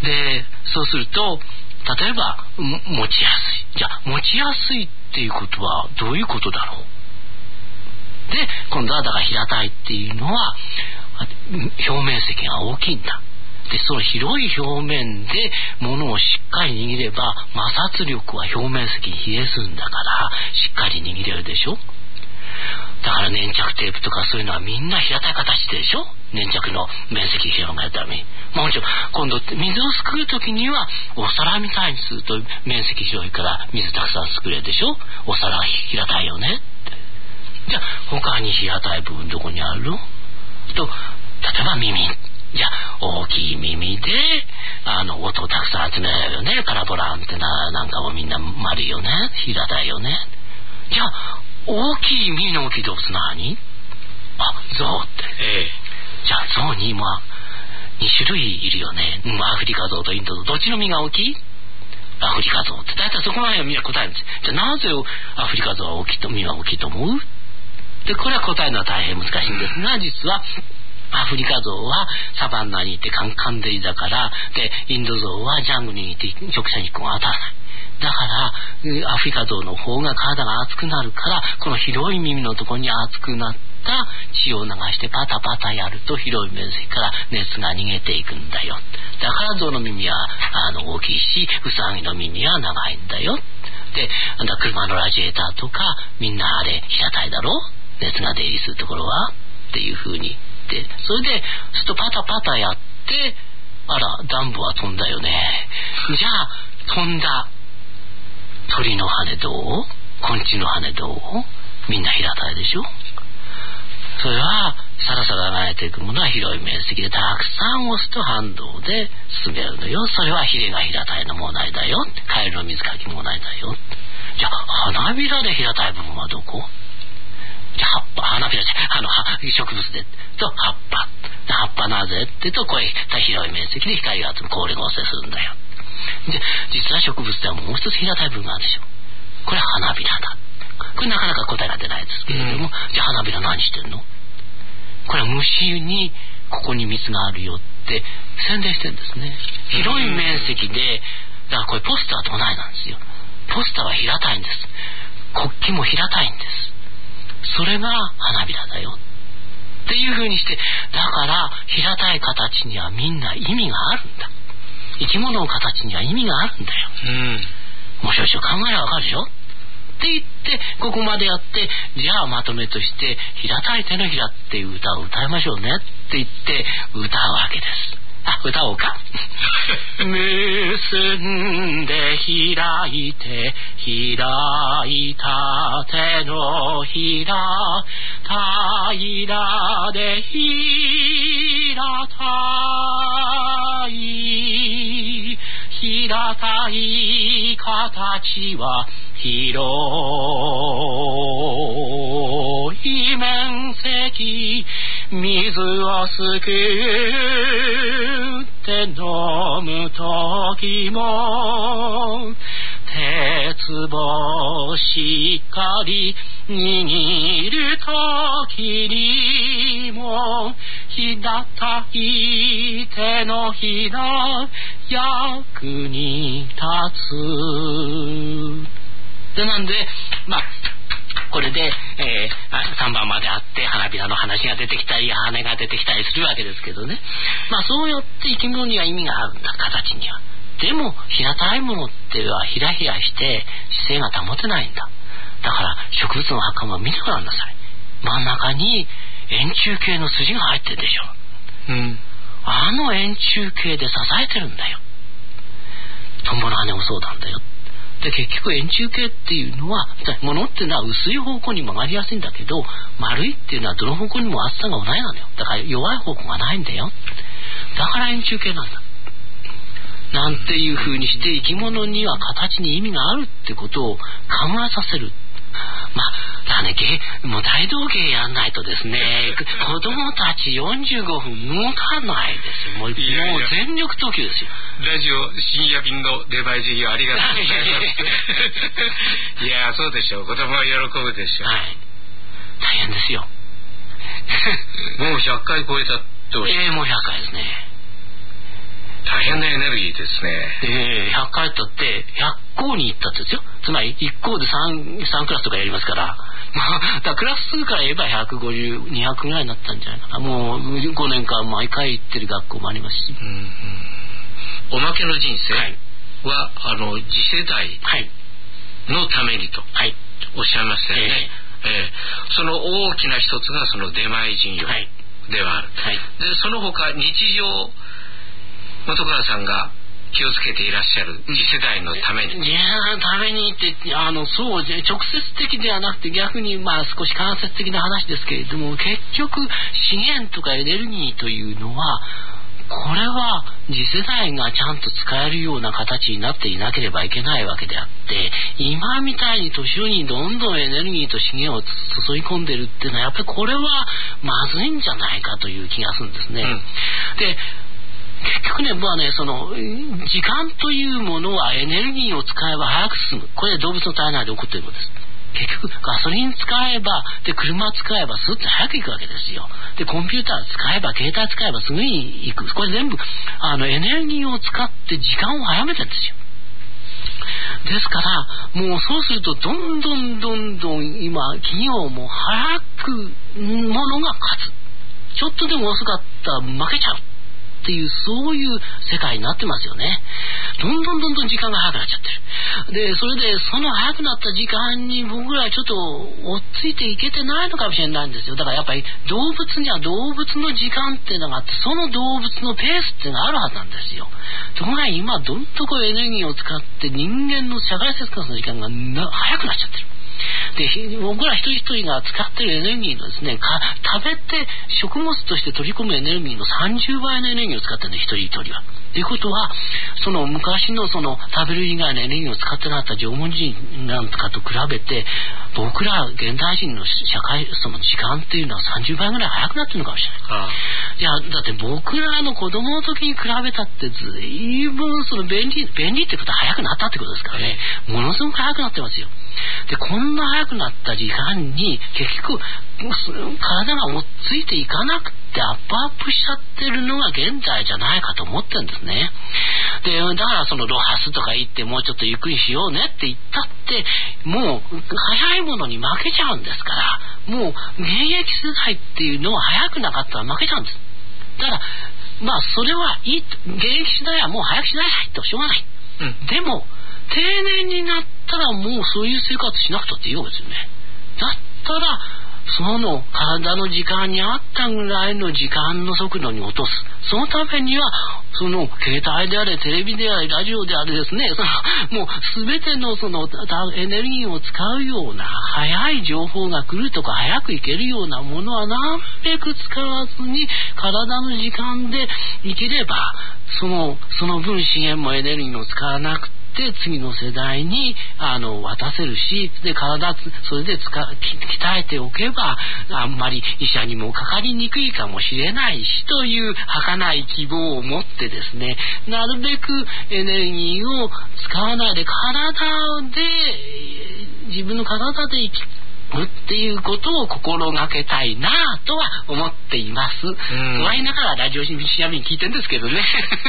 でそうすると例えば持ちやすい、じゃあ持ちやすいっていうことはどういうことだろう。で今度はだから平たいっていうのは表面積が大きいんだ。でその広い表面で物をしっかり握れば摩擦力は表面積に比例するんだからしっかり握れるでしょ。だから粘着テープとかそういうのはみんな平たい形でしょ。粘着の面積広がるために、もちろん今度水をすくう時にはお皿みたいにすると面積広いから水たくさんすくれるでしょ。お皿平たいよねって。じゃあ他に平たい部分どこにあるのと、例えば耳。じゃあ大きい耳であの音をたくさん集められるよね。パラボラアンテナなんかもみんな丸いよね、平たいよね。じゃあ大きい耳の大きい動物何？あ、ゾウって、ええ、じゃあゾウに今に種類いるよね、うん、アフリカゾウとインドゾウ、どっちの耳が大きい？アフリカゾウって。だいたいそこまでみんな答えるんです。じゃあなぜアフリカゾウは大きいと耳は大きいと思う？でこれは答えるのは大変難しいんですが、実はアフリカゾウはサバンナにいてカンカン照りだから、でインドゾウはジャングルにいて直射日光が当たらない。だからアフリカゾウの方が体が熱くなるから、この広い耳のところに熱くなってた血を流してパタパタやると広い面積から熱が逃げていくんだよ。だから象の耳はあの大きいし、ウサギの耳は長いんだよ。で、車のラジエーターとかみんなあれ平たいだろ、熱が出入りするところはっていう風に言って、それでちょっとパタパタやって、あらダンボは飛んだよね。じゃあ飛んだ鳥の羽どう、昆虫の羽どう、みんな平たいでしょ。それはさらさら流れていくものは広い面積でたくさん押すと反動で進めるのよ。それはヒレが平たいの問題だよ、カエルの水かき問題だよ。じゃあ花びらで平たい部分はどこ？じゃあ葉っぱ、花びらじゃあの植物でと葉っぱ、葉っぱなぜってとこういう広い面積で光が集め光合成するんだよ。で実は植物ではもう一つ平たい部分があるでしょ。これは花びらだ。これなかなか答えが出ないですけれども、うん、じゃあ花びら何してんの？これは虫にここに蜜があるよって宣伝してるんですね。広い面積で、だからこれポスターと同じなんですよ。ポスターは平たいんです。国旗も平たいんです。それが花びらだよっていう風にして、だから平たい形にはみんな意味があるんだ。生き物の形には意味があるんだよ。うん。もしよしょ考えればわかるでしょって言ってここまでやって、じゃあまとめとして平たい手のひらっていう歌を歌いましょうねって言って歌うわけです。あ、歌おうか。結んで開いて開いた手のひら、平らで平たい、平たい形は広い面積、水をすくって飲むときも鉄棒しっかり握るときにも平たい手のひら役に立つ。でなんでまあこれで、えー、さんばんまであって花びらの話が出てきたり羽が出てきたりするわけですけどね。まあそうやって生き物には意味があるんだ、形には。でも平たいものってはひらひらして姿勢が保てないんだ。だから植物の葉っぱを見てごらんなさい。真ん中に円柱形の筋が入ってるでしょ。うん。あの円柱形で支えてるんだよ。トンボの羽もそうなんだよ。で結局円柱形っていうのは、物っていうのは薄い方向に曲がりやすいんだけど、丸いっていうのはどの方向にも厚さが同じなんだよ。だから弱い方向がないんだよ。だから円柱形なんだ。なんていう風にして生き物には形に意味があるってことを考えさせる。まあだね、芸もう大道芸やんないとですね子供たちよんじゅうごふん動かないですよ。もう、いやいやもう全力投球ですよ。 ラジオ深夜便の出前授業ありがとうございますいやそうでしょう、子供は喜ぶでしょう。はい、 大変ですよもうひゃっかい超えたっておっしゃる。 ええー、もうひゃっかいですね。 大変なエネルギーですね。 えー、ひゃっかいとってひゃっ校に行ったんですよ。つまりいっ校で 3, さんクラスとかやりますから、まあ、だからクラス数から言えばひゃくごじゅう、にひゃくぐらいになったんじゃないかな。もうごねんかん毎回行ってる学校もありますし、うん、 おまけの人生は、はい、あの次世代のためにとおっしゃいましたよね。はい、えーえー、その大きな一つがその出前授業ではある、はいはい、でその他日常本川さんが気をつけていらっしゃる次世代のために、 いやためにってあのそう直接的ではなくて逆にまあ少し間接的な話ですけれども、結局資源とかエネルギーというのはこれは次世代がちゃんと使えるような形になっていなければいけないわけであって、今みたいに年寄りにどんどんエネルギーと資源を注ぎ込んでるっていうのはやっぱりこれはまずいんじゃないかという気がするんですね。うん、で結局ね、僕はね、その時間というものはエネルギーを使えば早く進む。これで動物の体内で起こっているのです。結局ガソリン使えばで車使えばスッと早く行くわけですよ。でコンピューター使えば携帯使えばすぐに行く。これ全部あのエネルギーを使って時間を早めてるんですよ。 ですからもうそうするとどんどんどんどん今企業も早くものが勝つ、ちょっとでも遅かったら負けちゃうっていう、そういう世界になってますよね。どんどんどんどん時間が早くなっちゃってる。でそれでその早くなった時間に僕らはちょっと追っついていけてないのかもしれないんですよ。だからやっぱり動物には動物の時間っていうのがあって、その動物のペースっていうのがあるはずなんですよ。ところが今どんとこうエネルギーを使って人間の社会生活の時間がな早くなっちゃってる。で僕ら一人一人が使ってるエネルギーのですね、か食べて食物として取り込むエネルギーのさんじゅうばいのエネルギーを使ってるんで、一人一人は。ということはその昔のその食べる以外のエネルギーを使ってなかった縄文人なんかと比べて、僕ら現代人の社会その時間っていうのはさんじゅうばいぐらい早くなってるのかもしれない。ああ、いやだって僕らの子供の時に比べたってずいぶんその便利便利ってことは早くなったってことですからね、ものすごく早くなってますよ。でこんな早くなった時間に結局体が追っついていかなくてアップアップしちゃってるのが現在じゃないかと思ってるんですね。でだからそのロハスとか言ってもうちょっとゆっくりしようねって言ったってもう早いものに負けちゃうんですから、もう現役世代っていうのは早くなかったら負けちゃうんです。だからまあそれはいい、現役世代はもう早くしなさいとしょうがない、うん、でも定年になったらもうそういう生活しなくたっていいわけですよね。だったらその体の時間に合ったぐらいの時間の速度に落とす。そのためにはその携帯であれテレビであれラジオであれですね、そのもう全てのそのエネルギーを使うような早い情報が来るとか早く行けるようなものはなるべく使わずに体の時間で生きればそのその分資源もエネルギーも使わなくてで次の世代にあの渡せるし、で体それで使鍛えておけばあんまり医者にもかかりにくいかもしれないしという儚い希望を持ってですね、なるべくエネルギーを使わないで体で自分の体で生きるっていうことを心がけたいなとは思っています。とは言いながらラジオ新聞調べに聞いてるんですけどね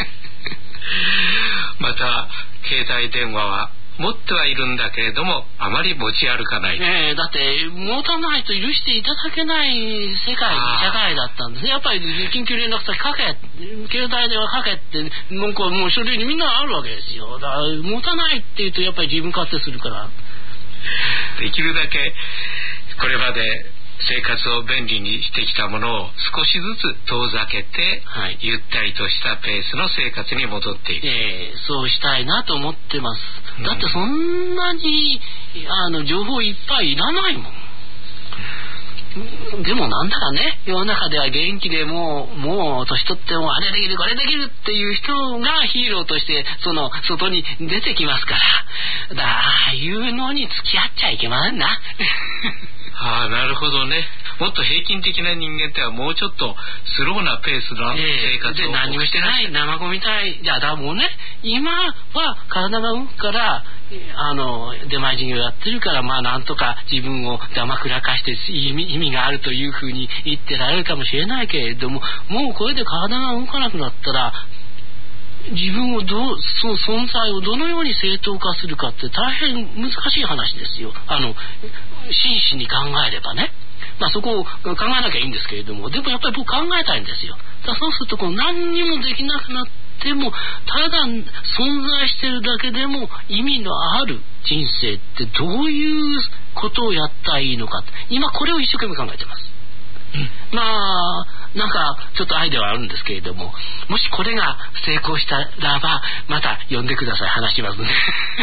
また携帯電話は持ってはいるんだけれどもあまり持ち歩かない、 ね、だって持たないと許していただけない世界社会だったんですね。やっぱり緊急連絡先かけ携帯電話かけってなんかもう書類にみんなあるわけですよ。だから持たないっていうとやっぱり自分勝手するからできるだけこれまで生活を便利にしてきたものを少しずつ遠ざけて、はい、ゆったりとしたペースの生活に戻っていく、 えー、そうしたいなと思ってます、うん、だってそんなにあの情報いっぱいいらないもん。でもなんだかね、世の中では元気でもうもう年取ってもあれできるこれできるっていう人がヒーローとしてその外に出てきますから、だああいうのに付き合っちゃいけませんなああ、なるほどね。もっと平均的な人間ってはもうちょっとスローなペースの生活を、 えー、で何もしてない生ゴみたい。いやだもうね、今は体が動くからあの出前授業やってるからまあなんとか自分をだまくらかして意味、意味があるというふうに言ってられるかもしれないけれども、もうこれで体が動かなくなったら自分をどうその存在をどのように正当化するかって大変難しい話ですよ。あの真摯に考えればね、まあそこを考えなきゃいいんですけれども、でもやっぱり僕考えたいんですよ。だそうするとこう何にもできなくなってもただ存在してるだけでも意味のある人生ってどういうことをやったらいいのか、今これを一生懸命考えてます。うん、まあなんかちょっとアイデアはあるんですけれども、もしこれが成功したらばまた呼んでください、話しますね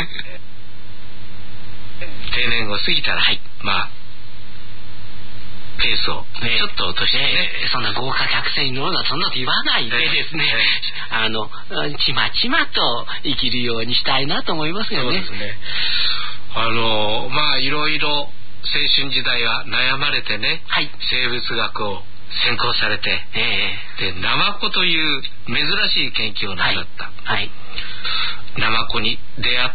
定年を過ぎたら、はい、まあペースをちょっと落としてね、 えー、そんな豪華客船に乗るのはそんなこと言わないでですね、えー、あのちまちまと生きるようにしたいなと思いますよね。 そうですね。あのまあいろいろ青春時代は悩まれてね、はい、生物学を専攻されて、えー、でナマコという珍しい研究をなさった、はいはい、ナマコに出会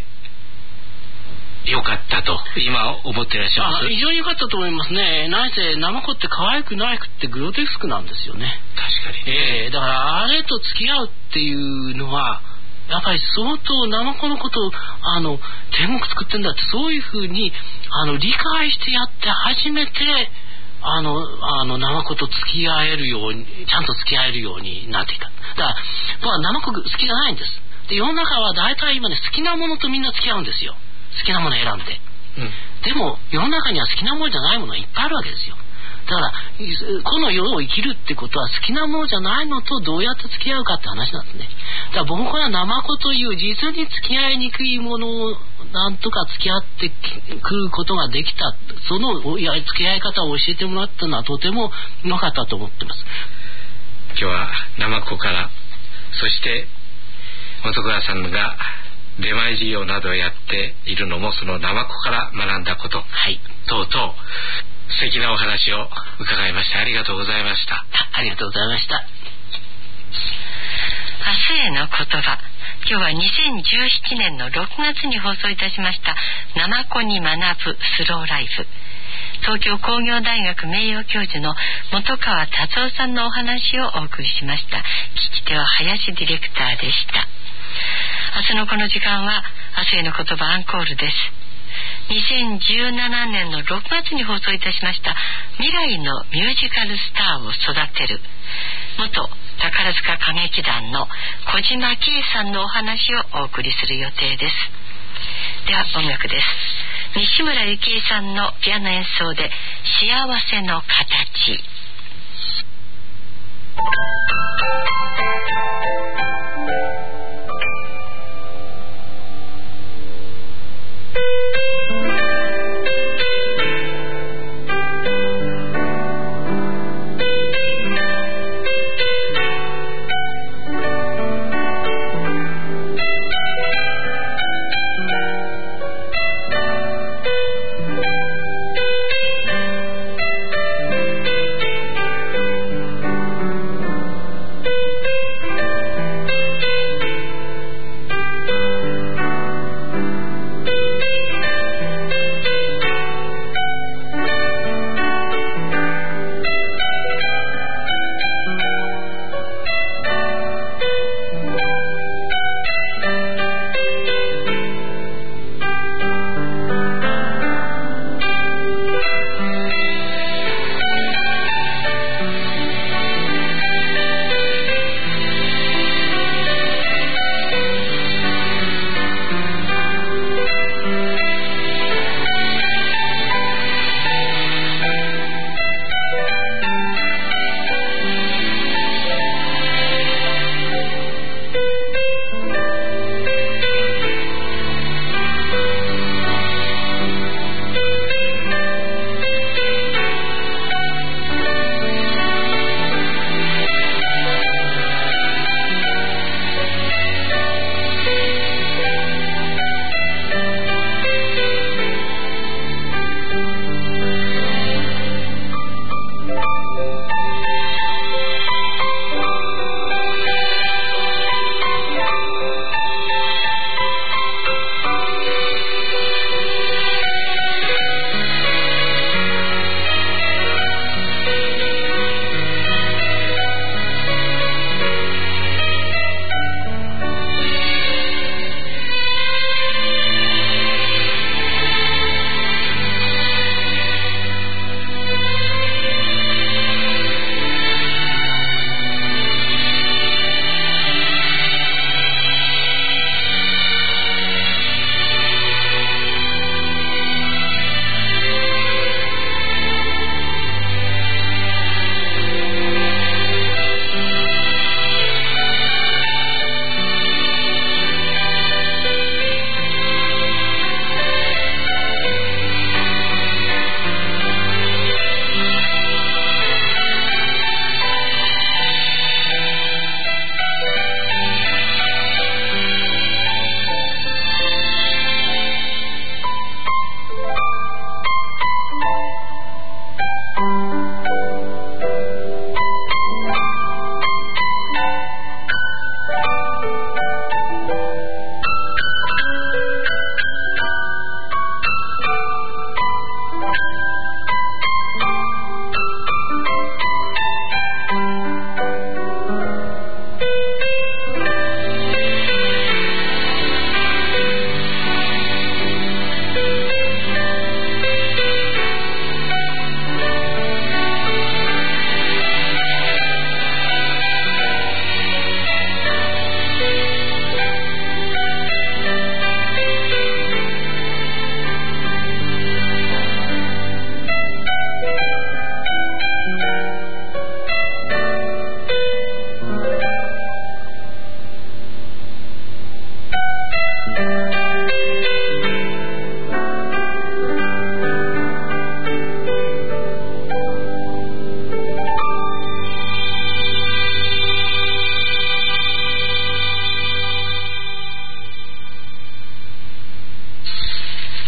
ってよかったと今思っていらっしゃいます。 非常に良かったと思いますね。何せナマコって可愛くないくってグロテスクなんですよね。 確かに、 えー、だからあれと付き合うっていうのはやっぱり相当ナマコのことをあの天国作ってんだって、そういうふうにあの理解してやって初めてあのあのナマコと付き合えるように、ちゃんと付き合えるようになってきた。だから僕はナマコ好きじゃないんです。で世の中は大体今ね、好きなものとみんな付き合うんですよ。好きなもの選んで、うん、でも世の中には好きなものじゃないものがいっぱいあるわけですよ。だからこの世を生きるってことは好きなものじゃないのとどうやって付き合うかって話なんですね。だから僕はナマコという実に付き合いにくいものをなんとか付き合ってくることができた、その付き合い方を教えてもらったのはとても良かったと思ってます。 今日はナマコから、そして本川さんが出前事業などをやっているのもそのナマコから学んだこと、はい、等々素敵なお話を伺いまして、ありがとうございました。 ありがとうございました。 明日への言葉、今日はにせんじゅうななねんのろくがつに放送いたしましたナマコに学ぶスローライフ、東京工業大学名誉教授の本川達夫さんのお話をお送りしました。聞き手は林ディレクターでした。明日のこの時間は明日への言葉アンコールです。にせんじゅうななねんのろくがつに放送いたしました未来のミュージカルスターを育てる元宝塚歌劇団の小島圭さんのお話をお送りする予定です。では音楽です。西村幸恵さんのピアノ演奏で幸せの形。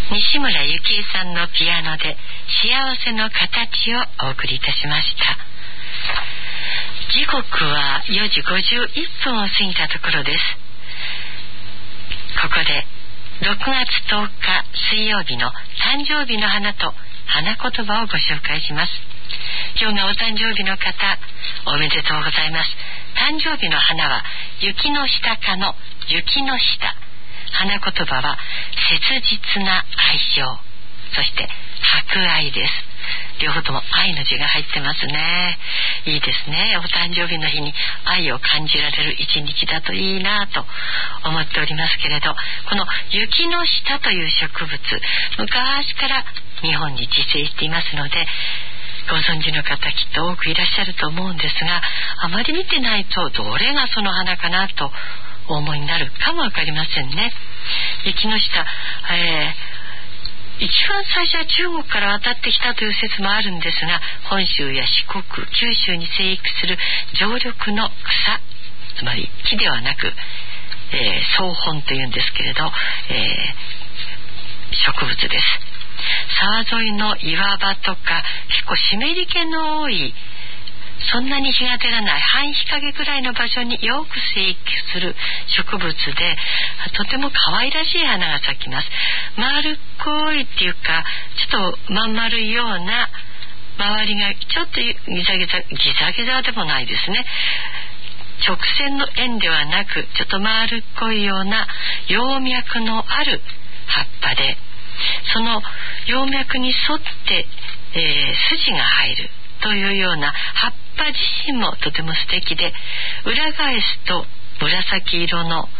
西村由紀恵さんのピアノで幸せの形をお送りいたしました。時刻はよじごじゅういっぷんを過ぎたところです。ここでろくがつとおか水曜日の誕生日の花と花言葉をご紹介します。今日がお誕生日の方、おめでとうございます。誕生日の花は雪の下かの雪の下、花言葉は切実な愛情、そして博愛です。両方とも愛の字が入ってますね。いいですね。お誕生日の日に愛を感じられる一日だといいなと思っておりますけれど、この雪の下という植物、昔から日本に自生していますので、ご存知の方きっと多くいらっしゃると思うんですが、あまり見てないとどれがその花かなとお思いになるかもわかりませんね。雪の下、えー一番最初は中国から渡ってきたという説もあるんですが、本州や四国、九州に生育する常緑の草、つまり木ではなく、えー、草本というんですけれど、えー、植物です。沢沿いの岩場とか結構湿り気の多い、そんなに日が照らない半日陰ぐらいの場所によく生育する植物で、とても可愛らしい花が咲きます。丸っこいっていうか、ちょっとまん丸いような、周りがちょっとギザギザ、ギザギザでもないですね。直線の円ではなく、ちょっと丸っこいような葉脈のある葉っぱで、その葉脈に沿って、えー、筋が入るというような葉っぱ自身もとても素敵で、裏返すと紫色の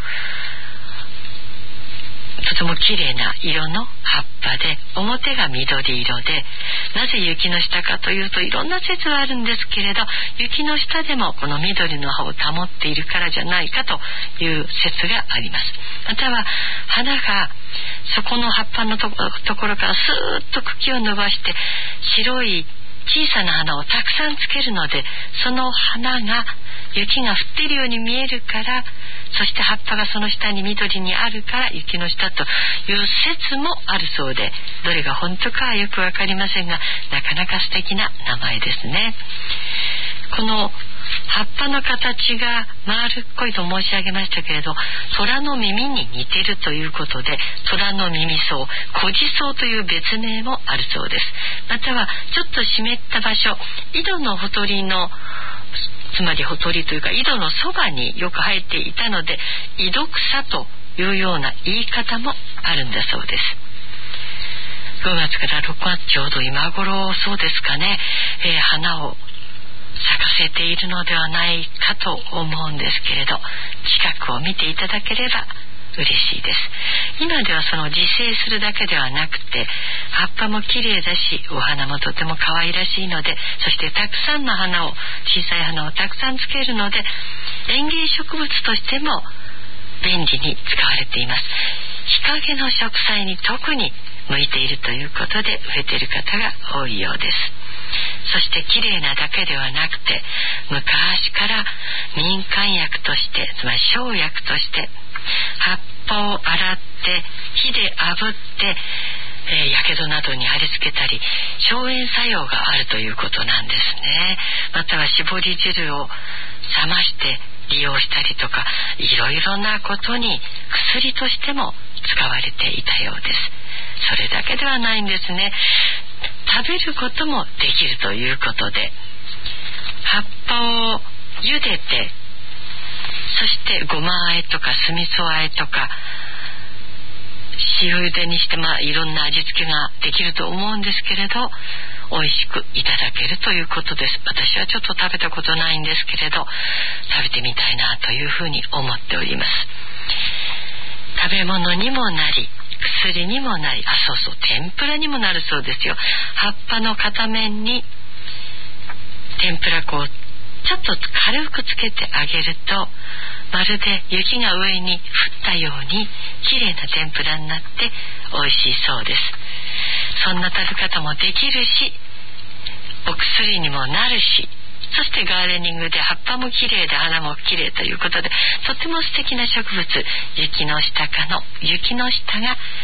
とても綺麗な色の葉っぱで、表が緑色で、なぜ雪の下かというといろんな説はあるんですけれど、雪の下でもこの緑の葉を保っているからじゃないかという説があります。または花がそこの葉っぱのところからスーッと茎を伸ばして白い小さな花をたくさんつけるので、その花が雪が降っているように見えるから、そして葉っぱがその下に緑にあるから雪の下という説もあるそうで、どれが本当かはよくわかりませんが、なかなか素敵な名前ですね。この葉っぱの形が丸っこいと申し上げましたけれど、虎の耳に似ているということで、虎の耳草、小地草という別名もあるそうです。またはちょっと湿った場所、井戸のほとりの、つまりほとりというか井戸のそばによく生えていたので、井戸草というような言い方もあるんだそうです。ごがつからろくがつちょうど今頃そうですかね、えー、花を咲かせているのではないかと思うんですけれど、近くを見ていただければ嬉しいです。今ではその自生するだけではなくて、葉っぱも綺麗だし、お花もとても可愛らしいので、そしてたくさんの花を、小さい花をたくさんつけるので、園芸植物としても便利に使われています。日陰の植栽に特に向いているということで植えている方が多いようです。そして綺麗なだけではなくて、昔から民間薬として、つまり生薬として葉っぱを洗って火で炙って、えー、やけどなどに貼り付けたり消炎作用があるということなんですね。または絞り汁を冷まして利用したりとか、いろいろなことに薬としても使われていたようです。それだけではないんですね。食べることもできるということで、葉っぱを茹でて、そしてごま和えとか酢味噌和えとか塩茹でにして、まあいろんな味付けができると思うんですけれど、美味しくいただけるということです。私はちょっと食べたことないんですけれど、食べてみたいなというふうに思っております。食べ物にもなり、薬にもなり、あ、そうそう、天ぷらにもなるそうですよ。葉っぱの片面に天ぷら粉をちょっと軽くつけてあげると、まるで雪が上に降ったようにきれいな天ぷらになって美味しいそうです。そんな食べ方もできるし、お薬にもなるし、そしてガーデニングで葉っぱもきれいで花もきれいということで、とても素敵な植物、雪の下かの雪の下が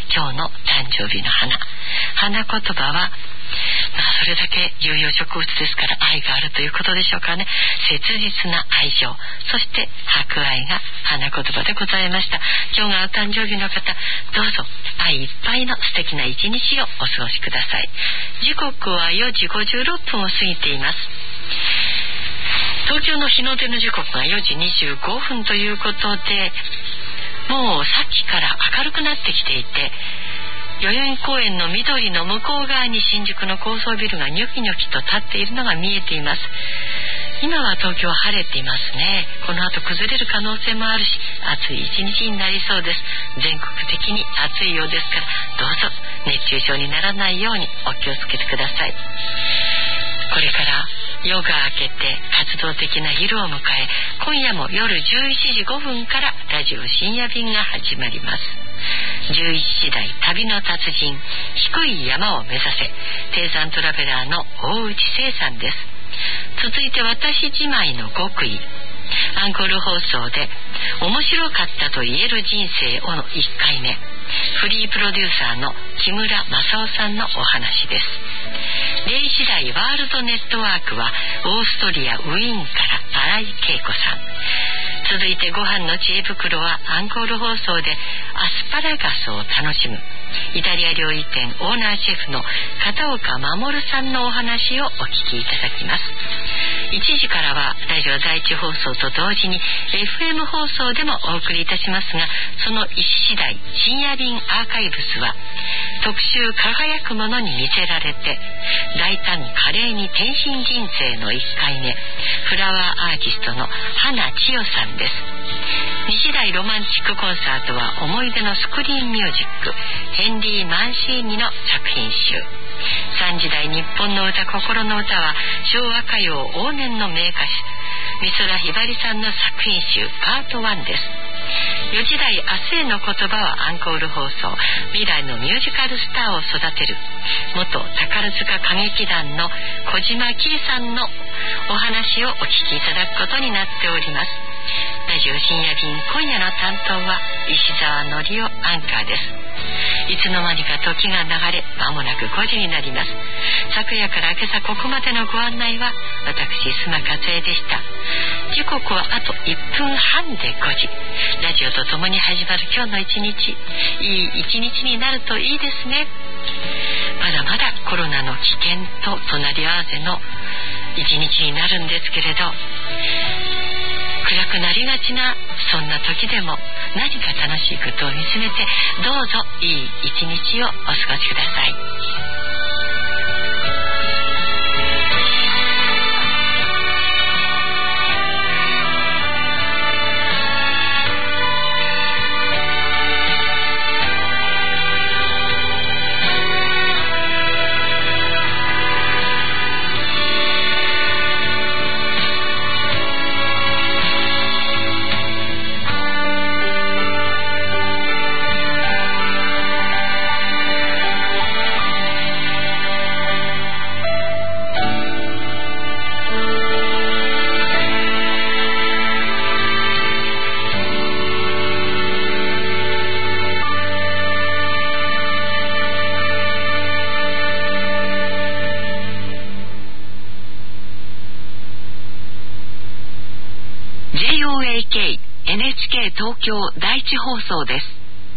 今日の誕生日の花。花言葉は、まあ、それだけ有用植物ですから愛があるということでしょうかね。切実な愛情、そして博愛が花言葉でございました。今日がお誕生日の方、どうぞ愛いっぱいの素敵な一日をお過ごしください。時刻はよじごじゅうろっぷんを過ぎています。東京の日の出の時刻がよじにじゅうごふんということで、もうさっきから明るくなってきていて、代々木公園の緑の向こう側に新宿の高層ビルがニョキニョキと立っているのが見えています。今は東京は晴れていますね。この後崩れる可能性もあるし、暑い一日になりそうです。全国的に暑いようですから、どうぞ熱中症にならないようにお気をつけてください。これから夜が明けて活動的な昼を迎え、今夜も夜じゅういちじごふんからラジオ深夜便が始まります。じゅういちじ台旅の達人、低い山を目指せ、低山トラベラーの大内聖さんです。続いて私自前の極意、アンコール放送で面白かったと言える人生をのいっかいめ、フリープロデューサーの木村正夫さんのお話です。れいじ台ワールドネットワークはオーストリアウィーンから新井恵子さん。続いてご飯の知恵袋はアンコール放送でアスパラガスを楽しむイタリア料理店オーナーシェフの片岡守さんのお話をお聞きいただきます。いちじからはラジオ第一放送と同時に エフエム 放送でもお送りいたしますが、そのいちじ台深夜便アーカイブスは特集輝くものに魅せられて大胆華麗に転身人生のいっかいめ、フラワーアーティストの花千代さんです。にじ台ロマンチックコンサートは思い出のスクリーンミュージックヘンリー・マンシーニの作品集。さんじ台日本の歌心の歌は昭和歌謡往年の名歌手美空ひばりさんの作品集パートワンです。よじ台明日への言葉はアンコール放送、未来のミュージカルスターを育てる元宝塚歌劇団の小島喜里さんのお話をお聞きいただくことになっております。ラジオ深夜便、今夜の担当は石澤典夫アンカーです。いつの間にか時が流れ、間もなくごじになります。昨夜から今朝ここまでのご案内は私須磨和恵でした。時刻はあといっぷんはんでごじ。ラジオとともに始まる今日の一日、いい一日になるといいですね。まだまだコロナの危険と隣り合わせの一日になるんですけれど、暗くなりがちなそんな時でも何か楽しいことを見つめて、どうぞいい一日をお過ごしください。エヌエイチケー 東京第一放送です。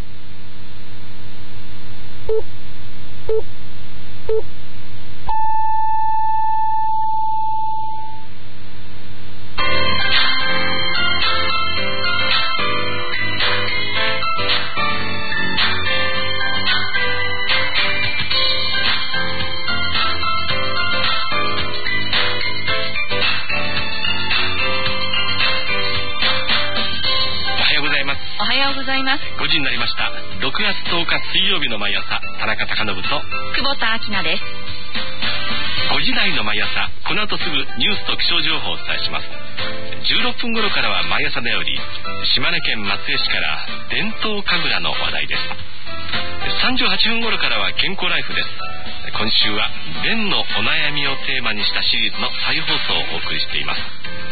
ごじになりました。ろくがつとおか水曜日の毎朝、田中貴信と久保田明菜です。 ごじ台の毎朝、この後すぐニュースと気象情報をお伝えします。じゅうろっぷん頃からは毎朝のより島根県松江市から伝統神楽の話題です。さんじゅうはっぷん頃からは健康ライフです。今週は便のお悩みをテーマにしたシリーズの再放送をお送りしています。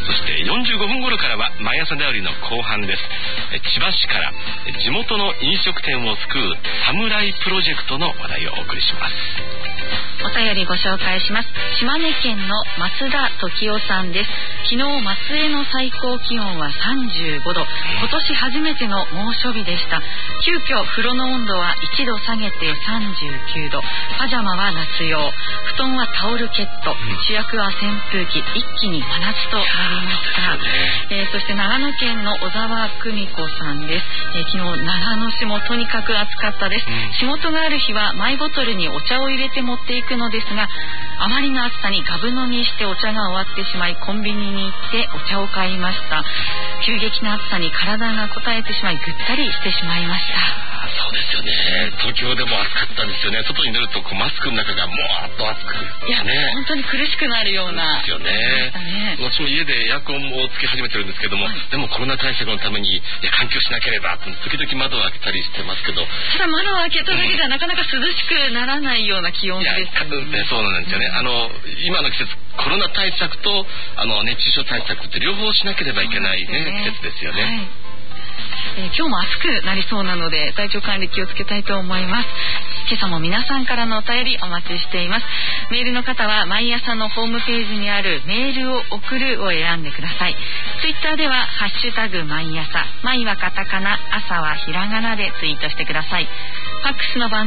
そしてよんじゅうごふん頃からは毎朝だよりの後半です。千葉市から地元の飲食店を救うサムライプロジェクトの話題をお送りします。 お便りご紹介します。島根県の増田時夫さんです。昨日松江の最高気温はさんじゅうごど、今年初めての猛暑日でした。急遽風呂の温度はいちど下げてさんじゅうきゅうど、パジャマは夏用、布団はタオルケット、主役は扇風機、一気に真夏となりました。えー、そして長野県の小沢久美子さんです。えー、昨日長野市もとにかく暑かったです。仕事がある日はマイボトルにお茶を入れて持っていくのですが、あまりの暑さにガブ飲みしてお茶が終わってしまい、コンビニに行ってお茶を買いました。急激な暑さに体が応えてしまい、ぐったりしてしまいました。 そうですよね。東京でも暑かったですよね。外に出るとこうマスクの中がもわっと暑く、 いや、ね、本当に苦しくなるようなですよね。ね、私も家でエアコンをつけ始めてるんですけども、はい、でもコロナ対策のために換気をしなければ時々窓を開けたりしてますけど、 ただ窓を開けただけではなかなか涼しくならないような気温ですよね。 そうなんですよね。あの今の季節コロナ対策とあの熱中症対策って両方しなければいけない、ねね、季節ですよね。はい、 えー、今日も暑くなりそうなので体調管理気をつけたいと思います。今朝も皆さんからのお便りお待ちしています。メールの方は毎朝のホームページにあるメールを送るを選んでください。ツイッターではハッシュタグ毎朝、毎はカタカナ、朝はひらがなでツイートしてください。ファックスの番